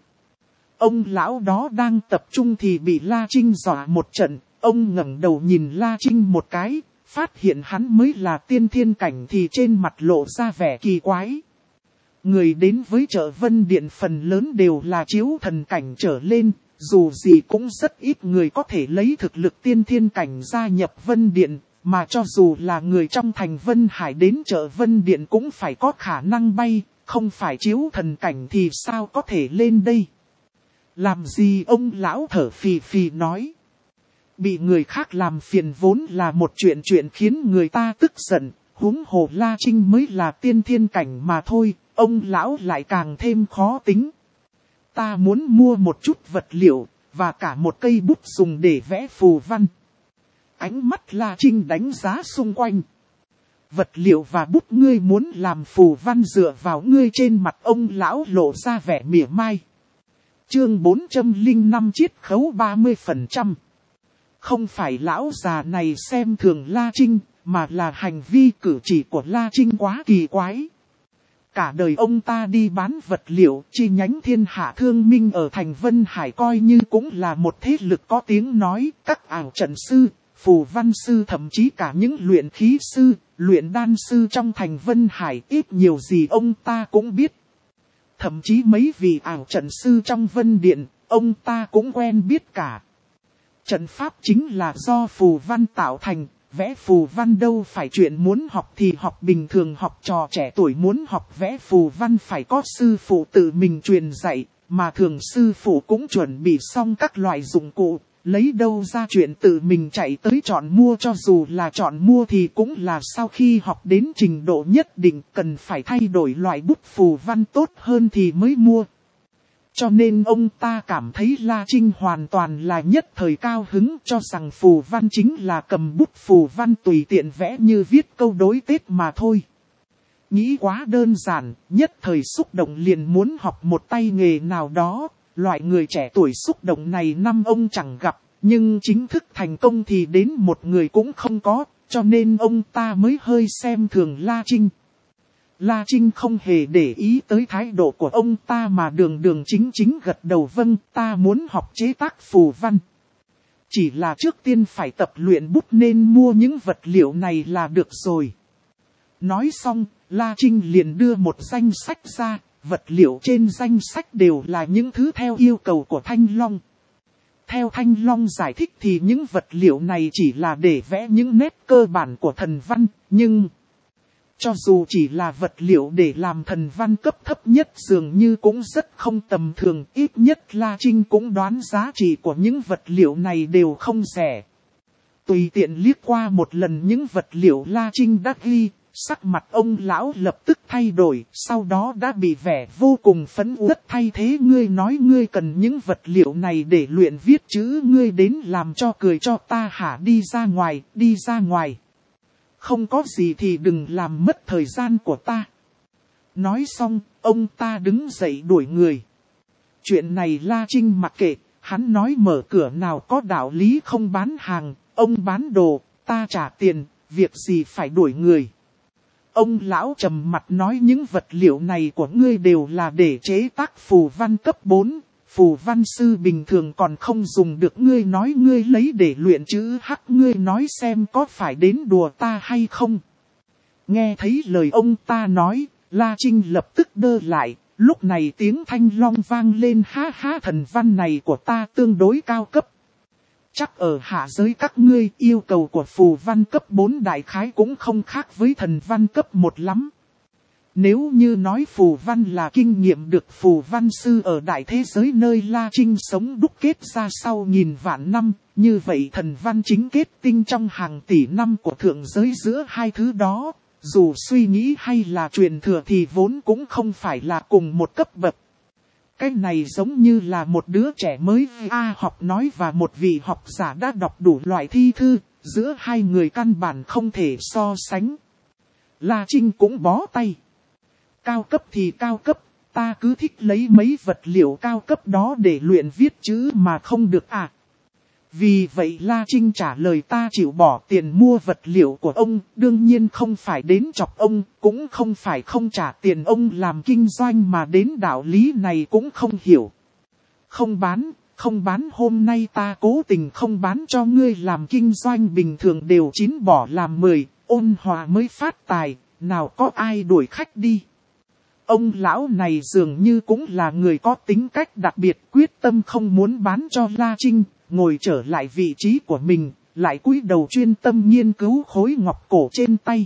Ông lão đó đang tập trung thì bị La Trinh dọa một trận. Ông ngẩng đầu nhìn La Trinh một cái, phát hiện hắn mới là tiên thiên cảnh thì trên mặt lộ ra vẻ kỳ quái. Người đến với chợ Vân Điện phần lớn đều là chiếu thần cảnh trở lên, dù gì cũng rất ít người có thể lấy thực lực tiên thiên cảnh gia nhập Vân Điện, mà cho dù là người trong thành Vân Hải đến chợ Vân Điện cũng phải có khả năng bay, không phải chiếu thần cảnh thì sao có thể lên đây. Làm gì ông lão thở phì phì nói. Bị người khác làm phiền vốn là một chuyện chuyện khiến người ta tức giận, huống hồ La Trinh mới là tiên thiên cảnh mà thôi, ông lão lại càng thêm khó tính. Ta muốn mua một chút vật liệu, và cả một cây bút dùng để vẽ phù văn. Ánh mắt La Trinh đánh giá xung quanh. Vật liệu và bút ngươi muốn làm phù văn dựa vào ngươi trên mặt ông lão lộ ra vẻ mỉa mai. Chương bốn trăm lẻ năm chiết khấu ba mươi phần trăm. Không phải lão già này xem thường La Trinh, mà là hành vi cử chỉ của La Trinh quá kỳ quái. Cả đời ông ta đi bán vật liệu, chi nhánh thiên hạ thương minh ở thành Vân Hải coi như cũng là một thế lực có tiếng nói, các ảo trận sư, phù văn sư thậm chí cả những luyện khí sư, luyện đan sư trong thành Vân Hải ít nhiều gì ông ta cũng biết. Thậm chí mấy vị ảo trận sư trong Vân Điện, ông ta cũng quen biết cả. Trận pháp chính là do phù văn tạo thành, vẽ phù văn đâu phải chuyện muốn học thì học, bình thường học trò trẻ tuổi muốn học vẽ phù văn phải có sư phụ tự mình truyền dạy, mà thường sư phụ cũng chuẩn bị xong các loại dụng cụ, lấy đâu ra chuyện tự mình chạy tới chọn mua, cho dù là chọn mua thì cũng là sau khi học đến trình độ nhất định cần phải thay đổi loại bút phù văn tốt hơn thì mới mua. Cho nên ông ta cảm thấy La Trinh hoàn toàn là nhất thời cao hứng, cho rằng phù văn chính là cầm bút phù văn tùy tiện vẽ như viết câu đối Tết mà thôi. Nghĩ quá đơn giản, nhất thời xúc động liền muốn học một tay nghề nào đó, loại người trẻ tuổi xúc động này năm ông chẳng gặp, Nhưng chính thức thành công thì đến một người cũng không có, cho nên ông ta mới hơi xem thường La Trinh. La Trinh không hề để ý tới thái độ của ông ta mà đường đường chính chính gật đầu vâng, ta muốn học chế tác phù văn. Chỉ là trước tiên phải tập luyện bút nên mua những vật liệu này là được rồi. Nói xong, La Trinh liền đưa một danh sách ra, vật liệu trên danh sách đều là những thứ theo yêu cầu của Thanh Long. Theo Thanh Long giải thích thì những vật liệu này chỉ là để vẽ những nét cơ bản của thần văn, nhưng cho dù chỉ là vật liệu để làm thần văn cấp thấp nhất dường như cũng rất không tầm thường, ít nhất La Trinh cũng đoán giá trị của những vật liệu này đều không rẻ. Tùy tiện liếc qua một lần những vật liệu La Trinh đã ghi, sắc mặt ông lão lập tức thay đổi, sau đó đã bị vẻ vô cùng phẫn uất thay thế. Ngươi nói ngươi cần những vật liệu này để luyện viết chữ, ngươi đến làm cho cười cho ta hả? Đi ra ngoài, đi ra ngoài. Không có gì thì đừng làm mất thời gian của ta. Nói xong, ông ta đứng dậy đuổi người. Chuyện này La Trinh mặc kệ, hắn nói mở cửa nào có đạo lý không bán hàng, ông bán đồ, ta trả tiền, việc gì phải đuổi người. Ông lão trầm mặt nói những vật liệu này của ngươi đều là để chế tác phù văn cấp bốn, phù văn sư bình thường còn không dùng được, ngươi nói ngươi lấy để luyện chữ hắc, ngươi nói xem có phải đến đùa ta hay không. Nghe thấy lời ông ta nói, La Trinh lập tức đơ lại, lúc này tiếng Thanh Long vang lên, ha ha, thần văn này của ta tương đối cao cấp. Chắc ở hạ giới các ngươi yêu cầu của phù văn cấp bốn đại khái cũng không khác với thần văn cấp một lắm. Nếu như nói phù văn là kinh nghiệm được phù văn sư ở đại thế giới nơi La Trinh sống đúc kết ra sau nghìn vạn năm, như vậy thần văn chính kết tinh trong hàng tỷ năm của thượng giới giữa hai thứ đó, dù suy nghĩ hay là truyền thừa thì vốn cũng không phải là cùng một cấp bậc. Cái này giống như là một đứa trẻ mới A học nói và một vị học giả đã đọc đủ loại thi thư, giữa hai người căn bản không thể so sánh. La Trinh cũng bó tay. Cao cấp thì cao cấp, ta cứ thích lấy mấy vật liệu cao cấp đó để luyện viết chữ mà không được à. Vì vậy La Trinh trả lời ta chịu bỏ tiền mua vật liệu của ông, đương nhiên không phải đến chọc ông, cũng không phải không trả tiền ông làm kinh doanh mà đến đạo lý này cũng không hiểu. Không bán, không bán, hôm nay ta cố tình không bán cho ngươi, làm kinh doanh bình thường đều chín bỏ làm mười, ôn hòa mới phát tài, nào có ai đuổi khách đi. Ông lão này dường như cũng là người có tính cách đặc biệt, quyết tâm không muốn bán cho La Trinh, ngồi trở lại vị trí của mình, lại cúi đầu chuyên tâm nghiên cứu khối ngọc cổ trên tay.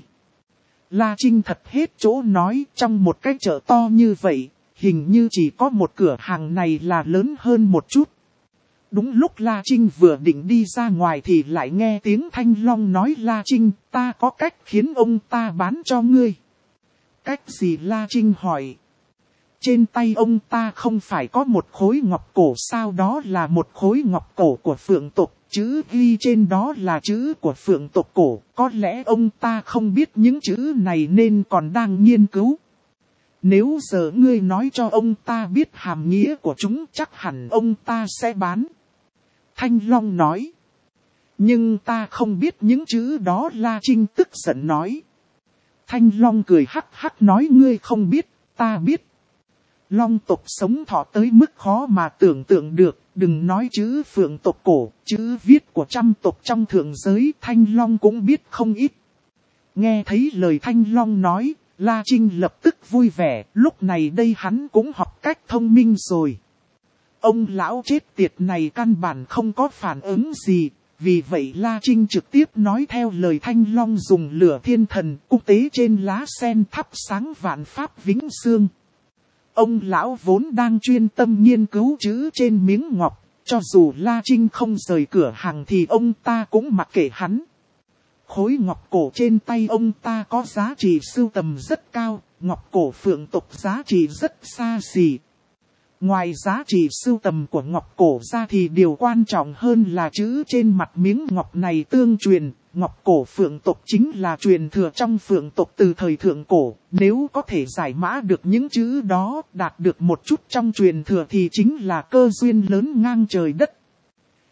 La Trinh thật hết chỗ nói, trong một cái chợ to như vậy, hình như chỉ có một cửa hàng này là lớn hơn một chút. Đúng lúc La Trinh vừa định đi ra ngoài thì lại nghe tiếng Thanh Long nói, La Trinh, ta có cách khiến ông ta bán cho ngươi. Cách gì? La Trinh hỏi. Trên tay ông ta không phải có một khối ngọc cổ sao? Đó là một khối ngọc cổ của Phượng tộc, chữ ghi trên đó là chữ của Phượng tộc cổ. Có lẽ ông ta không biết những chữ này nên còn đang nghiên cứu. Nếu giờ ngươi nói cho ông ta biết hàm nghĩa của chúng chắc hẳn ông ta sẽ bán. Thanh Long nói. Nhưng ta không biết những chữ đó. La Trinh tức giận nói. Thanh Long cười hắc hắc nói, ngươi không biết, ta biết. Long tộc sống thọ tới mức khó mà tưởng tượng được, đừng nói chữ Phượng tộc cổ, chữ viết của trăm tộc trong thượng giới Thanh Long cũng biết không ít. Nghe thấy lời Thanh Long nói, La Trinh lập tức vui vẻ, lúc này đây hắn cũng học cách thông minh rồi. Ông lão chết tiệt này căn bản không có phản ứng gì. Vì vậy La Trinh trực tiếp nói theo lời Thanh Long, dùng lửa thiên thần cung tế trên lá sen thắp sáng vạn pháp vĩnh sương. Ông lão vốn đang chuyên tâm nghiên cứu chữ trên miếng ngọc, cho dù La Trinh không rời cửa hàng thì ông ta cũng mặc kệ hắn. Khối ngọc cổ trên tay ông ta có giá trị sưu tầm rất cao, ngọc cổ Phượng tộc giá trị rất xa xỉ. Ngoài giá trị sưu tầm của ngọc cổ ra thì điều quan trọng hơn là chữ trên mặt miếng ngọc này tương truyền. Ngọc cổ Phượng tộc chính là truyền thừa trong Phượng tộc từ thời thượng cổ. Nếu có thể giải mã được những chữ đó, đạt được một chút trong truyền thừa thì chính là cơ duyên lớn ngang trời đất.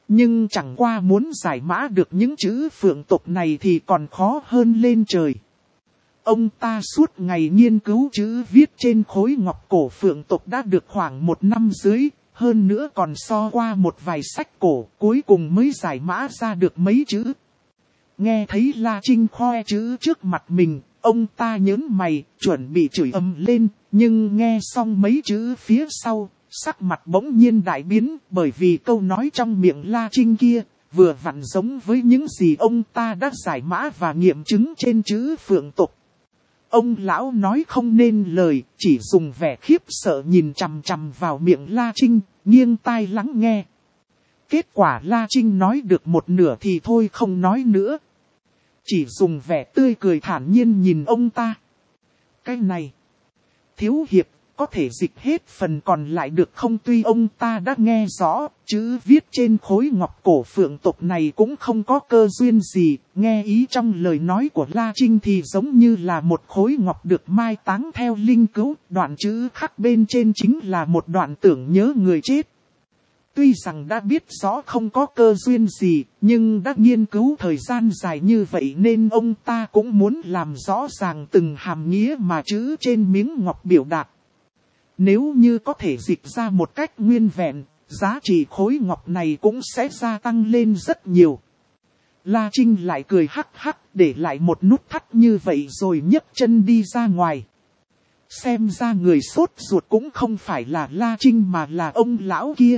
Nhưng chẳng qua muốn giải mã được những chữ phượng tộc này thì còn khó hơn lên trời. Ông ta suốt ngày nghiên cứu chữ viết trên khối ngọc cổ phượng tộc đã được khoảng một năm dưới, hơn nữa còn so qua một vài sách cổ, cuối cùng mới giải mã ra được mấy chữ. Nghe thấy La Trinh khoe chữ trước mặt mình, ông ta nhớn mày, chuẩn bị chửi ầm lên, nhưng nghe xong mấy chữ phía sau, sắc mặt bỗng nhiên đại biến, bởi vì câu nói trong miệng La Trinh kia, vừa vặn giống với những gì ông ta đã giải mã và nghiệm chứng trên chữ phượng tộc. Ông lão nói không nên lời, chỉ dùng vẻ khiếp sợ nhìn chằm chằm vào miệng La Trinh, nghiêng tai lắng nghe. Kết quả La Trinh nói được một nửa thì thôi không nói nữa. Chỉ dùng vẻ tươi cười thản nhiên nhìn ông ta. Cái này, thiếu hiệp, có thể dịch hết phần còn lại được không? Tuy ông ta đã nghe rõ, chữ viết trên khối ngọc cổ phượng tộc này cũng không có cơ duyên gì, nghe ý trong lời nói của La Trinh thì giống như là một khối ngọc được mai táng theo linh cữu, đoạn chữ khắc bên trên chính là một đoạn tưởng nhớ người chết. Tuy rằng đã biết rõ không có cơ duyên gì, nhưng đã nghiên cứu thời gian dài như vậy nên ông ta cũng muốn làm rõ ràng từng hàm nghĩa mà chữ trên miếng ngọc biểu đạt. Nếu như có thể dịch ra một cách nguyên vẹn, giá trị khối ngọc này cũng sẽ gia tăng lên rất nhiều. La Trinh lại cười hắc hắc, để lại một nút thắt như vậy rồi nhấc chân đi ra ngoài. Xem ra người sốt ruột cũng không phải là La Trinh mà là ông lão kia.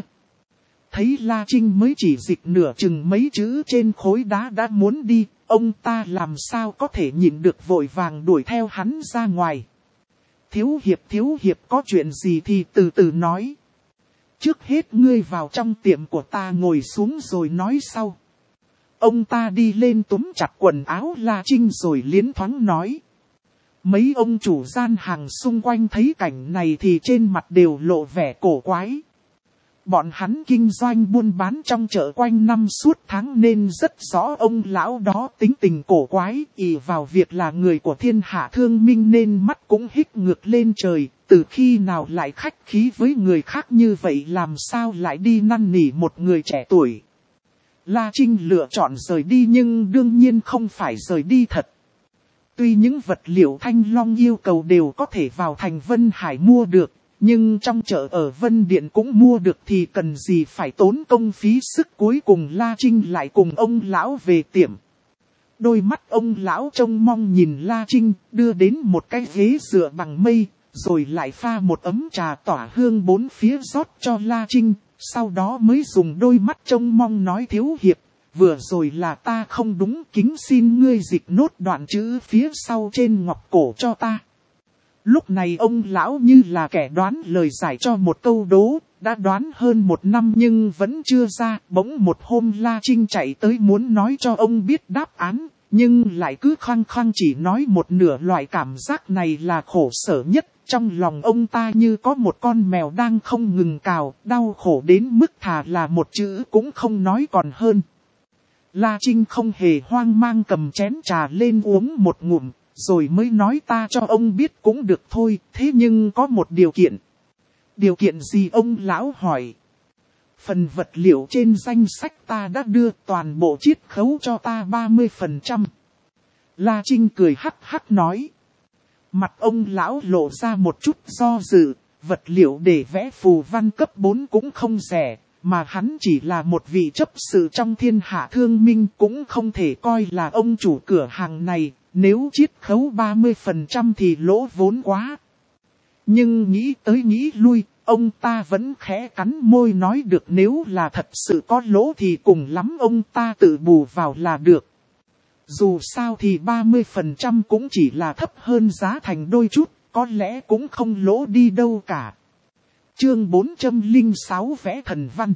Thấy La Trinh mới chỉ dịch nửa chừng mấy chữ trên khối đá đã muốn đi, ông ta làm sao có thể nhịn được vội vàng đuổi theo hắn ra ngoài. Thiếu hiệp thiếu hiệp có chuyện gì thì từ từ nói. Trước hết ngươi vào trong tiệm của ta ngồi xuống rồi nói sau. Ông ta đi lên túm chặt quần áo La Trinh rồi liến thoáng nói. Mấy ông chủ gian hàng xung quanh thấy cảnh này thì trên mặt đều lộ vẻ cổ quái. Bọn hắn kinh doanh buôn bán trong chợ quanh năm suốt tháng nên rất rõ ông lão đó tính tình cổ quái, ỷ vào việc là người của thiên hạ thương minh nên mắt cũng hít ngược lên trời, từ khi nào lại khách khí với người khác như vậy, làm sao lại đi năn nỉ một người trẻ tuổi. La Trinh lựa chọn rời đi nhưng đương nhiên không phải rời đi thật. Tuy những vật liệu Thanh Long yêu cầu đều có thể vào thành Vân Hải mua được, nhưng trong chợ ở Vân Điện cũng mua được thì cần gì phải tốn công phí sức. Cuối cùng La Trinh lại cùng ông lão về tiệm. Đôi mắt ông lão trông mong nhìn La Trinh, đưa đến một cái ghế dựa bằng mây, rồi lại pha một ấm trà tỏa hương bốn phía rót cho La Trinh, sau đó mới dùng đôi mắt trông mong nói: thiếu hiệp, vừa rồi là ta không đúng, kính xin ngươi dịch nốt đoạn chữ phía sau trên ngọc cổ cho ta. Lúc này ông lão như là kẻ đoán lời giải cho một câu đố, đã đoán hơn một năm nhưng vẫn chưa ra. Bỗng một hôm La Trinh chạy tới muốn nói cho ông biết đáp án, nhưng lại cứ khăng khăng chỉ nói một nửa. Loại cảm giác này là khổ sở nhất, trong lòng ông ta như có một con mèo đang không ngừng cào, đau khổ đến mức thà là một chữ cũng không nói còn hơn. La Trinh không hề hoang mang cầm chén trà lên uống một ngụm, rồi mới nói: ta cho ông biết cũng được thôi, thế nhưng có một điều kiện. Điều kiện gì? Ông lão hỏi. Phần vật liệu trên danh sách ta đã đưa, toàn bộ chiết khấu cho ta ba mươi phần trăm. La Trinh cười hắc hắc nói. Mặt ông lão lộ ra một chút do dự, vật liệu để vẽ phù văn cấp bốn cũng không rẻ, mà hắn chỉ là một vị chấp sự trong thiên hạ thương minh, cũng không thể coi là ông chủ cửa hàng này. Nếu chiết khấu ba mươi phần trăm thì lỗ vốn quá. Nhưng nghĩ tới nghĩ lui, ông ta vẫn khẽ cắn môi nói được, nếu là thật sự có lỗ thì cùng lắm ông ta tự bù vào là được. Dù sao thì ba mươi phần trăm cũng chỉ là thấp hơn giá thành đôi chút, có lẽ cũng không lỗ đi đâu cả. Chương bốn trăm lẻ sáu vẽ thần văn.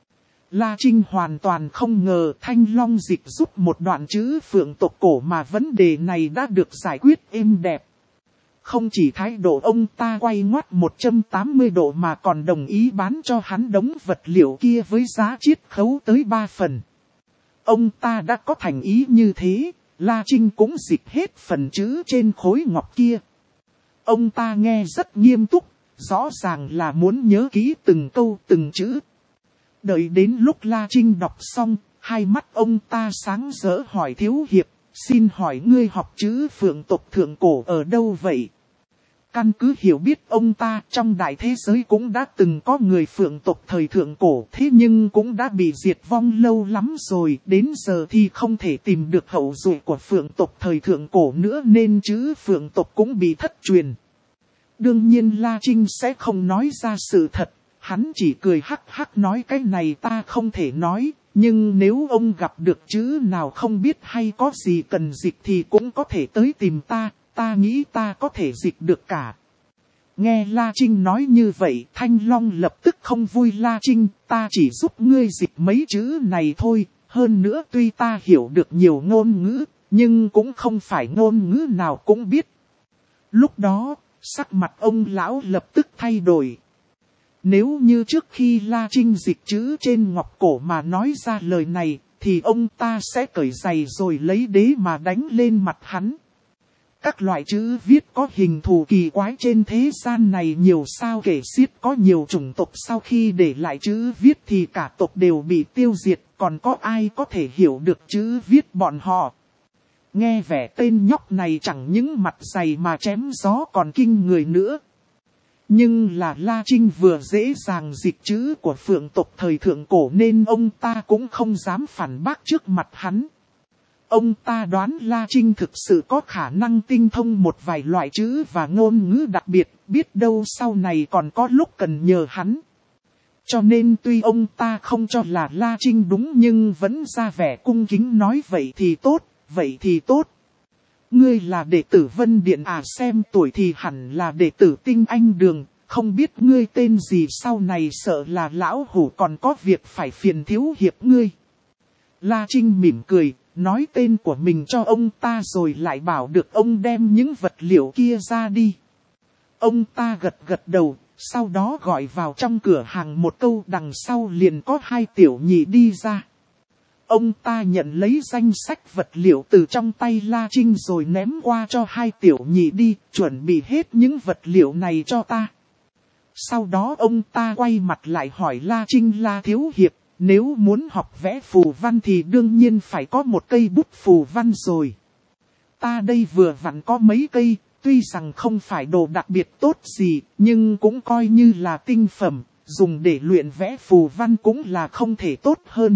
La Trinh hoàn toàn không ngờ Thanh Long dịch giúp một đoạn chữ phượng tộc cổ mà vấn đề này đã được giải quyết êm đẹp. Không chỉ thái độ ông ta quay ngoắt một trăm tám mươi độ mà còn đồng ý bán cho hắn đống vật liệu kia với giá chiết khấu tới ba phần. Ông ta đã có thành ý như thế, La Trinh cũng dịch hết phần chữ trên khối ngọc kia. Ông ta nghe rất nghiêm túc, rõ ràng là muốn nhớ kỹ từng câu từng chữ. Đợi đến lúc La Trinh đọc xong, hai mắt ông ta sáng rỡ hỏi Thiếu Hiệp, xin hỏi ngươi học chữ Phượng tộc thượng cổ ở đâu vậy? Căn cứ hiểu biết ông ta trong đại thế giới cũng đã từng có người Phượng tộc thời thượng cổ, thế nhưng cũng đã bị diệt vong lâu lắm rồi, đến giờ thì không thể tìm được hậu duệ của Phượng tộc thời thượng cổ nữa nên chữ Phượng tộc cũng bị thất truyền. Đương nhiên La Trinh sẽ không nói ra sự thật, hắn chỉ cười hắc hắc nói cái này ta không thể nói, nhưng nếu ông gặp được chữ nào không biết hay có gì cần dịch thì cũng có thể tới tìm ta. Ta nghĩ ta có thể dịch được cả. Nghe La Trinh nói như vậy, Thanh Long lập tức không vui. La Trinh, ta chỉ giúp ngươi dịch mấy chữ này thôi. Hơn nữa tuy ta hiểu được nhiều ngôn ngữ, nhưng cũng không phải ngôn ngữ nào cũng biết. Lúc đó, sắc mặt ông lão lập tức thay đổi. Nếu như trước khi La Trinh dịch chữ trên ngọc cổ mà nói ra lời này, thì ông ta sẽ cởi giày rồi lấy đế mà đánh lên mặt hắn. Các loại chữ viết có hình thù kỳ quái trên thế gian này nhiều sao kể xiết, có nhiều chủng tộc sau khi để lại chữ viết thì cả tộc đều bị tiêu diệt, còn có ai có thể hiểu được chữ viết bọn họ. Nghe vẻ tên nhóc này chẳng những mặt dày mà chém gió còn kinh người nữa. Nhưng là La Trinh vừa dễ dàng dịch chữ của Phượng tộc thời thượng cổ nên ông ta cũng không dám phản bác trước mặt hắn. Ông ta đoán La Trinh thực sự có khả năng tinh thông một vài loại chữ và ngôn ngữ đặc biệt, biết đâu sau này còn có lúc cần nhờ hắn. Cho nên tuy ông ta không cho là La Trinh đúng nhưng vẫn ra vẻ cung kính nói vậy thì tốt, vậy thì tốt. Ngươi là đệ tử Vân Điện à, xem tuổi thì hẳn là đệ tử Tinh Anh Đường, không biết ngươi tên gì, sau này sợ là lão hủ còn có việc phải phiền Thiếu Hiệp ngươi. La Trinh mỉm cười, nói tên của mình cho ông ta rồi lại bảo được ông đem những vật liệu kia ra đi. Ông ta gật gật đầu, sau đó gọi vào trong cửa hàng một câu, đằng sau liền có hai tiểu nhị đi ra. Ông ta nhận lấy danh sách vật liệu từ trong tay La Trinh rồi ném qua cho hai tiểu nhị đi, chuẩn bị hết những vật liệu này cho ta. Sau đó ông ta quay mặt lại hỏi La Trinh, La Thiếu Hiệp, nếu muốn học vẽ phù văn thì đương nhiên phải có một cây bút phù văn rồi. Ta đây vừa vặn có mấy cây, tuy rằng không phải đồ đặc biệt tốt gì, nhưng cũng coi như là tinh phẩm, dùng để luyện vẽ phù văn cũng là không thể tốt hơn.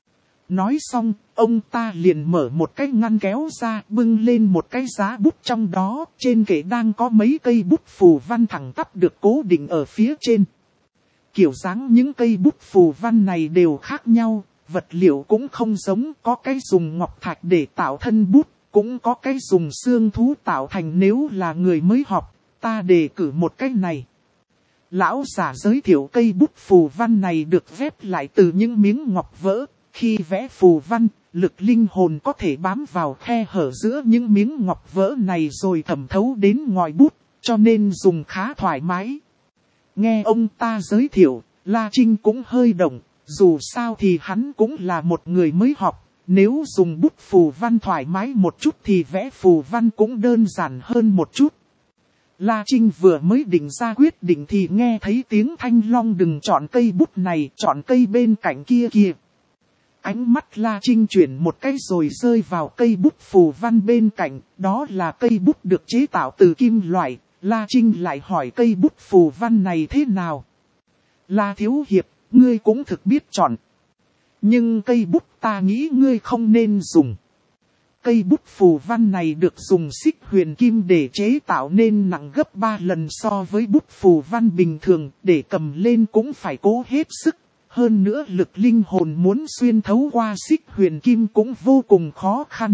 Nói xong, ông ta liền mở một cái ngăn kéo ra, bưng lên một cái giá bút, trong đó, trên kệ đang có mấy cây bút phù văn thẳng tắp được cố định ở phía trên. Kiểu dáng những cây bút phù văn này đều khác nhau, vật liệu cũng không giống, có cái dùng ngọc thạch để tạo thân bút, cũng có cái dùng xương thú tạo thành. Nếu là người mới học, ta đề cử một cái này. Lão giả giới thiệu cây bút phù văn này được vép lại từ những miếng ngọc vỡ. Khi vẽ phù văn, lực linh hồn có thể bám vào khe hở giữa những miếng ngọc vỡ này rồi thẩm thấu đến ngòi bút, cho nên dùng khá thoải mái. Nghe ông ta giới thiệu, La Trinh cũng hơi động, dù sao thì hắn cũng là một người mới học, nếu dùng bút phù văn thoải mái một chút thì vẽ phù văn cũng đơn giản hơn một chút. La Trinh vừa mới định ra quyết định thì nghe thấy tiếng Thanh Long, đừng chọn cây bút này, chọn cây bên cạnh kia kìa. Ánh mắt La Trinh chuyển một cái rồi rơi vào cây bút phù văn bên cạnh, đó là cây bút được chế tạo từ kim loại. La Trinh lại hỏi cây bút phù văn này thế nào? La Thiếu Hiệp, ngươi cũng thực biết chọn. Nhưng cây bút ta nghĩ ngươi không nên dùng. Cây bút phù văn này được dùng xích huyền kim để chế tạo nên nặng gấp ba lần so với bút phù văn bình thường, để cầm lên cũng phải cố hết sức. Hơn nữa lực linh hồn muốn xuyên thấu qua xích huyền kim cũng vô cùng khó khăn.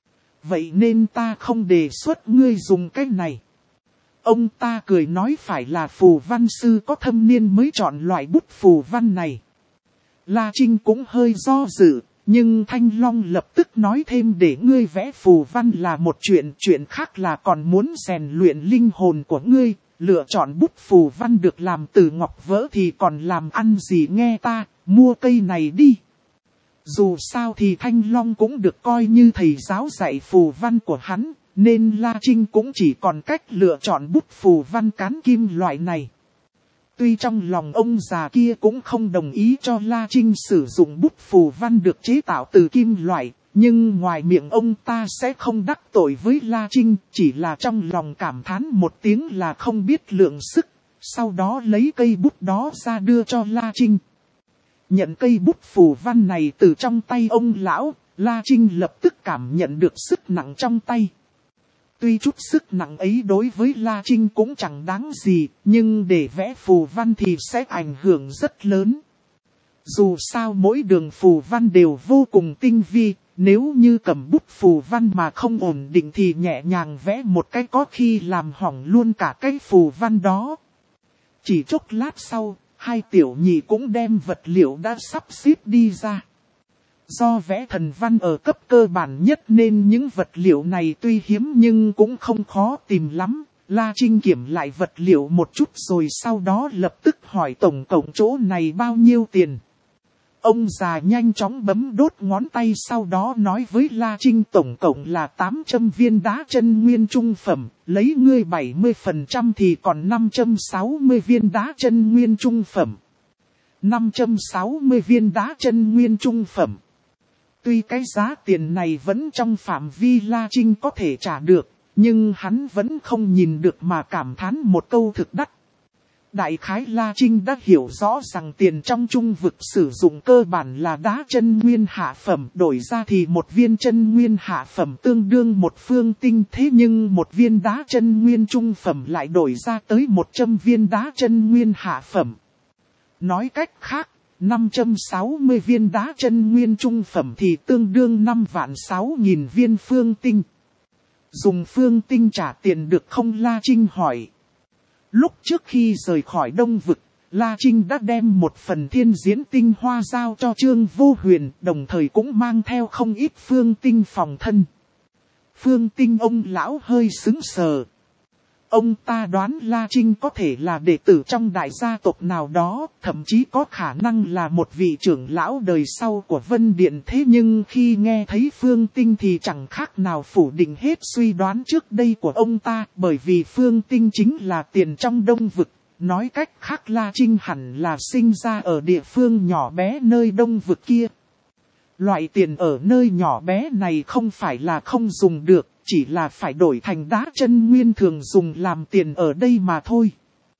Vậy nên ta không đề xuất ngươi dùng cái này. Ông ta cười nói phải là phù văn sư có thâm niên mới chọn loại bút phù văn này. La Trinh cũng hơi do dự, nhưng Thanh Long lập tức nói thêm để ngươi vẽ phù văn là một chuyện, chuyện khác là còn muốn rèn luyện linh hồn của ngươi. Lựa chọn bút phù văn được làm từ ngọc vỡ thì còn làm ăn gì, nghe ta, mua cây này đi. Dù sao thì Thanh Long cũng được coi như thầy giáo dạy phù văn của hắn, nên La Trinh cũng chỉ còn cách lựa chọn bút phù văn cán kim loại này. Tuy trong lòng ông già kia cũng không đồng ý cho La Trinh sử dụng bút phù văn được chế tạo từ kim loại, nhưng ngoài miệng ông ta sẽ không đắc tội với La Trinh, chỉ là trong lòng cảm thán một tiếng là không biết lượng sức, sau đó lấy cây bút đó ra đưa cho La Trinh. Nhận cây bút phù văn này từ trong tay ông lão, La Trinh lập tức cảm nhận được sức nặng trong tay. Tuy chút sức nặng ấy đối với La Trinh cũng chẳng đáng gì, nhưng để vẽ phù văn thì sẽ ảnh hưởng rất lớn. Dù sao mỗi đường phù văn đều vô cùng tinh vi, nếu như cầm bút phù văn mà không ổn định thì nhẹ nhàng vẽ một cái có khi làm hỏng luôn cả cái phù văn đó. Chỉ chốc lát sau, hai tiểu nhị cũng đem vật liệu đã sắp xếp đi ra. Do vẽ thần văn ở cấp cơ bản nhất nên những vật liệu này tuy hiếm nhưng cũng không khó tìm lắm. La Trinh kiểm lại vật liệu một chút rồi sau đó lập tức hỏi tổng cộng chỗ này bao nhiêu tiền. Ông già nhanh chóng bấm đốt ngón tay sau đó nói với La Trinh tổng cộng là tám trăm viên đá chân nguyên trung phẩm, lấy ngươi bảy mươi phần trăm thì còn năm trăm sáu mươi viên đá chân nguyên trung phẩm. năm trăm sáu mươi viên đá chân nguyên trung phẩm. Tuy cái giá tiền này vẫn trong phạm vi La Trinh có thể trả được, nhưng hắn vẫn không nhìn được mà cảm thán một câu thực đắt. Đại khái La Trinh đã hiểu rõ rằng tiền trong trung vực sử dụng cơ bản là đá chân nguyên hạ phẩm, đổi ra thì một viên chân nguyên hạ phẩm tương đương một phương tinh, thế nhưng một viên đá chân nguyên trung phẩm lại đổi ra tới một trăm viên đá chân nguyên hạ phẩm. Nói cách khác, năm trăm sáu mươi viên đá chân nguyên trung phẩm thì tương đương năm vạn sáu nghìn viên phương tinh. Dùng phương tinh trả tiền được không? La Trinh hỏi. Lúc trước khi rời khỏi Đông Vực, La Trinh đã đem một phần thiên diễn tinh hoa giao cho Trương Vô Huyền, đồng thời cũng mang theo không ít phương tinh phòng thân. Phương tinh ông lão hơi sững sờ. Ông ta đoán La Trinh có thể là đệ tử trong đại gia tộc nào đó, thậm chí có khả năng là một vị trưởng lão đời sau của Vân Điện. Thế nhưng khi nghe thấy phương tinh thì chẳng khác nào phủ định hết suy đoán trước đây của ông ta, bởi vì phương tinh chính là tiền trong Đông Vực. Nói cách khác La Trinh hẳn là sinh ra ở địa phương nhỏ bé nơi Đông Vực kia. Loại tiền ở nơi nhỏ bé này không phải là không dùng được, chỉ là phải đổi thành đá chân nguyên thường dùng làm tiền ở đây mà thôi.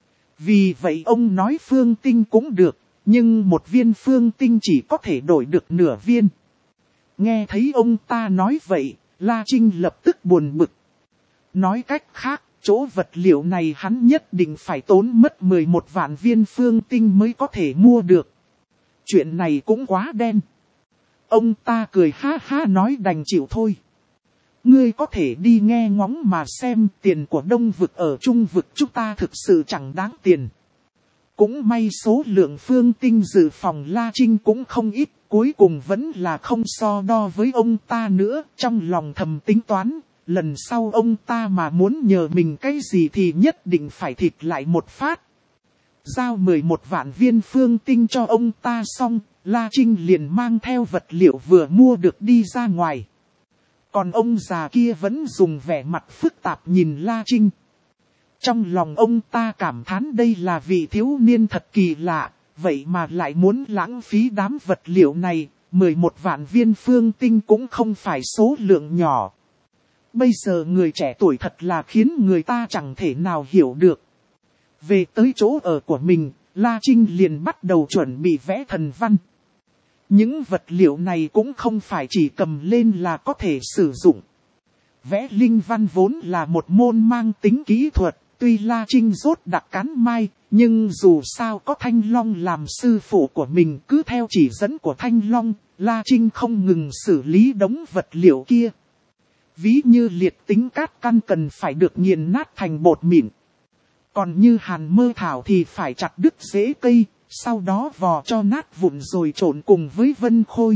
Vì vậy ông nói phương tinh cũng được, nhưng một viên phương tinh chỉ có thể đổi được nửa viên. Nghe thấy ông ta nói vậy, La Trinh lập tức buồn bực. Nói cách khác, chỗ vật liệu này hắn nhất định phải tốn mất mười một vạn viên phương tinh mới có thể mua được. Chuyện này cũng quá đen. Ông ta cười ha ha nói đành chịu thôi. Ngươi có thể đi nghe ngóng mà xem, tiền của Đông Vực ở Trung Vực chúng ta thực sự chẳng đáng tiền. Cũng may số lượng phương tinh dự phòng La Trinh cũng không ít, cuối cùng vẫn là không so đo với ông ta nữa. Trong lòng thầm tính toán, lần sau ông ta mà muốn nhờ mình cái gì thì nhất định phải thịt lại một phát. Giao mười một vạn viên phương tinh cho ông ta xong, La Trinh liền mang theo vật liệu vừa mua được đi ra ngoài. Còn ông già kia vẫn dùng vẻ mặt phức tạp nhìn La Trinh. Trong lòng ông ta cảm thán đây là vị thiếu niên thật kỳ lạ, vậy mà lại muốn lãng phí đám vật liệu này, mười một vạn viên phương tinh cũng không phải số lượng nhỏ. Bây giờ người trẻ tuổi thật là khiến người ta chẳng thể nào hiểu được. Về tới chỗ ở của mình, La Trinh liền bắt đầu chuẩn bị vẽ thần văn. Những vật liệu này cũng không phải chỉ cầm lên là có thể sử dụng. Vẽ linh văn vốn là một môn mang tính kỹ thuật, tuy La Trinh rốt đặc cán mai, nhưng dù sao có Thanh Long làm sư phụ của mình, cứ theo chỉ dẫn của Thanh Long, La Trinh không ngừng xử lý đống vật liệu kia. Ví như liệt tính cát căn cần phải được nghiền nát thành bột mịn. Còn như hàn mơ thảo thì phải chặt đứt rễ cây, sau đó vò cho nát vụn rồi trộn cùng với vân khôi.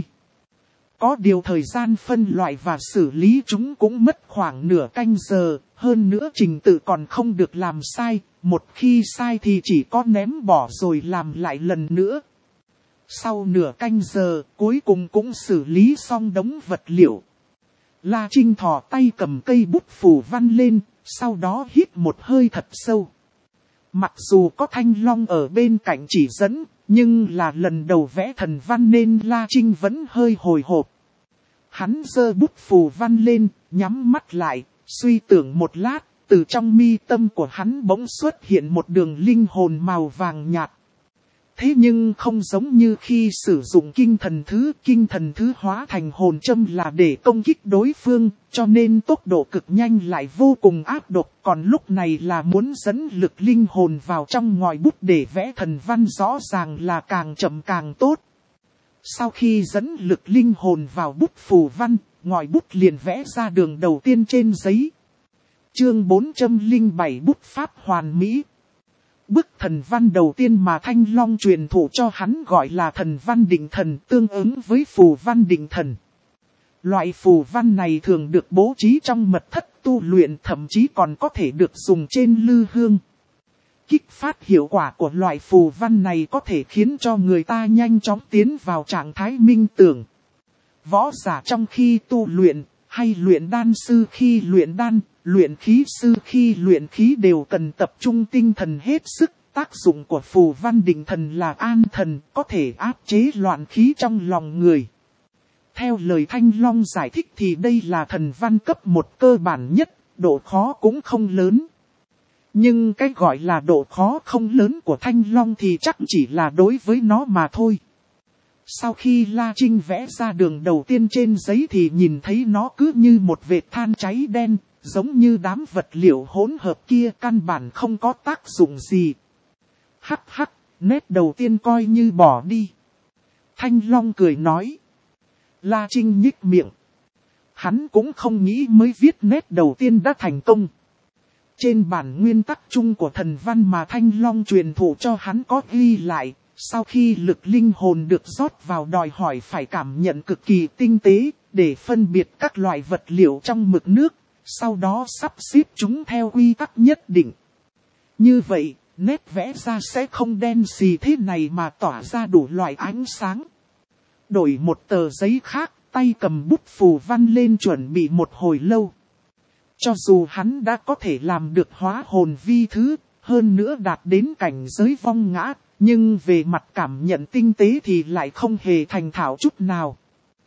Có điều thời gian phân loại và xử lý chúng cũng mất khoảng nửa canh giờ, hơn nữa trình tự còn không được làm sai, một khi sai thì chỉ có ném bỏ rồi làm lại lần nữa. Sau nửa canh giờ, cuối cùng cũng xử lý xong đống vật liệu. La Trinh thò tay cầm cây bút phù văn lên, sau đó hít một hơi thật sâu. Mặc dù có Thanh Long ở bên cạnh chỉ dẫn, nhưng là lần đầu vẽ thần văn nên La Trinh vẫn hơi hồi hộp. Hắn giơ bút phù văn lên, nhắm mắt lại, suy tưởng một lát, từ trong mi tâm của hắn bỗng xuất hiện một đường linh hồn màu vàng nhạt. Thế nhưng không giống như khi sử dụng kinh thần thứ, kinh thần thứ hóa thành hồn châm là để công kích đối phương, cho nên tốc độ cực nhanh lại vô cùng áp độc, còn lúc này là muốn dẫn lực linh hồn vào trong ngòi bút để vẽ thần văn rõ ràng là càng chậm càng tốt. Sau khi dẫn lực linh hồn vào bút phù văn, ngòi bút liền vẽ ra đường đầu tiên trên giấy. Chương bốn trăm lẻ bảy bút pháp hoàn mỹ. Bức thần văn đầu tiên mà Thanh Long truyền thụ cho hắn gọi là thần văn định thần, tương ứng với phù văn định thần. Loại phù văn này thường được bố trí trong mật thất tu luyện, thậm chí còn có thể được dùng trên lư hương. Kích phát hiệu quả của loại phù văn này có thể khiến cho người ta nhanh chóng tiến vào trạng thái minh tưởng. Võ giả trong khi tu luyện, hay luyện đan sư khi luyện đan, luyện khí sư khi luyện khí đều cần tập trung tinh thần hết sức. Tác dụng của phù văn định thần là an thần, có thể áp chế loạn khí trong lòng người. Theo lời Thanh Long giải thích thì đây là thần văn cấp một cơ bản nhất, độ khó cũng không lớn. Nhưng cái gọi là độ khó không lớn của Thanh Long thì chắc chỉ là đối với nó mà thôi. Sau khi La Trinh vẽ ra đường đầu tiên trên giấy thì nhìn thấy nó cứ như một vệt than cháy đen, giống như đám vật liệu hỗn hợp kia căn bản không có tác dụng gì. Hắc hắc, nét đầu tiên coi như bỏ đi. Thanh Long cười nói. La Trinh nhích miệng. Hắn cũng không nghĩ mới viết nét đầu tiên đã thành công. Trên bản nguyên tắc chung của thần văn mà Thanh Long truyền thụ cho hắn có ghi lại, sau khi lực linh hồn được rót vào đòi hỏi phải cảm nhận cực kỳ tinh tế, để phân biệt các loại vật liệu trong mực nước, sau đó sắp xếp chúng theo quy tắc nhất định. Như vậy, nét vẽ ra sẽ không đen xì thế này mà tỏa ra đủ loại ánh sáng. Đổi một tờ giấy khác, tay cầm bút phù văn lên chuẩn bị một hồi lâu. Cho dù hắn đã có thể làm được hóa hồn vi thứ, hơn nữa đạt đến cảnh giới vong ngã, nhưng về mặt cảm nhận tinh tế thì lại không hề thành thạo chút nào.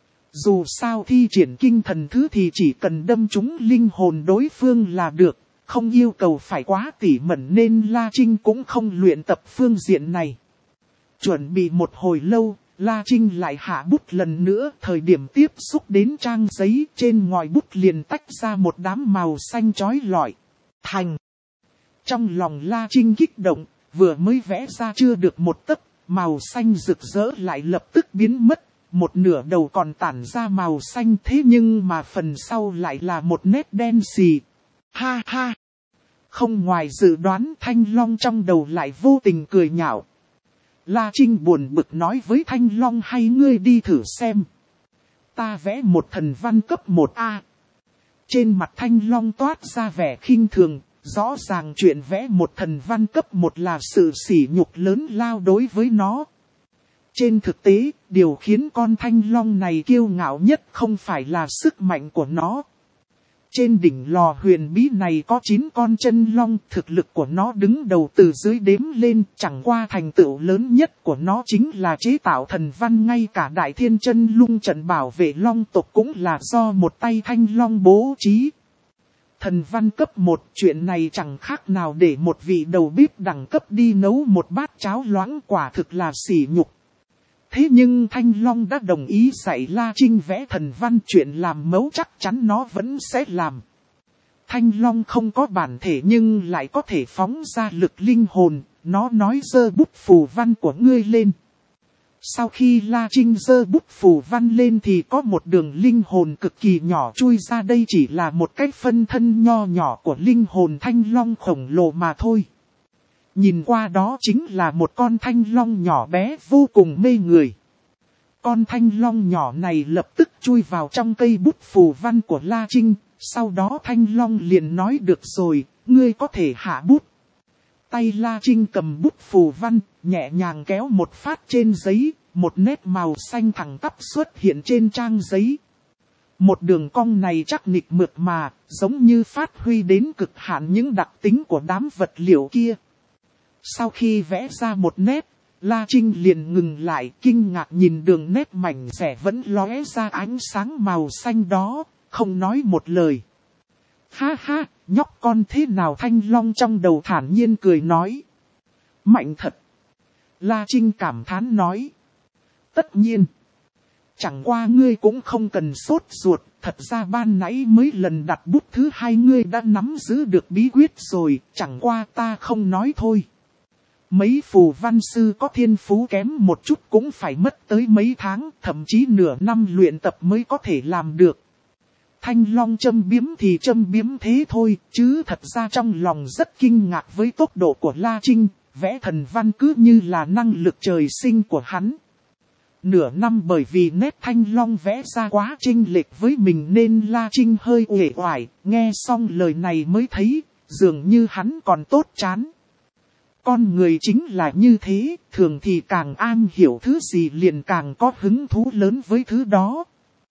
Dù sao thi triển kinh thần thứ thì chỉ cần đâm trúng linh hồn đối phương là được, không yêu cầu phải quá tỉ mẩn nên La Trinh cũng không luyện tập phương diện này. Chuẩn bị một hồi lâu, La Trinh lại hạ bút lần nữa, thời điểm tiếp xúc đến trang giấy trên ngòi bút liền tách ra một đám màu xanh chói lọi. Thành! Trong lòng La Trinh kích động, vừa mới vẽ ra chưa được một tấc, màu xanh rực rỡ lại lập tức biến mất, một nửa đầu còn tản ra màu xanh thế nhưng mà phần sau lại là một nét đen xì. Ha ha! Không ngoài dự đoán Thanh Long trong đầu lại vô tình cười nhạo. La Trinh buồn bực nói với Thanh Long hay ngươi đi thử xem. Ta vẽ một thần văn cấp một A. Trên mặt Thanh Long toát ra vẻ khinh thường, rõ ràng chuyện vẽ một thần văn cấp một là sự sỉ nhục lớn lao đối với nó. Trên thực tế, điều khiến con Thanh Long này kiêu ngạo nhất không phải là sức mạnh của nó. Trên đỉnh lò huyền bí này có chín con chân long, thực lực của nó đứng đầu từ dưới đếm lên, chẳng qua thành tựu lớn nhất của nó chính là chế tạo thần văn, ngay cả đại thiên chân lung trận bảo vệ long tộc cũng là do một tay Thanh Long bố trí. Thần văn cấp một, chuyện này chẳng khác nào để một vị đầu bếp đẳng cấp đi nấu một bát cháo loãng, quả thực là sỉ nhục. Thế nhưng Thanh Long đã đồng ý dạy La Trinh vẽ thần văn, chuyện làm mẫu chắc chắn nó vẫn sẽ làm. Thanh Long không có bản thể nhưng lại có thể phóng ra lực linh hồn, nó nói giơ bút phù văn của ngươi lên. Sau khi La Trinh giơ bút phù văn lên thì có một đường linh hồn cực kỳ nhỏ chui ra, đây chỉ là một cái phân thân nho nhỏ của linh hồn Thanh Long khổng lồ mà thôi. Nhìn qua đó chính là một con Thanh Long nhỏ bé vô cùng mê người. Con Thanh Long nhỏ này lập tức chui vào trong cây bút phù văn của La Trinh, sau đó Thanh Long liền nói được rồi, ngươi có thể hạ bút. Tay La Trinh cầm bút phù văn, nhẹ nhàng kéo một phát trên giấy, một nét màu xanh thẳng tắp xuất hiện trên trang giấy. Một đường cong này chắc nịch mượt mà, giống như phát huy đến cực hạn những đặc tính của đám vật liệu kia. Sau khi vẽ ra một nét, La Trinh liền ngừng lại, kinh ngạc nhìn đường nét mảnh rẻ vẫn lóe ra ánh sáng màu xanh đó, không nói một lời. Ha ha, nhóc con thế nào? Thanh Long trong đầu thản nhiên cười nói. Mạnh thật. La Trinh cảm thán nói. Tất nhiên. Chẳng qua ngươi cũng không cần sốt ruột, thật ra ban nãy mới lần đặt bút thứ hai ngươi đã nắm giữ được bí quyết rồi, chẳng qua ta không nói thôi. Mấy phù văn sư có thiên phú kém một chút cũng phải mất tới mấy tháng, thậm chí nửa năm luyện tập mới có thể làm được. Thanh Long châm biếm thì châm biếm thế thôi, chứ thật ra trong lòng rất kinh ngạc với tốc độ của La Trinh, vẽ thần văn cứ như là năng lực trời sinh của hắn. Nửa năm bởi vì nét Thanh Long vẽ ra quá chênh lệch với mình nên La Trinh hơi uể oải, nghe xong lời này mới thấy, dường như hắn còn tốt chán. Con người chính là như thế, thường thì càng am hiểu thứ gì liền càng có hứng thú lớn với thứ đó.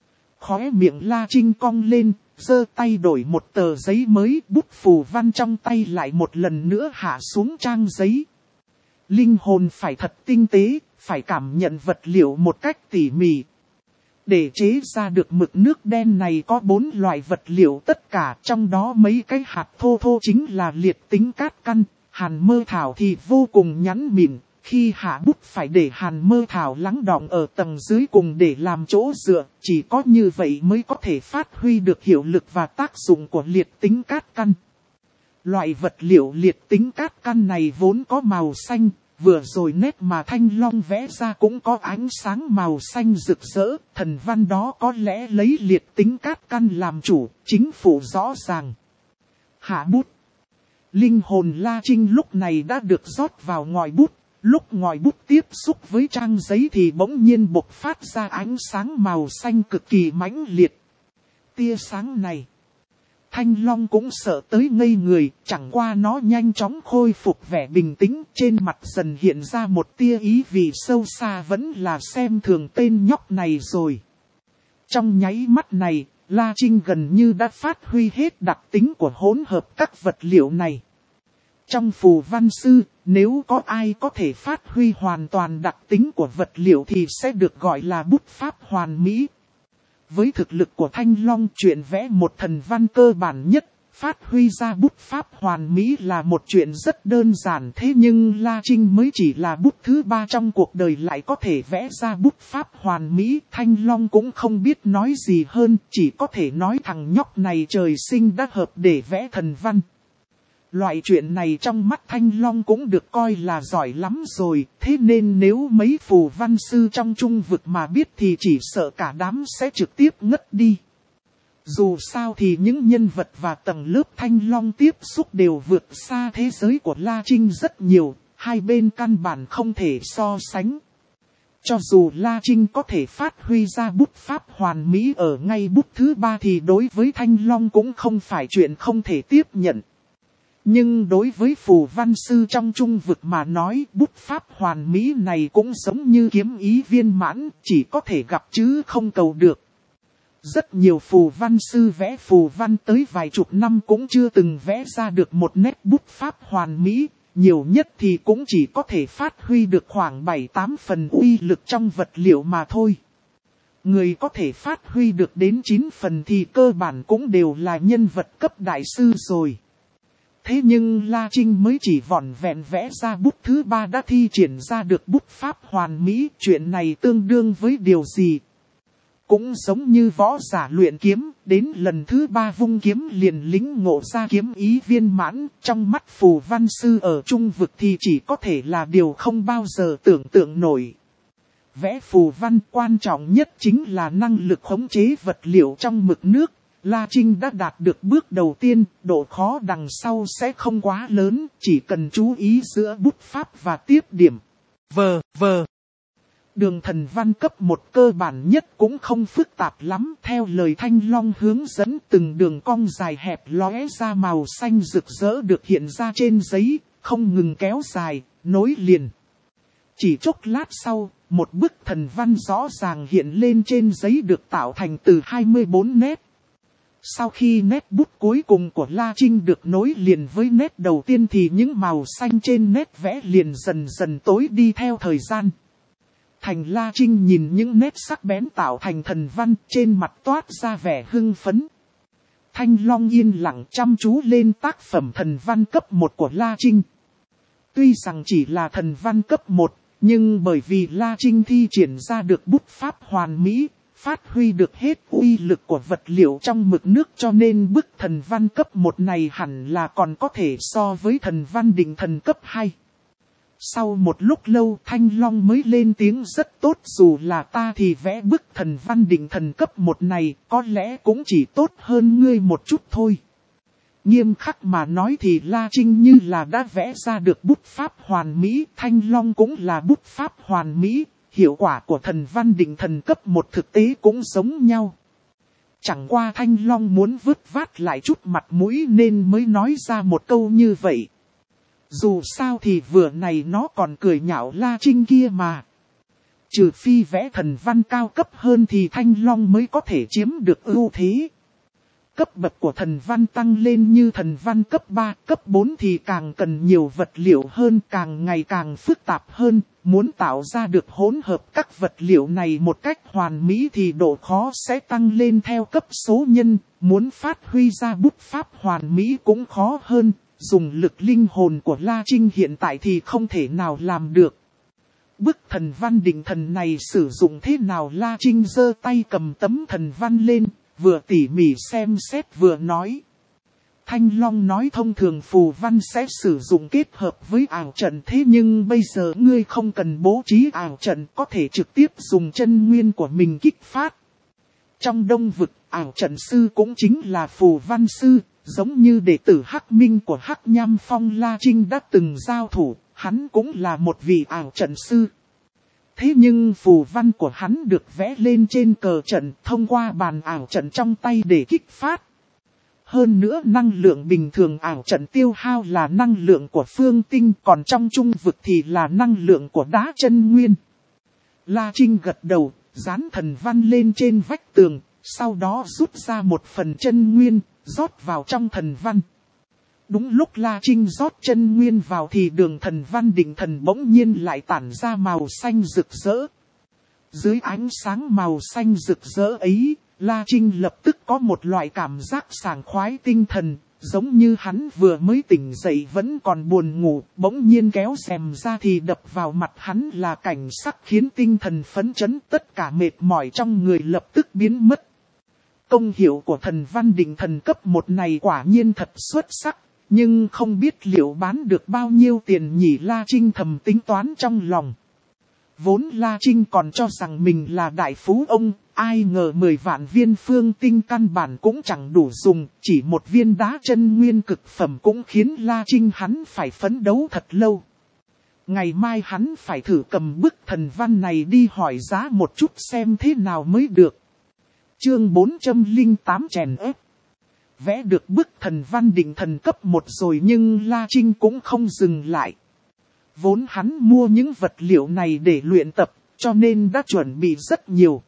Khóe miệng La Trinh cong lên, giơ tay đổi một tờ giấy mới, bút phù văn trong tay lại một lần nữa hạ xuống trang giấy. Linh hồn phải thật tinh tế, phải cảm nhận vật liệu một cách tỉ mỉ. Để chế ra được mực nước đen này có bốn loại vật liệu tất cả, trong đó mấy cái hạt thô thô chính là liệt tính cát căn, hàn mơ thảo thì vô cùng nhẵn mịn. Khi hạ bút phải để hàn mơ thảo lắng đọng ở tầng dưới cùng để làm chỗ dựa, chỉ có như vậy mới có thể phát huy được hiệu lực và tác dụng của liệt tính cát căn. Loại vật liệu liệt tính cát căn này vốn có màu xanh, vừa rồi nét mà Thanh Long vẽ ra cũng có ánh sáng màu xanh rực rỡ, thần văn đó có lẽ lấy liệt tính cát căn làm chủ, chính phủ rõ ràng. Hạ bút. Linh hồn La Trinh lúc này đã được rót vào ngòi bút. Lúc ngòi bút tiếp xúc với trang giấy thì bỗng nhiên bộc phát ra ánh sáng màu xanh cực kỳ mãnh liệt. Tia sáng này, Thanh Long cũng sợ tới ngây người, chẳng qua nó nhanh chóng khôi phục vẻ bình tĩnh, trên mặt dần hiện ra một tia ý vị sâu xa vẫn là xem thường tên nhóc này rồi. Trong nháy mắt này, La Trinh gần như đã phát huy hết đặc tính của hỗn hợp các vật liệu này. Trong phù văn sư, nếu có ai có thể phát huy hoàn toàn đặc tính của vật liệu thì sẽ được gọi là bút pháp hoàn mỹ. Với thực lực của Thanh Long, chuyện vẽ một thần văn cơ bản nhất, phát huy ra bút pháp hoàn mỹ là một chuyện rất đơn giản. Thế nhưng La Trinh mới chỉ là bút thứ ba trong cuộc đời lại có thể vẽ ra bút pháp hoàn mỹ. Thanh Long cũng không biết nói gì hơn, chỉ có thể nói thằng nhóc này trời sinh đã hợp để vẽ thần văn. Loại chuyện này trong mắt Thanh Long cũng được coi là giỏi lắm rồi, thế nên nếu mấy phù văn sư trong trung vực mà biết thì chỉ sợ cả đám sẽ trực tiếp ngất đi. Dù sao thì những nhân vật và tầng lớp Thanh Long tiếp xúc đều vượt xa thế giới của La Trinh rất nhiều, hai bên căn bản không thể so sánh. Cho dù La Trinh có thể phát huy ra bút pháp hoàn mỹ ở ngay bút thứ ba thì đối với Thanh Long cũng không phải chuyện không thể tiếp nhận. Nhưng đối với phù văn sư trong trung vực mà nói, bút pháp hoàn mỹ này cũng giống như kiếm ý viên mãn, chỉ có thể gặp chứ không cầu được. Rất nhiều phù văn sư vẽ phù văn tới vài chục năm cũng chưa từng vẽ ra được một nét bút pháp hoàn mỹ, nhiều nhất thì cũng chỉ có thể phát huy được khoảng bảy tám phần uy lực trong vật liệu mà thôi. Người có thể phát huy được đến chín phần thì cơ bản cũng đều là nhân vật cấp đại sư rồi. Thế nhưng La Trinh mới chỉ vỏn vẹn vẽ ra bút thứ ba đã thi triển ra được bút pháp hoàn mỹ. Chuyện này tương đương với điều gì? Cũng giống như võ giả luyện kiếm, đến lần thứ ba vung kiếm liền lĩnh ngộ ra kiếm ý viên mãn. Trong mắt phù văn sư ở trung vực thì chỉ có thể là điều không bao giờ tưởng tượng nổi. Vẽ phù văn quan trọng nhất chính là năng lực khống chế vật liệu trong mực nước. La Trinh đã đạt được bước đầu tiên, độ khó đằng sau sẽ không quá lớn, chỉ cần chú ý giữa bút pháp và tiếp điểm. Vờ, vờ. Đường thần văn cấp một cơ bản nhất cũng không phức tạp lắm, theo lời Thanh Long hướng dẫn từng đường cong dài hẹp lóe ra màu xanh rực rỡ được hiện ra trên giấy, không ngừng kéo dài, nối liền. Chỉ chốc lát sau, một bức thần văn rõ ràng hiện lên trên giấy được tạo thành từ hai mươi bốn nét. Sau khi nét bút cuối cùng của La Trinh được nối liền với nét đầu tiên thì những màu xanh trên nét vẽ liền dần dần tối đi theo thời gian. Thành La Trinh nhìn những nét sắc bén tạo thành thần văn trên mặt toát ra vẻ hưng phấn. Thanh Long yên lặng chăm chú lên tác phẩm thần văn cấp một của La Trinh. Tuy rằng chỉ là thần văn cấp một, nhưng bởi vì La Trinh thi triển ra được bút pháp hoàn mỹ, phát huy được hết uy lực của vật liệu trong mực nước cho nên bức thần văn cấp một này hẳn là còn có thể so với thần văn định thần cấp hai. Sau một lúc lâu Thanh Long mới lên tiếng rất tốt, dù là ta thì vẽ bức thần văn định thần cấp một này có lẽ cũng chỉ tốt hơn ngươi một chút thôi. Nghiêm khắc mà nói thì La Trinh như là đã vẽ ra được bút pháp hoàn mỹ, Thanh Long cũng là bút pháp hoàn mỹ, hiệu quả của thần văn định thần cấp một thực tế cũng giống nhau. Chẳng qua Thanh Long muốn vứt vát lại chút mặt mũi nên mới nói ra một câu như vậy. Dù sao thì vừa này nó còn cười nhạo La Trinh kia mà. Trừ phi vẽ thần văn cao cấp hơn thì Thanh Long mới có thể chiếm được ưu thế. Cấp bậc của thần văn tăng lên như thần văn cấp ba, cấp bốn thì càng cần nhiều vật liệu hơn, càng ngày càng phức tạp hơn. Muốn tạo ra được hỗn hợp các vật liệu này một cách hoàn mỹ thì độ khó sẽ tăng lên theo cấp số nhân. Muốn phát huy ra bút pháp hoàn mỹ cũng khó hơn. Dùng lực linh hồn của La Trinh hiện tại thì không thể nào làm được. Bức thần văn định thần này sử dụng thế nào? La Trinh giơ tay cầm tấm thần văn lên, vừa tỉ mỉ xem xét vừa nói. Thanh Long nói thông thường phù văn sẽ sử dụng kết hợp với ảo trận, thế nhưng bây giờ ngươi không cần bố trí ảo trận, có thể trực tiếp dùng chân nguyên của mình kích phát. Trong Đông Vực, ảo trận sư cũng chính là phù văn sư, giống như đệ tử Hắc Minh của Hắc Nham Phong La Trinh đã từng giao thủ, hắn cũng là một vị ảo trận sư. Thế nhưng phù văn của hắn được vẽ lên trên cờ trận thông qua bàn ảo trận trong tay để kích phát. Hơn nữa năng lượng bình thường ảo trận tiêu hao là năng lượng của phương tinh, còn trong Trung Vực thì là năng lượng của đá chân nguyên. La Trinh gật đầu, dán thần văn lên trên vách tường, sau đó rút ra một phần chân nguyên, rót vào trong thần văn. Đúng lúc La Trinh rót chân nguyên vào thì đường thần văn định thần bỗng nhiên lại tản ra màu xanh rực rỡ. Dưới ánh sáng màu xanh rực rỡ ấy, La Trinh lập tức có một loại cảm giác sảng khoái tinh thần, giống như hắn vừa mới tỉnh dậy vẫn còn buồn ngủ, bỗng nhiên kéo rèm ra thì đập vào mặt hắn là cảnh sắc khiến tinh thần phấn chấn, tất cả mệt mỏi trong người lập tức biến mất. Công hiệu của thần văn định thần cấp một này quả nhiên thật xuất sắc, nhưng không biết liệu bán được bao nhiêu tiền nhỉ? La Trinh thầm tính toán trong lòng. Vốn La Trinh còn cho rằng mình là đại phú ông, ai ngờ mười vạn viên phương tinh căn bản cũng chẳng đủ dùng, chỉ một viên đá chân nguyên cực phẩm cũng khiến La Trinh hắn phải phấn đấu thật lâu. Ngày mai hắn phải thử cầm bức thần văn này đi hỏi giá một chút xem thế nào mới được. Chương bốn trăm lẻ tám chèn ép. Vẽ được bức thần văn định thần cấp một rồi nhưng La Trinh cũng không dừng lại. Vốn hắn mua những vật liệu này để luyện tập, cho nên đã chuẩn bị rất nhiều.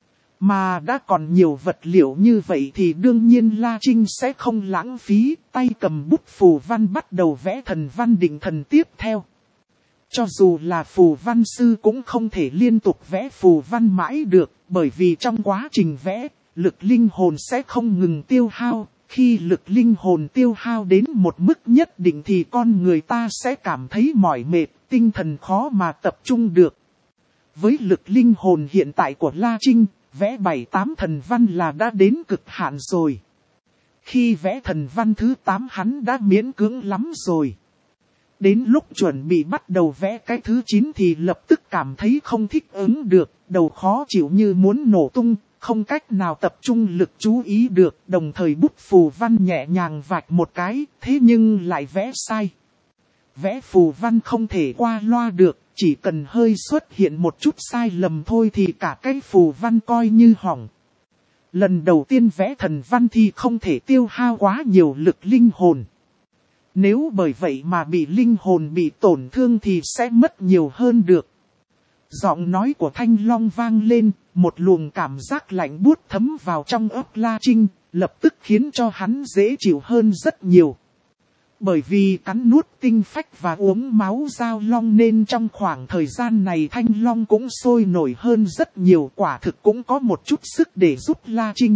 Mà đã còn nhiều vật liệu như vậy thì đương nhiên La Trinh sẽ không lãng phí, tay cầm bút phù văn bắt đầu vẽ thần văn định thần tiếp theo. Cho dù là phù văn sư cũng không thể liên tục vẽ phù văn mãi được, bởi vì trong quá trình vẽ, lực linh hồn sẽ không ngừng tiêu hao. Khi lực linh hồn tiêu hao đến một mức nhất định thì con người ta sẽ cảm thấy mỏi mệt, tinh thần khó mà tập trung được. Với lực linh hồn hiện tại của La Trinh, vẽ bảy tám thần văn là đã đến cực hạn rồi. Khi vẽ thần văn thứ tám hắn đã miễn cưỡng lắm rồi. Đến lúc chuẩn bị bắt đầu vẽ cái thứ chín thì lập tức cảm thấy không thích ứng được, đầu khó chịu như muốn nổ tung, không cách nào tập trung lực chú ý được, đồng thời bút phù văn nhẹ nhàng vạch một cái, thế nhưng lại vẽ sai. Vẽ phù văn không thể qua loa được, chỉ cần hơi xuất hiện một chút sai lầm thôi thì cả cái phù văn coi như hỏng. Lần đầu tiên vẽ thần văn thì không thể tiêu hao quá nhiều lực linh hồn. Nếu bởi vậy mà bị linh hồn bị tổn thương thì sẽ mất nhiều hơn được. Giọng nói của Thanh Long vang lên, một luồng cảm giác lạnh buốt thấm vào trong óc La Trinh, lập tức khiến cho hắn dễ chịu hơn rất nhiều. Bởi vì cắn nuốt tinh phách và uống máu giao long nên trong khoảng thời gian này Thanh Long cũng sôi nổi hơn rất nhiều, quả thực cũng có một chút sức để giúp La Trinh.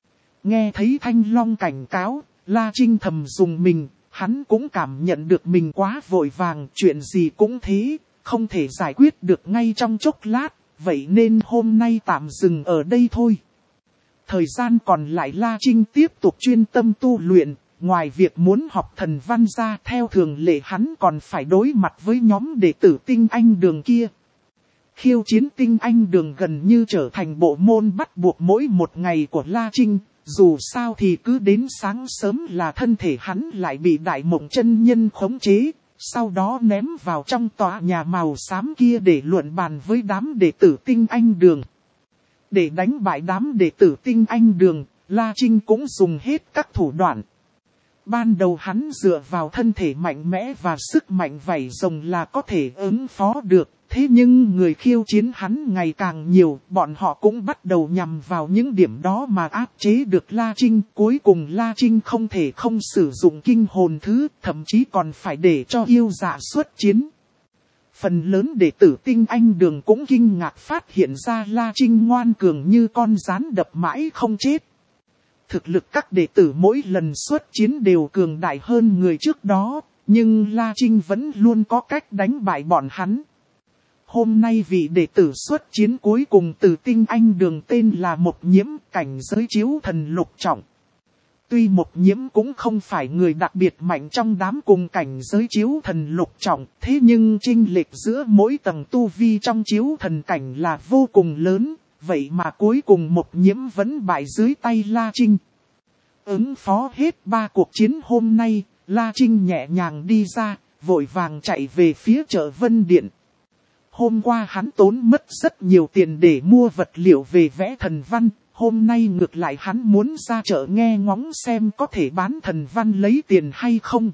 Nghe thấy Thanh Long cảnh cáo, La Trinh thầm dùng mình, hắn cũng cảm nhận được mình quá vội vàng, chuyện gì cũng thế, không thể giải quyết được ngay trong chốc lát, vậy nên hôm nay tạm dừng ở đây thôi. Thời gian còn lại La Trinh tiếp tục chuyên tâm tu luyện, ngoài việc muốn học thần văn ra, theo thường lệ hắn còn phải đối mặt với nhóm đệ tử Tinh Anh Đường kia. Khiêu chiến Tinh Anh Đường gần như trở thành bộ môn bắt buộc mỗi một ngày của La Trinh, dù sao thì cứ đến sáng sớm là thân thể hắn lại bị Đại Mộng Chân Nhân khống chế, sau đó ném vào trong tòa nhà màu xám kia để luận bàn với đám đệ tử Tinh Anh Đường. Để đánh bại đám đệ tử Tinh Anh Đường, La Trinh cũng dùng hết các thủ đoạn. Ban đầu hắn dựa vào thân thể mạnh mẽ và sức mạnh vảy rồng là có thể ứng phó được. Thế nhưng người khiêu chiến hắn ngày càng nhiều, bọn họ cũng bắt đầu nhằm vào những điểm đó mà áp chế được La Trinh. Cuối cùng La Trinh không thể không sử dụng kinh hồn thứ, thậm chí còn phải để cho yêu dạ xuất chiến. Phần lớn đệ tử Tinh Anh Đường cũng kinh ngạc phát hiện ra La Trinh ngoan cường như con rắn đập mãi không chết. Thực lực các đệ tử mỗi lần xuất chiến đều cường đại hơn người trước đó, nhưng La Trinh vẫn luôn có cách đánh bại bọn hắn. Hôm nay vị đệ tử xuất chiến cuối cùng từ Tinh Anh Đường tên là Mộc Nhiễm, cảnh giới chiếu thần lục trọng. Tuy Mộc Nhiễm cũng không phải người đặc biệt mạnh trong đám cùng cảnh giới chiếu thần lục trọng, thế nhưng chênh lệch giữa mỗi tầng tu vi trong chiếu thần cảnh là vô cùng lớn, vậy mà cuối cùng Mộc Nhiễm vẫn bại dưới tay La Trinh. Ứng phó hết ba cuộc chiến hôm nay, La Trinh nhẹ nhàng đi ra, vội vàng chạy về phía chợ Vân Điện. Hôm qua hắn tốn mất rất nhiều tiền để mua vật liệu về vẽ thần văn, hôm nay ngược lại hắn muốn ra chợ nghe ngóng xem có thể bán thần văn lấy tiền hay không.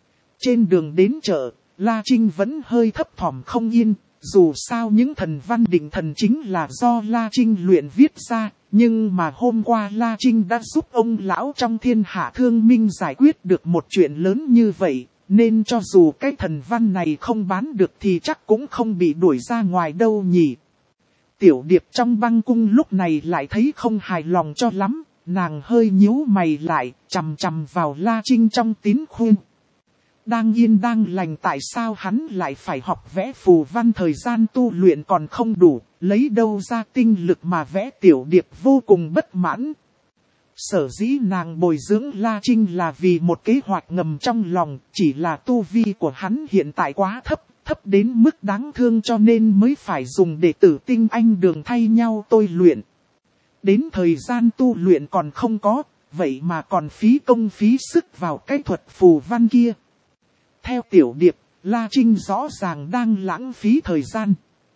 Trên đường đến chợ, La Trinh vẫn hơi thấp thỏm không yên, dù sao những thần văn định thần chính là do La Trinh luyện viết ra, nhưng mà hôm qua La Trinh đã giúp ông lão trong thiên hạ thương minh giải quyết được một chuyện lớn như vậy. Nên cho dù cái thần văn này không bán được thì chắc cũng không bị đuổi ra ngoài đâu nhỉ. Tiểu Điệp trong băng cung lúc này lại thấy không hài lòng cho lắm, nàng hơi nhíu mày lại, chằm chằm vào La Trinh trong tín khuyên. Đang yên đang lành tại sao hắn lại phải học vẽ phù văn, thời gian tu luyện còn không đủ, lấy đâu ra tinh lực mà vẽ. Tiểu Điệp vô cùng bất mãn. Sở dĩ nàng bồi dưỡng La Trinh là vì một kế hoạch ngầm trong lòng, chỉ là tu vi của hắn hiện tại quá thấp, thấp đến mức đáng thương cho nên mới phải dùng đệ tử Tinh Anh Đường thay nhau tôi luyện. Đến thời gian tu luyện còn không có, vậy mà còn phí công phí sức vào cái thuật phù văn kia. Theo Tiểu Điệp, La Trinh rõ ràng đang lãng phí thời gian.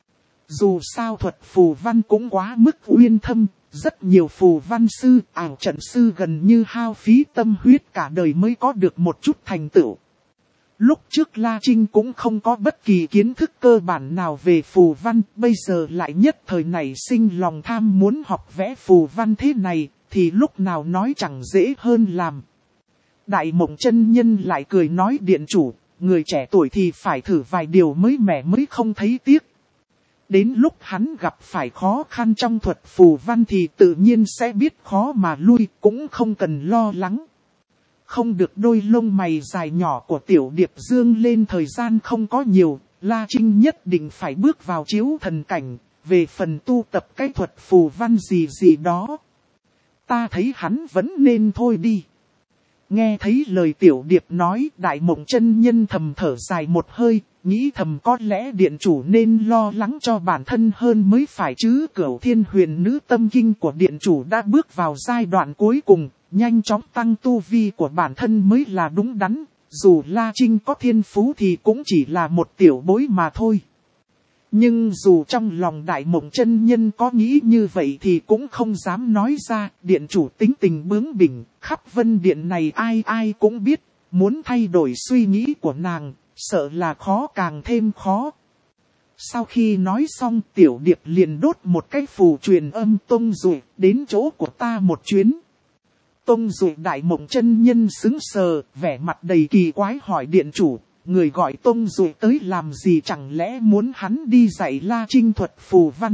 Dù sao thuật phù văn cũng quá mức uyên thâm. Rất nhiều phù văn sư, ảo trận sư gần như hao phí tâm huyết cả đời mới có được một chút thành tựu. Lúc trước La Trinh cũng không có bất kỳ kiến thức cơ bản nào về phù văn, bây giờ lại nhất thời này sinh lòng tham muốn học vẽ phù văn thế này, thì lúc nào nói chẳng dễ hơn làm. Đại Mộng Chân Nhân lại cười nói, điện chủ, người trẻ tuổi thì phải thử vài điều mới mẻ mới không thấy tiếc. Đến lúc hắn gặp phải khó khăn trong thuật phù văn thì tự nhiên sẽ biết khó mà lui, cũng không cần lo lắng. Không được, đôi lông mày dài nhỏ của Tiểu Điệp dương lên, thời gian không có nhiều, La Trinh nhất định phải bước vào chiếu thần cảnh, về phần tu tập cái thuật phù văn gì gì đó. Ta thấy hắn vẫn nên thôi đi. Nghe thấy lời Tiểu Điệp nói, Đại Mộng Chân Nhân thầm thở dài một hơi, nghĩ thầm có lẽ điện chủ nên lo lắng cho bản thân hơn mới phải chứ. Cửu Thiên Huyền Nữ Tâm Kinh của điện chủ đã bước vào giai đoạn cuối cùng, nhanh chóng tăng tu vi của bản thân mới là đúng đắn, dù La Trinh có thiên phú thì cũng chỉ là một tiểu bối mà thôi. Nhưng dù trong lòng Đại Mộng Chân Nhân có nghĩ như vậy thì cũng không dám nói ra, điện chủ tính tình bướng bỉnh, khắp Vân Điện này ai ai cũng biết, muốn thay đổi suy nghĩ của nàng, sợ là khó càng thêm khó. Sau khi nói xong, Tiểu Điệp liền đốt một cái phù truyền âm tung rồi, đến chỗ của ta một chuyến. Tông Dụ Đại Mộng chân nhân sững sờ, vẻ mặt đầy kỳ quái hỏi điện chủ, người gọi Tông Dụ tới làm gì, chẳng lẽ muốn hắn đi dạy La Trinh thuật phù văn.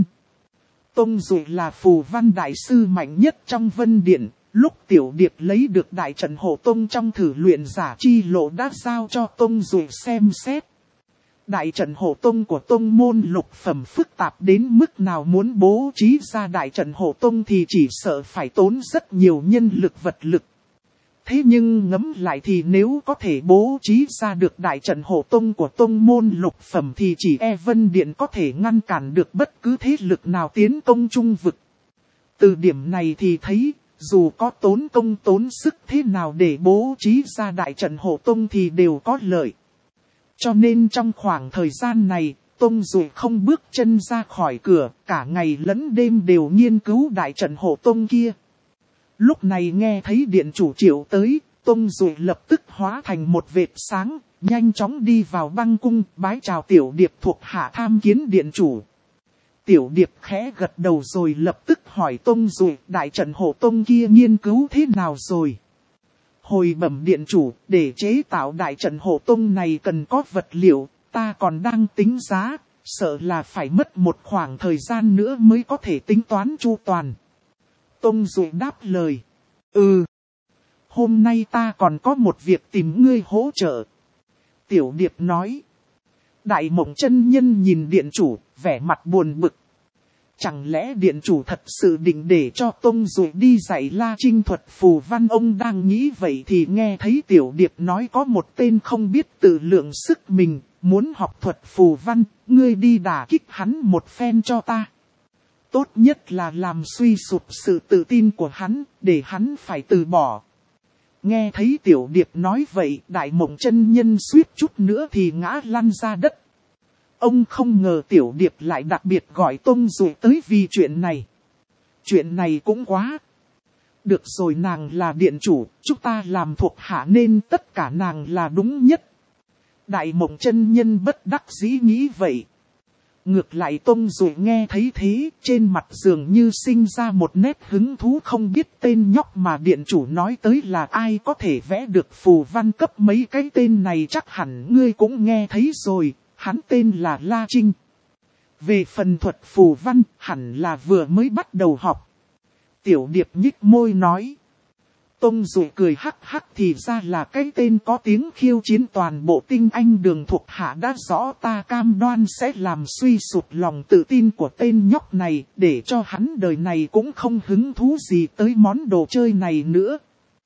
Tông Dụ là phù văn đại sư mạnh nhất trong Vân Điện, lúc Tiểu Điệp lấy được đại trận hộ tông trong thử luyện giả chi lộ đã giao cho Tông Dụ xem xét. Đại trận hộ tông của tông môn lục phẩm phức tạp đến mức nào, muốn bố trí ra đại trận hộ tông thì chỉ sợ phải tốn rất nhiều nhân lực vật lực. Thế nhưng ngẫm lại thì nếu có thể bố trí ra được đại trận hộ tông của tông môn lục phẩm thì chỉ e Vân Điện có thể ngăn cản được bất cứ thế lực nào tiến công trung vực. Từ điểm này thì thấy, dù có tốn công tốn sức thế nào để bố trí ra đại trận hộ tông thì đều có lợi. Cho nên trong khoảng thời gian này, Tông Dụ không bước chân ra khỏi cửa, cả ngày lẫn đêm đều nghiên cứu đại trận hộ tông kia. Lúc này nghe thấy điện chủ triệu tới, Tông Dụ lập tức hóa thành một vệt sáng, nhanh chóng đi vào băng cung, bái chào Tiểu Điệp thuộc hạ tham kiến điện chủ. Tiểu Điệp khẽ gật đầu rồi lập tức hỏi Tông Dụ, đại trận hộ tông kia nghiên cứu thế nào rồi? Hồi bẩm điện chủ, để chế tạo đại trận hộ tông này cần có vật liệu, ta còn đang tính giá, sợ là phải mất một khoảng thời gian nữa mới có thể tính toán chu toàn. Tông Dụ đáp lời, ừ, hôm nay ta còn có một việc tìm ngươi hỗ trợ. Tiểu Điệp nói, Đại Mộng chân nhân nhìn điện chủ, vẻ mặt buồn bực. Chẳng lẽ điện chủ thật sự định để cho Tông Dụ đi dạy La Trinh thuật phù văn? Ông đang nghĩ vậy thì nghe thấy Tiểu Điệp nói có một tên không biết tự lượng sức mình, muốn học thuật phù văn, ngươi đi đả kích hắn một phen cho ta. Tốt nhất là làm suy sụp sự tự tin của hắn, để hắn phải từ bỏ. Nghe thấy Tiểu Điệp nói vậy, Đại Mộng chân nhân suýt chút nữa thì ngã lăn ra đất. Ông không ngờ Tiểu Điệp lại đặc biệt gọi Tông Dụ tới vì chuyện này. Chuyện này cũng quá. Được rồi, nàng là điện chủ, chúng ta làm thuộc hạ nên tất cả nàng là đúng nhất. Đại Mộng chân nhân bất đắc dĩ nghĩ vậy. Ngược lại Tông Dụ nghe thấy thế, trên mặt dường như sinh ra một nét hứng thú, không biết tên nhóc mà điện chủ nói tới là ai, có thể vẽ được phù văn cấp mấy cái tên này chắc hẳn ngươi cũng nghe thấy rồi. Hắn tên là La Trinh. Về phần thuật phù văn, hẳn là vừa mới bắt đầu học. Tiểu Điệp nhích môi nói. Tông Dụ cười hắc hắc, thì ra là cái tên có tiếng khiêu chiến toàn bộ tinh anh đường thuộc hạ đã rõ, ta cam đoan sẽ làm suy sụp lòng tự tin của tên nhóc này, để cho hắn đời này cũng không hứng thú gì tới món đồ chơi này nữa.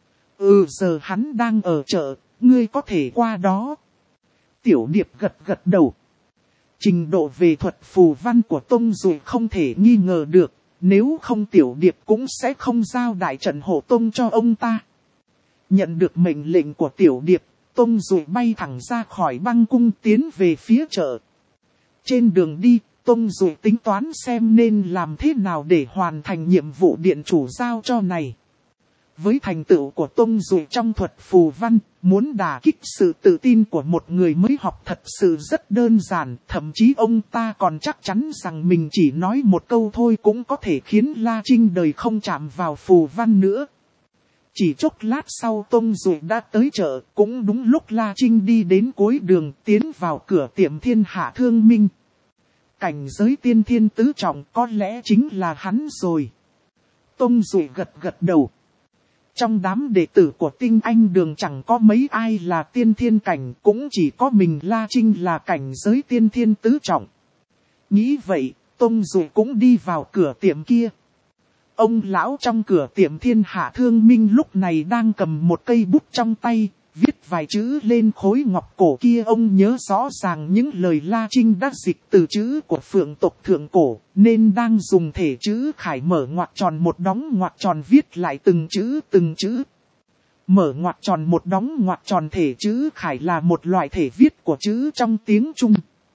Ừ, giờ hắn đang ở chợ, ngươi có thể qua đó. Tiểu Điệp gật gật đầu. Trình độ về thuật phù văn của Tông Dụ không thể nghi ngờ được, nếu không Tiểu Điệp cũng sẽ không giao đại trận hộ tông cho ông ta. Nhận được mệnh lệnh của Tiểu Điệp, Tông Dụ bay thẳng ra khỏi băng cung tiến về phía chợ. Trên đường đi, Tông Dụ tính toán xem nên làm thế nào để hoàn thành nhiệm vụ điện chủ giao cho này. Với thành tựu của Tông Dụ trong thuật phù văn, muốn đả kích sự tự tin của một người mới học thật sự rất đơn giản. Thậm chí ông ta còn chắc chắn rằng mình chỉ nói một câu thôi cũng có thể khiến La Trinh đời không chạm vào phù văn nữa. Chỉ chốc lát sau Tông Dụ đã tới chợ, cũng đúng lúc La Trinh đi đến cuối đường tiến vào cửa tiệm Thiên Hạ Thương Minh. Cảnh giới tiên thiên tứ trọng có lẽ chính là hắn rồi. Tông Dụ gật gật đầu. Trong đám đệ tử của tinh anh đường chẳng có mấy ai là tiên thiên cảnh, cũng chỉ có mình La Trinh là cảnh giới tiên thiên tứ trọng. Nghĩ vậy, Tông Dụ cũng đi vào cửa tiệm kia. Ông lão trong cửa tiệm Thiên Hạ Thương Minh lúc này đang cầm một cây bút trong tay, viết vài chữ lên khối ngọc cổ kia. Ông nhớ rõ ràng những lời La Trinh đã dịch từ chữ của Phượng tộc thượng cổ, nên đang dùng thể chữ khải mở ngoặc tròn một đóng ngoặc tròn viết lại từng chữ từng chữ. Mở ngoặc tròn một đóng ngoặc tròn thể chữ khải là một loại thể viết của chữ trong tiếng Trung.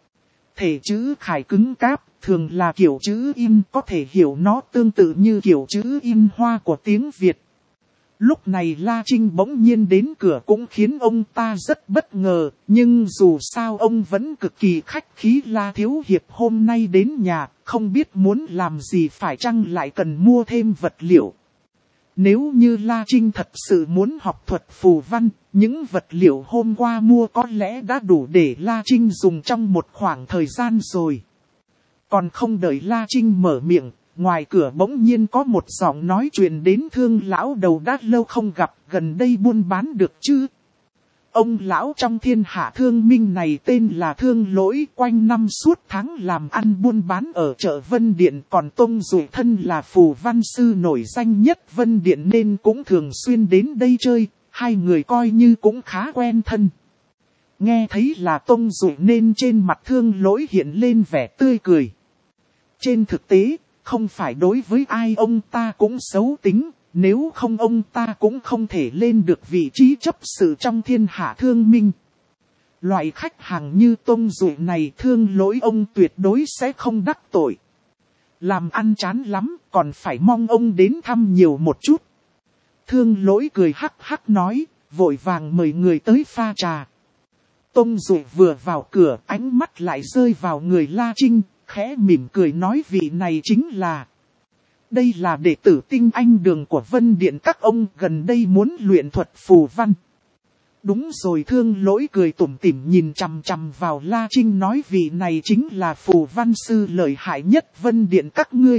Thể chữ khải cứng cáp, thường là kiểu chữ in, có thể hiểu nó tương tự như kiểu chữ in hoa của tiếng Việt. Lúc này La Trinh bỗng nhiên đến cửa cũng khiến ông ta rất bất ngờ, nhưng dù sao ông vẫn cực kỳ khách khí. La Thiếu Hiệp hôm nay đến nhà, không biết muốn làm gì, phải chăng lại cần mua thêm vật liệu. Nếu như La Trinh thật sự muốn học thuật phù văn, những vật liệu hôm qua mua có lẽ đã đủ để La Trinh dùng trong một khoảng thời gian rồi. Còn không đợi La Trinh mở miệng, ngoài cửa bỗng nhiên có một giọng nói truyền đến. Thương lão đầu đã lâu không gặp, gần đây buôn bán được chứ? Ông lão trong thiên hạ thương minh này tên là Thương Lỗi, quanh năm suốt tháng làm ăn buôn bán ở chợ Vân Điện. Còn Tông Dụ thân là phù văn sư nổi danh nhất Vân Điện nên cũng thường xuyên đến đây chơi, hai người coi như cũng khá quen thân. Nghe thấy là Tông Dụ nên trên mặt Thương Lỗi hiện lên vẻ tươi cười. Trên thực tế, không phải đối với ai ông ta cũng xấu tính. Nếu không ông ta cũng không thể lên được vị trí chấp sự trong thiên hạ thương minh. Loại khách hàng như Tông Dụ này Thương Lỗi ông tuyệt đối sẽ không đắc tội. Làm ăn chán lắm, còn phải mong ông đến thăm nhiều một chút. Thương Lỗi cười hắc hắc nói, vội vàng mời người tới pha trà. Tông Dụ vừa vào cửa, ánh mắt lại rơi vào người La Trinh, khẽ mỉm cười nói vị này chính là... Đây là đệ tử tinh anh đường của Vân Điện các ông, gần đây muốn luyện thuật phù văn. Đúng rồi. Thương Lỗi cười tủm tỉm nhìn chằm chằm vào La Trinh nói vị này chính là phù văn sư lợi hại nhất Vân Điện các ngươi.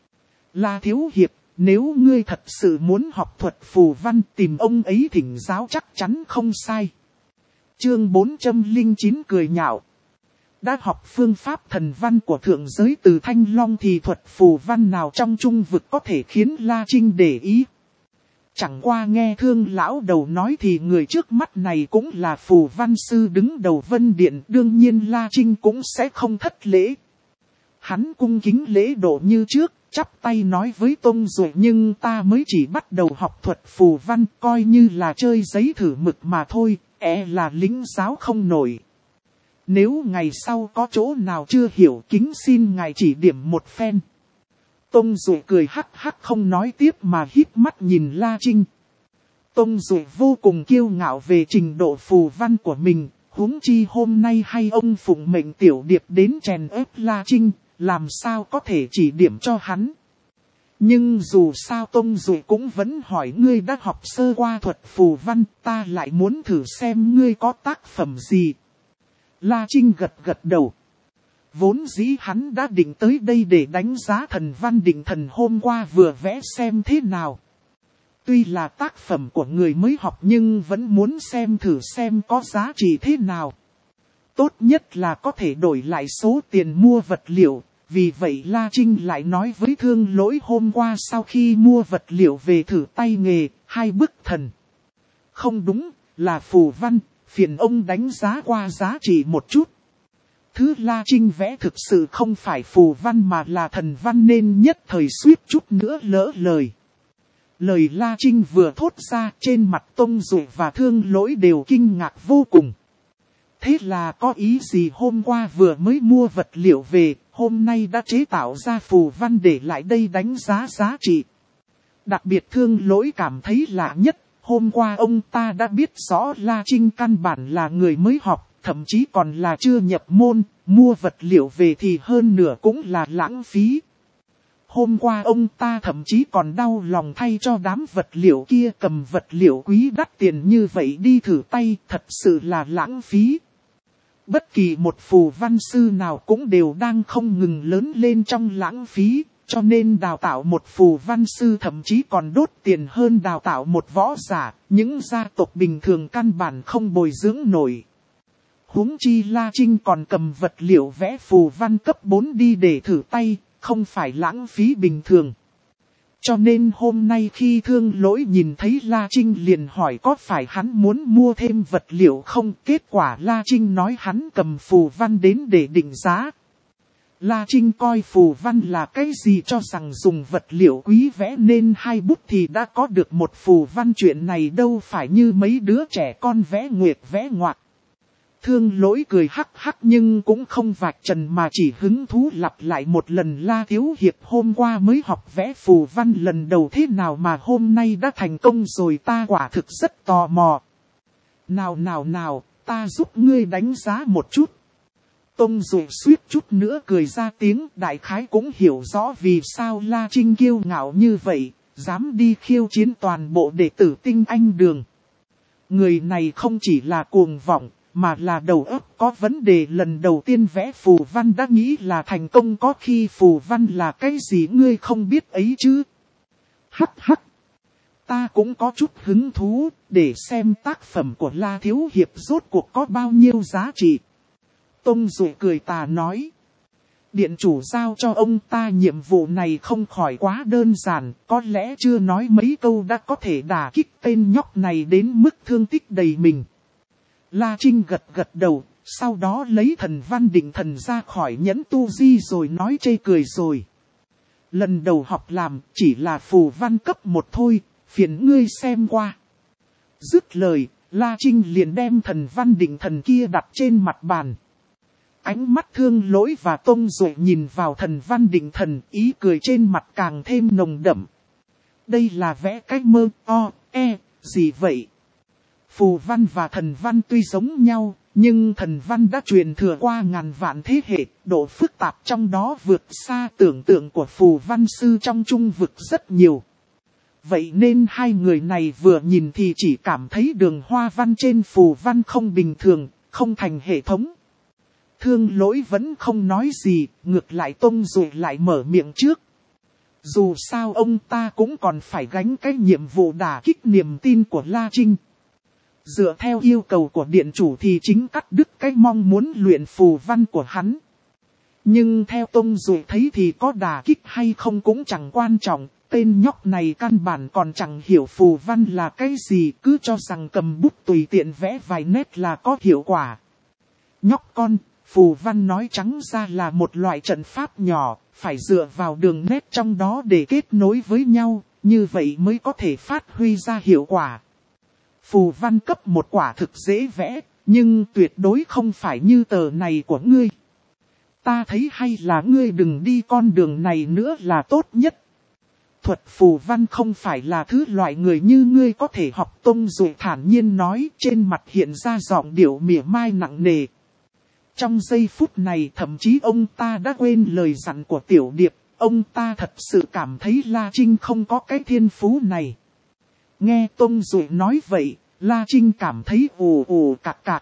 La Thiếu Hiệp, nếu ngươi thật sự muốn học thuật phù văn tìm ông ấy thỉnh giáo chắc chắn không sai. Chương bốn trăm lẻ chín cười nhạo. Đã học phương pháp thần văn của thượng giới từ Thanh Long thì thuật phù văn nào trong trung vực có thể khiến La Trinh để ý. Chẳng qua nghe Thương lão đầu nói thì người trước mắt này cũng là phù văn sư đứng đầu Vân Điện, đương nhiên La Trinh cũng sẽ không thất lễ. Hắn cung kính lễ độ như trước, chắp tay nói với Tông Dụ, nhưng ta mới chỉ bắt đầu học thuật phù văn, coi như là chơi giấy thử mực mà thôi, e là lĩnh giáo không nổi. Nếu ngày sau có chỗ nào chưa hiểu kính xin ngài chỉ điểm một phen. Tông Dụ cười hắc hắc không nói tiếp mà híp mắt nhìn La Trinh. Tông Dụ vô cùng kiêu ngạo về trình độ phù văn của mình, huống chi hôm nay hay ông phụng mệnh tiểu điệp đến chèn ép La Trinh, làm sao có thể chỉ điểm cho hắn. Nhưng dù sao Tông Dụ cũng vẫn hỏi ngươi đã học sơ qua thuật phù văn, ta lại muốn thử xem ngươi có tác phẩm gì. La Trinh gật gật đầu. Vốn dĩ hắn đã định tới đây để đánh giá thần văn định thần hôm qua vừa vẽ xem thế nào. Tuy là tác phẩm của người mới học nhưng vẫn muốn xem thử xem có giá trị thế nào. Tốt nhất là có thể đổi lại số tiền mua vật liệu. Vì vậy La Trinh lại nói với Thương Lỗi hôm qua sau khi mua vật liệu về thử tay nghề, hai bức thần. Không đúng, là phù văn, phiền ông đánh giá qua giá trị một chút. Thứ La Trinh vẽ thực sự không phải phù văn mà là thần văn nên nhất thời suýt chút nữa lỡ lời. Lời La Trinh vừa thốt ra trên mặt Tông Dụ và Thương Lỗi đều kinh ngạc vô cùng. Thế là có ý gì hôm qua vừa mới mua vật liệu về, hôm nay đã chế tạo ra phù văn để lại đây đánh giá giá trị. Đặc biệt Thương Lỗi cảm thấy lạ nhất, hôm qua ông ta đã biết rõ La Trinh căn bản là người mới học, thậm chí còn là chưa nhập môn, mua vật liệu về thì hơn nửa cũng là lãng phí. Hôm qua ông ta thậm chí còn đau lòng thay cho đám vật liệu kia, cầm vật liệu quý đắt tiền như vậy đi thử tay, thật sự là lãng phí. Bất kỳ một phù văn sư nào cũng đều đang không ngừng lớn lên trong lãng phí, cho nên đào tạo một phù văn sư thậm chí còn đốt tiền hơn đào tạo một võ giả, những gia tộc bình thường căn bản không bồi dưỡng nổi. Huống chi La Trinh còn cầm vật liệu vẽ phù văn cấp bốn đi để thử tay, không phải lãng phí bình thường. Cho nên hôm nay khi Thương Lỗi nhìn thấy La Trinh liền hỏi có phải hắn muốn mua thêm vật liệu không, kết quả La Trinh nói hắn cầm phù văn đến để định giá. La Trinh coi phù văn là cái gì cho rằng dùng vật liệu quý vẽ nên hai bút thì đã có được một phù văn, chuyện này đâu phải như mấy đứa trẻ con vẽ nguyệt vẽ ngoạc. Thương Lỗi cười hắc hắc nhưng cũng không vạch trần mà chỉ hứng thú lặp lại một lần La Thiếu Hiệp hôm qua mới học vẽ phù văn lần đầu thế nào mà hôm nay đã thành công rồi, ta quả thực rất tò mò. Nào nào nào, ta giúp ngươi đánh giá một chút. Tông Dụ suýt chút nữa cười ra tiếng, đại khái cũng hiểu rõ vì sao La Trinh kiêu ngạo như vậy, dám đi khiêu chiến toàn bộ đệ tử tinh anh đường. Người này không chỉ là cuồng vọng, mà là đầu óc có vấn đề. Lần đầu tiên vẽ phù văn đã nghĩ là thành công, có khi phù văn là cái gì ngươi không biết ấy chứ. Hắc hắc. Ta cũng có chút hứng thú, để xem tác phẩm của La Thiếu Hiệp rốt cuộc có bao nhiêu giá trị. Tông Dụ cười tà nói. Điện chủ giao cho ông ta nhiệm vụ này không khỏi quá đơn giản, có lẽ chưa nói mấy câu đã có thể đả kích tên nhóc này đến mức thương tích đầy mình. La Trinh gật gật đầu, sau đó lấy thần văn định thần ra khỏi nhẫn tu di rồi nói chê cười rồi. Lần đầu học làm chỉ là phù văn cấp một thôi, phiền ngươi xem qua. Dứt lời, La Trinh liền đem thần văn định thần kia đặt trên mặt bàn. Ánh mắt Thương Lỗi và Tông Dụ nhìn vào thần văn định thần, ý cười trên mặt càng thêm nồng đậm. Đây là vẽ cái mơ, o, e, gì vậy? Phù văn và thần văn tuy giống nhau, nhưng thần văn đã truyền thừa qua ngàn vạn thế hệ, độ phức tạp trong đó vượt xa tưởng tượng của phù văn sư trong trung vực rất nhiều. Vậy nên hai người này vừa nhìn thì chỉ cảm thấy đường hoa văn trên phù văn không bình thường, không thành hệ thống. Thương Lỗi vẫn không nói gì, ngược lại Tông Dụ lại mở miệng trước. Dù sao ông ta cũng còn phải gánh cái nhiệm vụ đả kích niềm tin của La Trinh. Dựa theo yêu cầu của điện chủ thì chính cắt đứt cái mong muốn luyện phù văn của hắn. Nhưng theo Tông Dụ thấy thì có đả kích hay không cũng chẳng quan trọng. Tên nhóc này căn bản còn chẳng hiểu phù văn là cái gì, cứ cho rằng cầm bút tùy tiện vẽ vài nét là có hiệu quả. Nhóc con, phù văn nói trắng ra là một loại trận pháp nhỏ, phải dựa vào đường nét trong đó để kết nối với nhau, như vậy mới có thể phát huy ra hiệu quả. Phù văn cấp một quả thực dễ vẽ, nhưng tuyệt đối không phải như tờ này của ngươi. Ta thấy hay là ngươi đừng đi con đường này nữa là tốt nhất. Thuật phù văn không phải là thứ loại người như ngươi có thể học. Tông Dụ thản nhiên nói, trên mặt hiện ra giọng điệu mỉa mai nặng nề. Trong giây phút này thậm chí ông ta đã quên lời dặn của Tiểu Điệp, ông ta thật sự cảm thấy La Trinh không có cái thiên phú này. Nghe Tông Dụ nói vậy, La Trinh cảm thấy ù ù cạc cạc.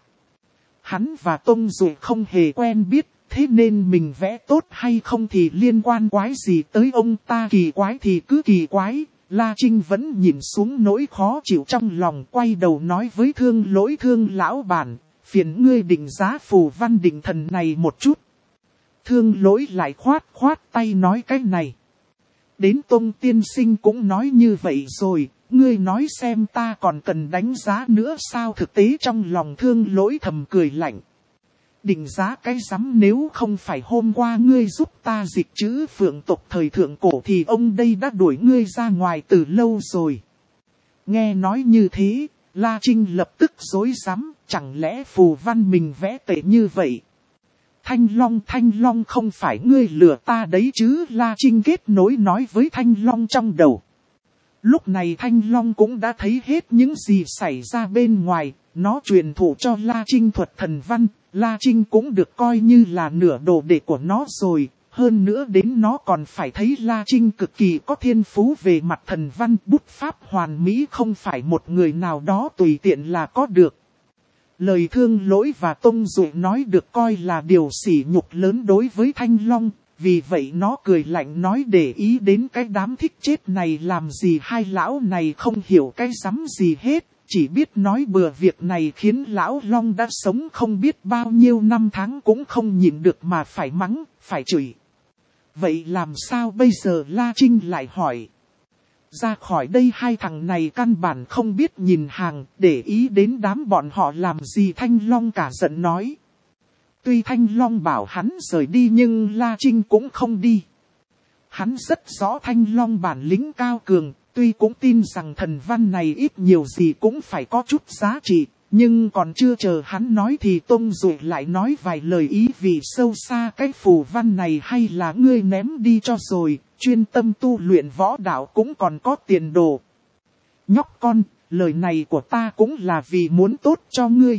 Hắn và Tông Dụ không hề quen biết, thế nên mình vẽ tốt hay không thì liên quan quái gì tới ông ta, kỳ quái thì cứ kỳ quái. La Trinh vẫn nhìn xuống nỗi khó chịu trong lòng, quay đầu nói với Thương Lỗi, Thương lão bản, phiền ngươi định giá phù văn định thần này một chút. Thương Lỗi lại khoát khoát tay nói cái này. Đến Tông tiên sinh cũng nói như vậy rồi, ngươi nói xem ta còn cần đánh giá nữa sao? Thực tế trong lòng Thương Lỗi thầm cười lạnh. Định giá cái rắm, nếu không phải hôm qua ngươi giúp ta dịch chữ phượng tộc thời thượng cổ thì ông đây đã đuổi ngươi ra ngoài từ lâu rồi. Nghe nói như thế, La Trinh lập tức rối rắm, chẳng lẽ phù văn mình vẽ tệ như vậy? Thanh Long, Thanh Long không phải ngươi lừa ta đấy chứ? La Trinh kết nối nói với Thanh Long trong đầu. Lúc này Thanh Long cũng đã thấy hết những gì xảy ra bên ngoài, nó truyền thụ cho La Trinh thuật thần văn. La Trinh cũng được coi như là nửa đồ đệ của nó rồi, hơn nữa đến nó còn phải thấy La Trinh cực kỳ có thiên phú về mặt thần văn, bút pháp hoàn mỹ, không phải một người nào đó tùy tiện là có được. Lời Thương Lỗi và Tông Dụ nói được coi là điều sỉ nhục lớn đối với Thanh Long, vì vậy nó cười lạnh nói, để ý đến cái đám thích chết này làm gì? Hai lão này không hiểu cái rắm gì hết. Chỉ biết nói bừa, việc này khiến lão Long đã sống không biết bao nhiêu năm tháng cũng không nhịn được mà phải mắng, phải chửi. Vậy làm sao bây giờ? La Trinh lại hỏi. Ra khỏi đây hai thằng này căn bản không biết nhìn hàng, để ý đến đám bọn họ làm gì? Thanh Long cả giận nói. Tuy Thanh Long bảo hắn rời đi nhưng La Trinh cũng không đi. Hắn rất rõ Thanh Long bản lĩnh cao cường. Tuy cũng tin rằng thần văn này ít nhiều gì cũng phải có chút giá trị, nhưng còn chưa chờ hắn nói thì Tông Dụ lại nói vài lời ý vị sâu xa. Cái phù văn này hay là ngươi ném đi cho rồi, chuyên tâm tu luyện võ đạo cũng còn có tiền đồ. Nhóc con, lời này của ta cũng là vì muốn tốt cho ngươi.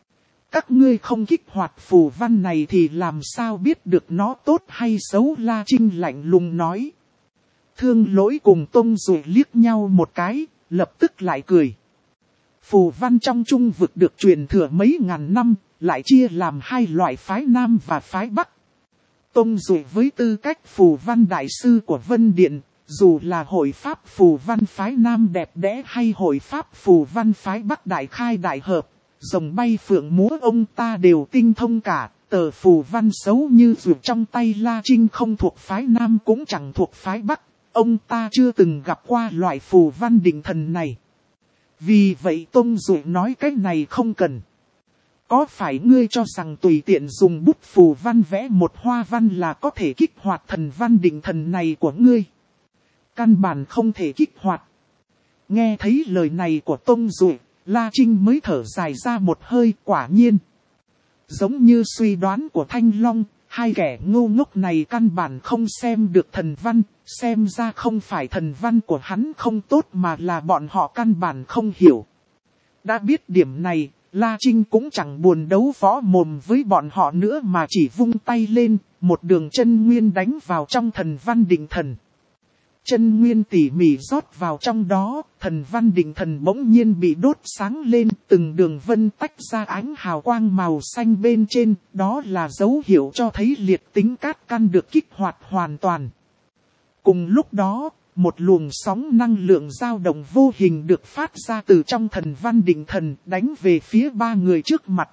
Các ngươi không kích hoạt phù văn này thì làm sao biết được nó tốt hay xấu? La Trinh lạnh lùng nói. Thương Lỗi cùng Tông Dụ liếc nhau một cái, lập tức lại cười. Phù văn trong trung vực được truyền thừa mấy ngàn năm, lại chia làm hai loại phái Nam và phái Bắc. Tông Dụ với tư cách phù văn đại sư của Vân Điện, dù là hội pháp phù văn phái Nam đẹp đẽ hay hội pháp phù văn phái Bắc đại khai đại hợp, rồng bay phượng múa ông ta đều tinh thông cả. Tờ phù văn xấu như ruột trong tay La Trinh không thuộc phái Nam cũng chẳng thuộc phái Bắc, ông ta chưa từng gặp qua loại phù văn định thần này. Vì vậy Tông Dụ nói cái này không cần. Có phải ngươi cho rằng tùy tiện dùng bút phù văn vẽ một hoa văn là có thể kích hoạt thần văn định thần này của ngươi? Căn bản không thể kích hoạt. Nghe thấy lời này của Tông Dụ, La Trinh mới thở dài ra một hơi. Quả nhiên, giống như suy đoán của Thanh Long, hai kẻ ngu ngốc này căn bản không xem được thần văn, xem ra không phải thần văn của hắn không tốt mà là bọn họ căn bản không hiểu. Đã biết điểm này, La Trinh cũng chẳng buồn đấu võ mồm với bọn họ nữa mà chỉ vung tay lên, một đường chân nguyên đánh vào trong thần văn định thần. Chân nguyên tỉ mỉ rót vào trong đó, thần văn định thần bỗng nhiên bị đốt sáng lên, từng đường vân tách ra ánh hào quang màu xanh bên trên, đó là dấu hiệu cho thấy liệt tính cát căn được kích hoạt hoàn toàn. Cùng lúc đó, một luồng sóng năng lượng dao động vô hình được phát ra từ trong thần văn định thần, đánh về phía ba người trước mặt.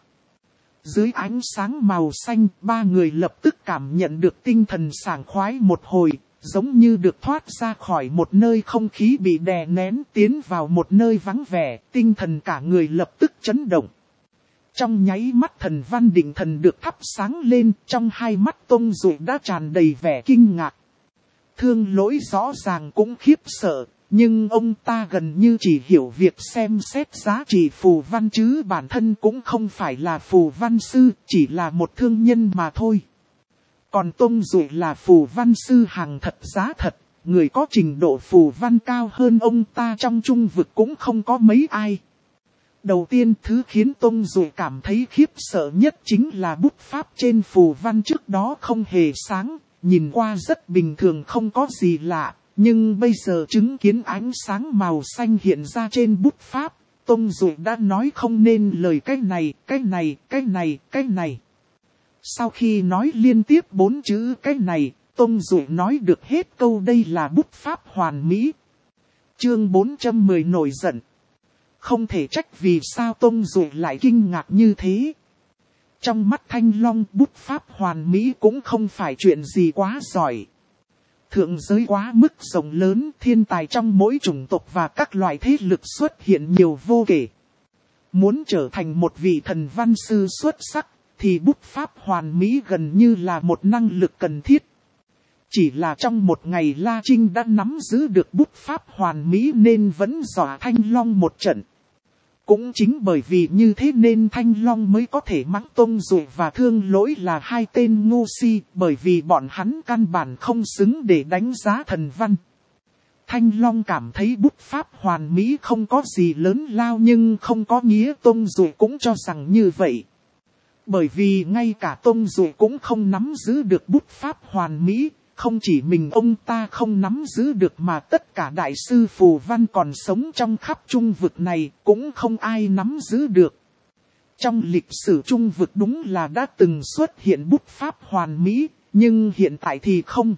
Dưới ánh sáng màu xanh, ba người lập tức cảm nhận được tinh thần sảng khoái một hồi, giống như được thoát ra khỏi một nơi không khí bị đè nén tiến vào một nơi vắng vẻ, tinh thần cả người lập tức chấn động. Trong nháy mắt thần văn định thần được thắp sáng lên, trong hai mắt Tông Dụ đã tràn đầy vẻ kinh ngạc. Thương Lỗi rõ ràng cũng khiếp sợ, nhưng ông ta gần như chỉ hiểu việc xem xét giá trị phù văn chứ bản thân cũng không phải là phù văn sư, chỉ là một thương nhân mà thôi. Còn Tông Dụ là phù văn sư hàng thật giá thật, người có trình độ phù văn cao hơn ông ta trong trung vực cũng không có mấy ai. Đầu tiên thứ khiến Tông Dụ cảm thấy khiếp sợ nhất chính là bút pháp trên phù văn trước đó không hề sáng, nhìn qua rất bình thường không có gì lạ, nhưng bây giờ chứng kiến ánh sáng màu xanh hiện ra trên bút pháp, Tông Dụ đã nói không nên lời cái này, cái này, cái này, cái này. Sau khi nói liên tiếp bốn chữ cái này, Tông Dụ nói được hết câu đây là bút pháp hoàn mỹ. Chương bốn trăm mười nổi giận. Không thể trách vì sao Tông Dụ lại kinh ngạc như thế. Trong mắt Thanh Long bút pháp hoàn mỹ cũng không phải chuyện gì quá giỏi. Thượng giới quá mức rộng lớn, thiên tài trong mỗi chủng tộc và các loại thế lực xuất hiện nhiều vô kể. Muốn trở thành một vị thần văn sư xuất sắc, thì bút pháp hoàn mỹ gần như là một năng lực cần thiết. Chỉ là trong một ngày La Trinh đã nắm giữ được bút pháp hoàn mỹ nên vẫn dọa Thanh Long một trận. Cũng chính bởi vì như thế nên Thanh Long mới có thể mắng Tông Dụ và Thương Lỗi là hai tên ngu si, bởi vì bọn hắn căn bản không xứng để đánh giá thần văn. Thanh Long cảm thấy bút pháp hoàn mỹ không có gì lớn lao nhưng không có nghĩa Tông Dụ cũng cho rằng như vậy. Bởi vì ngay cả Tông Dụ cũng không nắm giữ được bút pháp hoàn mỹ, không chỉ mình ông ta không nắm giữ được mà tất cả đại sư phù văn còn sống trong khắp trung vực này cũng không ai nắm giữ được. Trong lịch sử trung vực đúng là đã từng xuất hiện bút pháp hoàn mỹ, nhưng hiện tại thì không.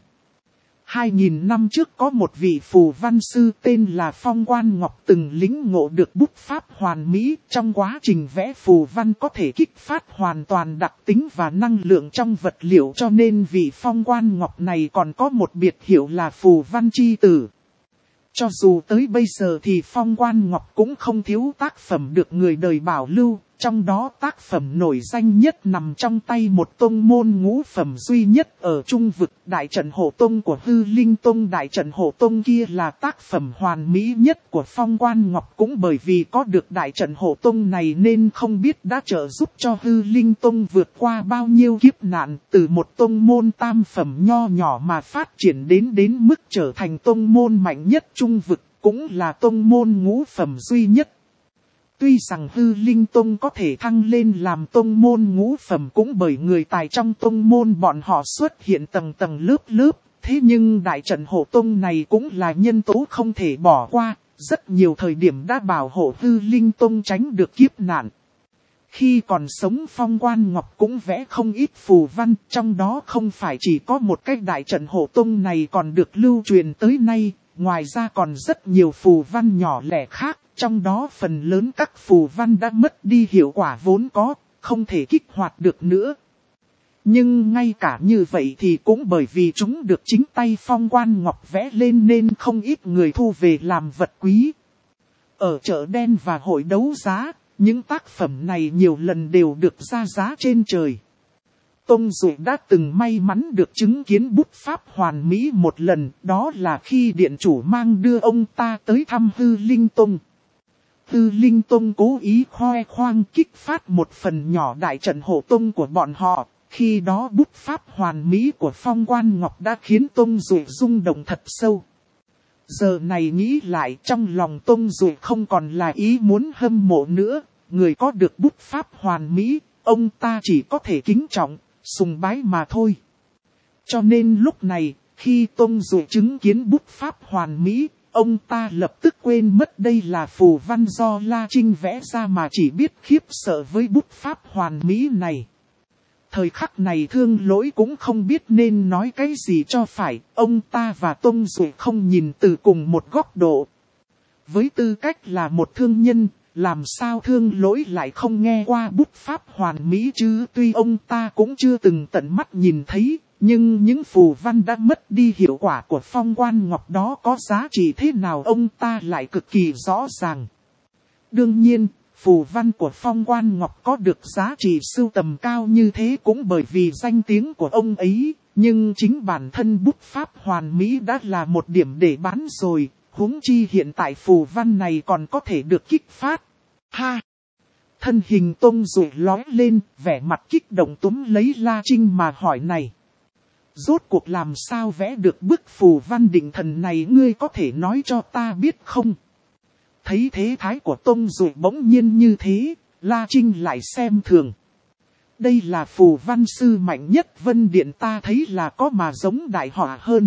Hai nghìn năm trước có một vị phù văn sư tên là Phong Quan Ngọc từng lĩnh ngộ được bút pháp hoàn mỹ. Trong quá trình vẽ phù văn có thể kích phát hoàn toàn đặc tính và năng lượng trong vật liệu cho nên vị Phong Quan Ngọc này còn có một biệt hiệu là phù văn chi tử. Cho dù tới bây giờ thì Phong Quan Ngọc cũng không thiếu tác phẩm được người đời bảo lưu. Trong đó tác phẩm nổi danh nhất nằm trong tay một tông môn ngũ phẩm duy nhất ở trung vực. Đại trận hộ tông của Hư Linh Tông. Đại trận hộ tông kia là tác phẩm hoàn mỹ nhất của Phong Quan Ngọc. Cũng bởi vì có được đại trận hộ tông này nên không biết đã trợ giúp cho Hư Linh Tông vượt qua bao nhiêu kiếp nạn. Từ một tông môn tam phẩm nho nhỏ mà phát triển đến đến mức trở thành tông môn mạnh nhất trung vực. Cũng là tông môn ngũ phẩm duy nhất. Tuy rằng Hư Linh Tông có thể thăng lên làm tông môn ngũ phẩm cũng bởi người tài trong tông môn bọn họ xuất hiện tầng tầng lớp lớp, Thế nhưng đại trận hộ tông này cũng là nhân tố không thể bỏ qua, rất nhiều thời điểm đã bảo hộ Hư Linh Tông tránh được kiếp nạn. Khi còn sống Phong Quan Ngọc cũng vẽ không ít phù văn, trong đó không phải chỉ có một cái đại trận hộ tông này còn được lưu truyền tới nay, ngoài ra còn rất nhiều phù văn nhỏ lẻ khác, trong đó phần lớn các phù văn đã mất đi hiệu quả vốn có, không thể kích hoạt được nữa. Nhưng ngay cả như vậy thì cũng bởi vì chúng được chính tay Phong Quan Ngọc vẽ lên nên không ít người thu về làm vật quý. Ở chợ đen và hội đấu giá, những tác phẩm này nhiều lần đều được ra giá trên trời. Tông Duệ đã từng may mắn được chứng kiến bút pháp hoàn mỹ một lần, đó là khi điện chủ mang đưa ông ta tới thăm Hư Linh Tông. Hư Linh Tông cố ý khoe khoang kích phát một phần nhỏ đại trận hộ tông của bọn họ, khi đó bút pháp hoàn mỹ của Phong Quan Ngọc đã khiến Tông Duệ rung động thật sâu. Giờ này nghĩ lại trong lòng Tông Duệ không còn là ý muốn hâm mộ nữa, người có được bút pháp hoàn mỹ, ông ta chỉ có thể kính trọng, sùng bái mà thôi. Cho nên lúc này, khi Tông Duệ chứng kiến bút pháp hoàn mỹ, ông ta lập tức quên mất đây là phù văn do La Trinh vẽ ra mà chỉ biết khiếp sợ với bút pháp hoàn mỹ này. Thời khắc này Thương Lỗi cũng không biết nên nói cái gì cho phải, ông ta và Tông Duệ không nhìn từ cùng một góc độ. Với tư cách là một thương nhân, làm sao Thương Lỗi lại không nghe qua bút pháp hoàn mỹ chứ? Tuy ông ta cũng chưa từng tận mắt nhìn thấy, nhưng những phù văn đã mất đi hiệu quả của Phong Quan Ngọc đó có giá trị thế nào ông ta lại cực kỳ rõ ràng. Đương nhiên, phù văn của Phong Quan Ngọc có được giá trị sưu tầm cao như thế cũng bởi vì danh tiếng của ông ấy, nhưng chính bản thân bút pháp hoàn mỹ đã là một điểm để bán rồi, huống chi hiện tại phù văn này còn có thể được kích phát. Ha! Thân hình Tông Duệ lói lên, vẻ mặt kích động túm lấy La Trinh mà hỏi này. Rốt cuộc làm sao vẽ được bức phù văn định thần này, ngươi có thể nói cho ta biết không? Thấy thế thái của Tông Duệ bỗng nhiên như thế, La Trinh lại xem thường. Đây là phù văn sư mạnh nhất Vân Điện ta thấy là có mà giống đại họa hơn.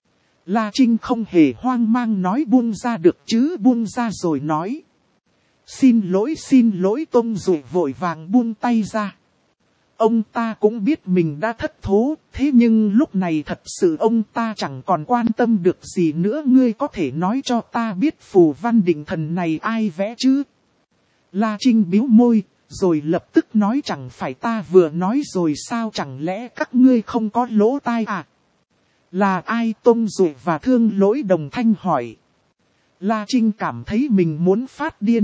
La Trinh không hề hoang mang nói buông ra được chứ, buông ra rồi nói. Xin lỗi xin lỗi. Tông Duệ vội vàng buông tay ra. Ông ta cũng biết mình đã thất thố, thế nhưng lúc này thật sự ông ta chẳng còn quan tâm được gì nữa. Ngươi có thể nói cho ta biết phù văn định thần này ai vẽ chứ? La Trinh bĩu môi, rồi lập tức nói chẳng phải ta vừa nói rồi sao, chẳng lẽ các ngươi không có lỗ tai à? Là ai? Tông Duệ và Thương Lỗi đồng thanh hỏi. La Trinh cảm thấy mình muốn phát điên.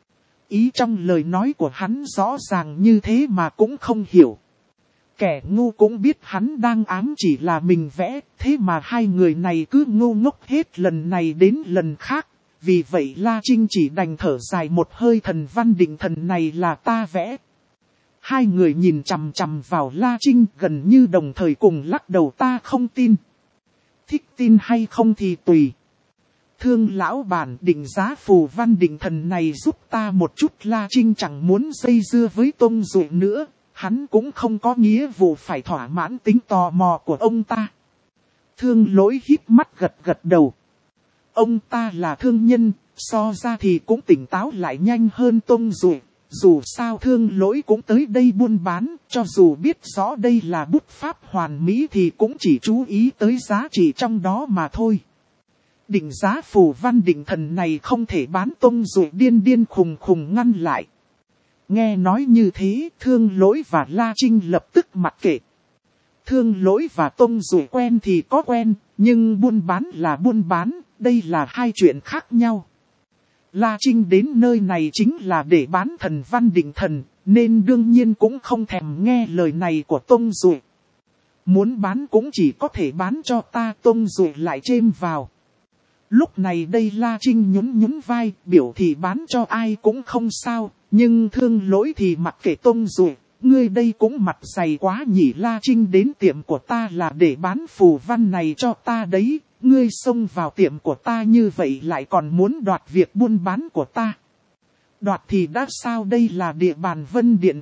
Ý trong lời nói của hắn rõ ràng như thế mà cũng không hiểu. Kẻ ngu cũng biết hắn đang ám chỉ là mình vẽ, thế mà hai người này cứ ngu ngốc hết lần này đến lần khác. Vì vậy La Trinh chỉ đành thở dài một hơi, thần văn định thần này là ta vẽ. Hai người nhìn chằm chằm vào La Trinh gần như đồng thời cùng lắc đầu, ta không tin. Thích tin hay không thì tùy. Thương lão bản, định giá phù văn định thần này giúp ta một chút. La Trinh chẳng muốn dây dưa với Tông Duệ nữa, hắn cũng không có nghĩa vụ phải thỏa mãn tính tò mò của ông ta. Thương Lỗi híp mắt gật gật đầu. Ông ta là thương nhân, so ra thì cũng tỉnh táo lại nhanh hơn Tông Duệ. Dù sao Thương Lỗi cũng tới đây buôn bán, cho dù biết rõ đây là bút pháp hoàn mỹ thì cũng chỉ chú ý tới giá trị trong đó mà thôi. Định giá phù văn định thần này không thể bán. Tông Duệ điên điên khùng khùng ngăn lại. Nghe nói như thế, Thương Lỗi và La Trinh lập tức mặc kệ. Thương Lỗi và Tông Duệ quen thì có quen, nhưng buôn bán là buôn bán, đây là hai chuyện khác nhau. La Trinh đến nơi này chính là để bán thần văn định thần, nên đương nhiên cũng không thèm nghe lời này của Tông Duệ. Muốn bán cũng chỉ có thể bán cho ta. Tông Duệ lại chêm vào. Lúc này đây La Trinh nhún nhún vai, biểu thị bán cho ai cũng không sao, nhưng Thương Lỗi thì mặc kệ Tông Duệ. Ngươi đây cũng mặt dày quá nhỉ. La Trinh đến tiệm của ta là để bán phù văn này cho ta đấy. Ngươi xông vào tiệm của ta như vậy lại còn muốn đoạt việc buôn bán của ta. Đoạt thì đã sao, đây là địa bàn Vân Điện ta,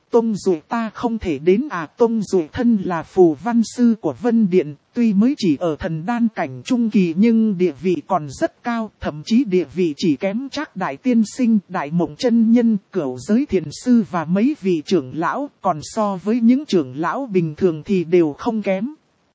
Tông Dụ ta không thể đến à? Tông Dụ thân là phù văn sư của Vân Điện, tuy mới chỉ ở thần đan cảnh trung kỳ nhưng địa vị còn rất cao, thậm chí địa vị chỉ kém Trác Đại Tiên Sinh, Đại Mộng Chân Nhân, Cửu Giới Thiền Sư và mấy vị trưởng lão, còn so với những trưởng lão bình thường thì đều không kém.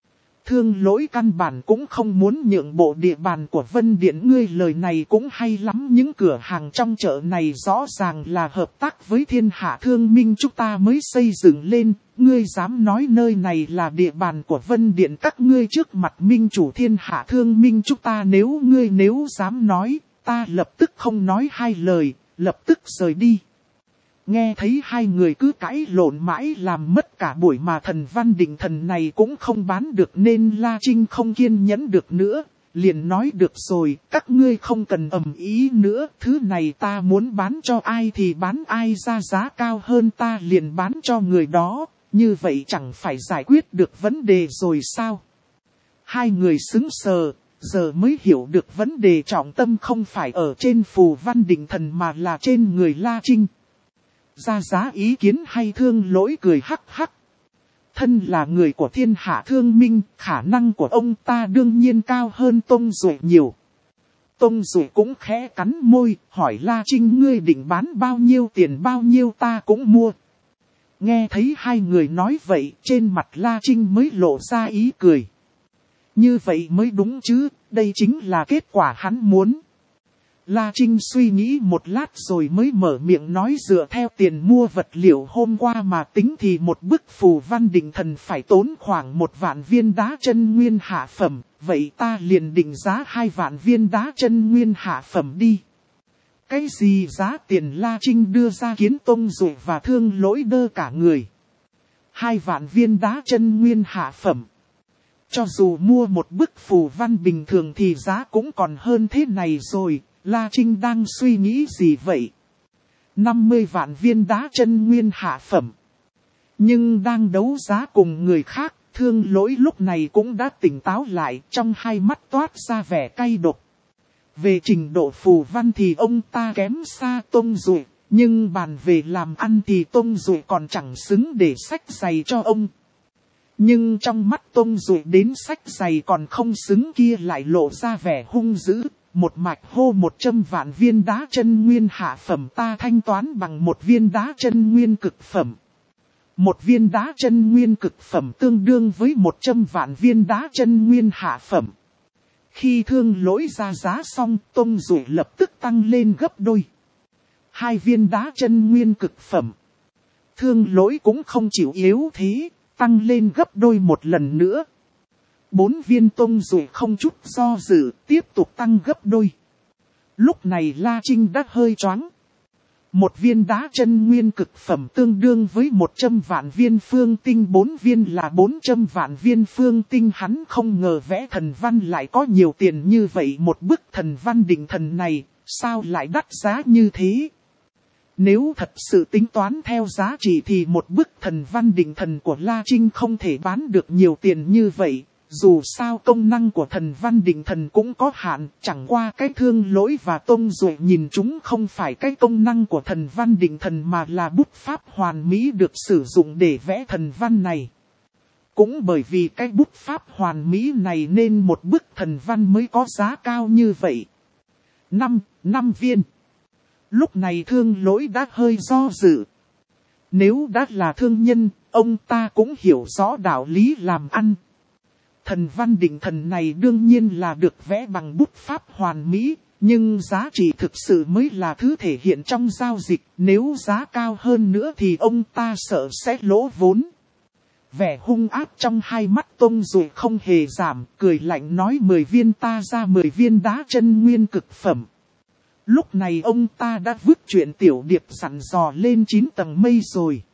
Thương Lỗi căn bản cũng không muốn nhượng bộ địa bàn của Vân Điện. Ngươi lời này cũng hay lắm, những cửa hàng trong chợ này rõ ràng là hợp tác với Thiên Hạ Thương Minh chúng ta mới xây dựng lên. Ngươi dám nói nơi này là địa bàn của Vân Điện các ngươi trước mặt Minh chủ Thiên Hạ Thương Minh chúng ta, nếu ngươi nếu dám nói, ta lập tức không nói hai lời, lập tức rời đi. Nghe thấy hai người cứ cãi lộn mãi làm mất cả buổi mà Thần Văn Định Thần này cũng không bán được nên La Trinh không kiên nhẫn được nữa, liền nói được rồi, các ngươi không cần ầm ý nữa, thứ này ta muốn bán cho ai thì bán, ai ra giá cao hơn ta liền bán cho người đó, như vậy chẳng phải giải quyết được vấn đề rồi sao? Hai người sững sờ, giờ mới hiểu được vấn đề trọng tâm không phải ở trên Phù Văn Định Thần mà là trên người La Trinh. Ra giá ý kiến hay? Thương Lỗi cười hắc hắc. Thân là người của Thiên Hạ Thương Minh, khả năng của ông ta đương nhiên cao hơn Tông Dụ nhiều. Tông Dụ cũng khẽ cắn môi, hỏi La Trinh ngươi định bán bao nhiêu, tiền bao nhiêu ta cũng mua. Nghe thấy hai người nói vậy, trên mặt La Trinh mới lộ ra ý cười. Như vậy mới đúng chứ, đây chính là kết quả hắn muốn. La Trinh suy nghĩ một lát rồi mới mở miệng nói, dựa theo tiền mua vật liệu hôm qua mà tính thì một bức Phù Văn Định Thần phải tốn khoảng một vạn viên đá chân nguyên hạ phẩm, vậy ta liền định giá hai vạn viên đá chân nguyên hạ phẩm đi. Cái gì giá tiền? La Trinh đưa ra kiến Tông Dụ và Thương Lỗi đơ cả người. Hai vạn viên đá chân nguyên hạ phẩm. Cho dù mua một bức phù văn bình thường thì giá cũng còn hơn thế này rồi. La Trinh đang suy nghĩ gì vậy? năm mươi vạn viên đá chân nguyên hạ phẩm. Nhưng đang đấu giá cùng người khác, Thương Lỗi lúc này cũng đã tỉnh táo lại, trong hai mắt toát ra vẻ cay độc. Về trình độ phù văn thì ông ta kém xa Tông Dụ, nhưng bàn về làm ăn thì Tông Dụ còn chẳng xứng để xách giày cho ông. Nhưng trong mắt Tông Dụ đến xách giày còn không xứng kia lại lộ ra vẻ hung dữ. Một mạch hô một trăm vạn viên đá chân nguyên hạ phẩm ta thanh toán bằng một viên đá chân nguyên cực phẩm. Một viên đá chân nguyên cực phẩm tương đương với một trăm vạn viên đá chân nguyên hạ phẩm. Khi Thương Lỗi ra giá xong, Tông Dụ lập tức tăng lên gấp đôi. Hai viên đá chân nguyên cực phẩm. Thương Lỗi cũng không chịu yếu thế, tăng lên gấp đôi một lần nữa. Bốn viên. Tông Dụ không chút do dự, tiếp tục tăng gấp đôi. Lúc này La Trinh đã hơi choáng. Một viên đá chân nguyên cực phẩm tương đương với một trăm vạn viên phương tinh, bốn viên là bốn trăm vạn viên phương tinh. Hắn không ngờ vẽ thần văn lại có nhiều tiền như vậy. Một bức Thần Văn Định Thần này, sao lại đắt giá như thế? Nếu thật sự tính toán theo giá trị thì một bức Thần Văn Định Thần của La Trinh không thể bán được nhiều tiền như vậy. Dù sao công năng của Thần Văn Định Thần cũng có hạn, chẳng qua cái Thương Lỗi và Tông Dụ nhìn chúng không phải cái công năng của Thần Văn Định Thần mà là bút pháp hoàn mỹ được sử dụng để vẽ thần văn này. Cũng bởi vì cái bút pháp hoàn mỹ này nên một bức thần văn mới có giá cao như vậy. Năm, năm viên. Lúc này Thương Lỗi đã hơi do dự. Nếu đã là thương nhân, ông ta cũng hiểu rõ đạo lý làm ăn. Thần Văn Định Thần này đương nhiên là được vẽ bằng bút pháp hoàn mỹ, nhưng giá trị thực sự mới là thứ thể hiện trong giao dịch. Nếu giá cao hơn nữa thì ông ta sợ sẽ lỗ vốn. Vẻ hung ác trong hai mắt Tông Dụ không hề giảm, cười lạnh nói mười viên ta ra mười viên đá chân nguyên cực phẩm. Lúc này ông ta đã vứt chuyện tiểu điệp sẵn dò lên chín tầng mây rồi.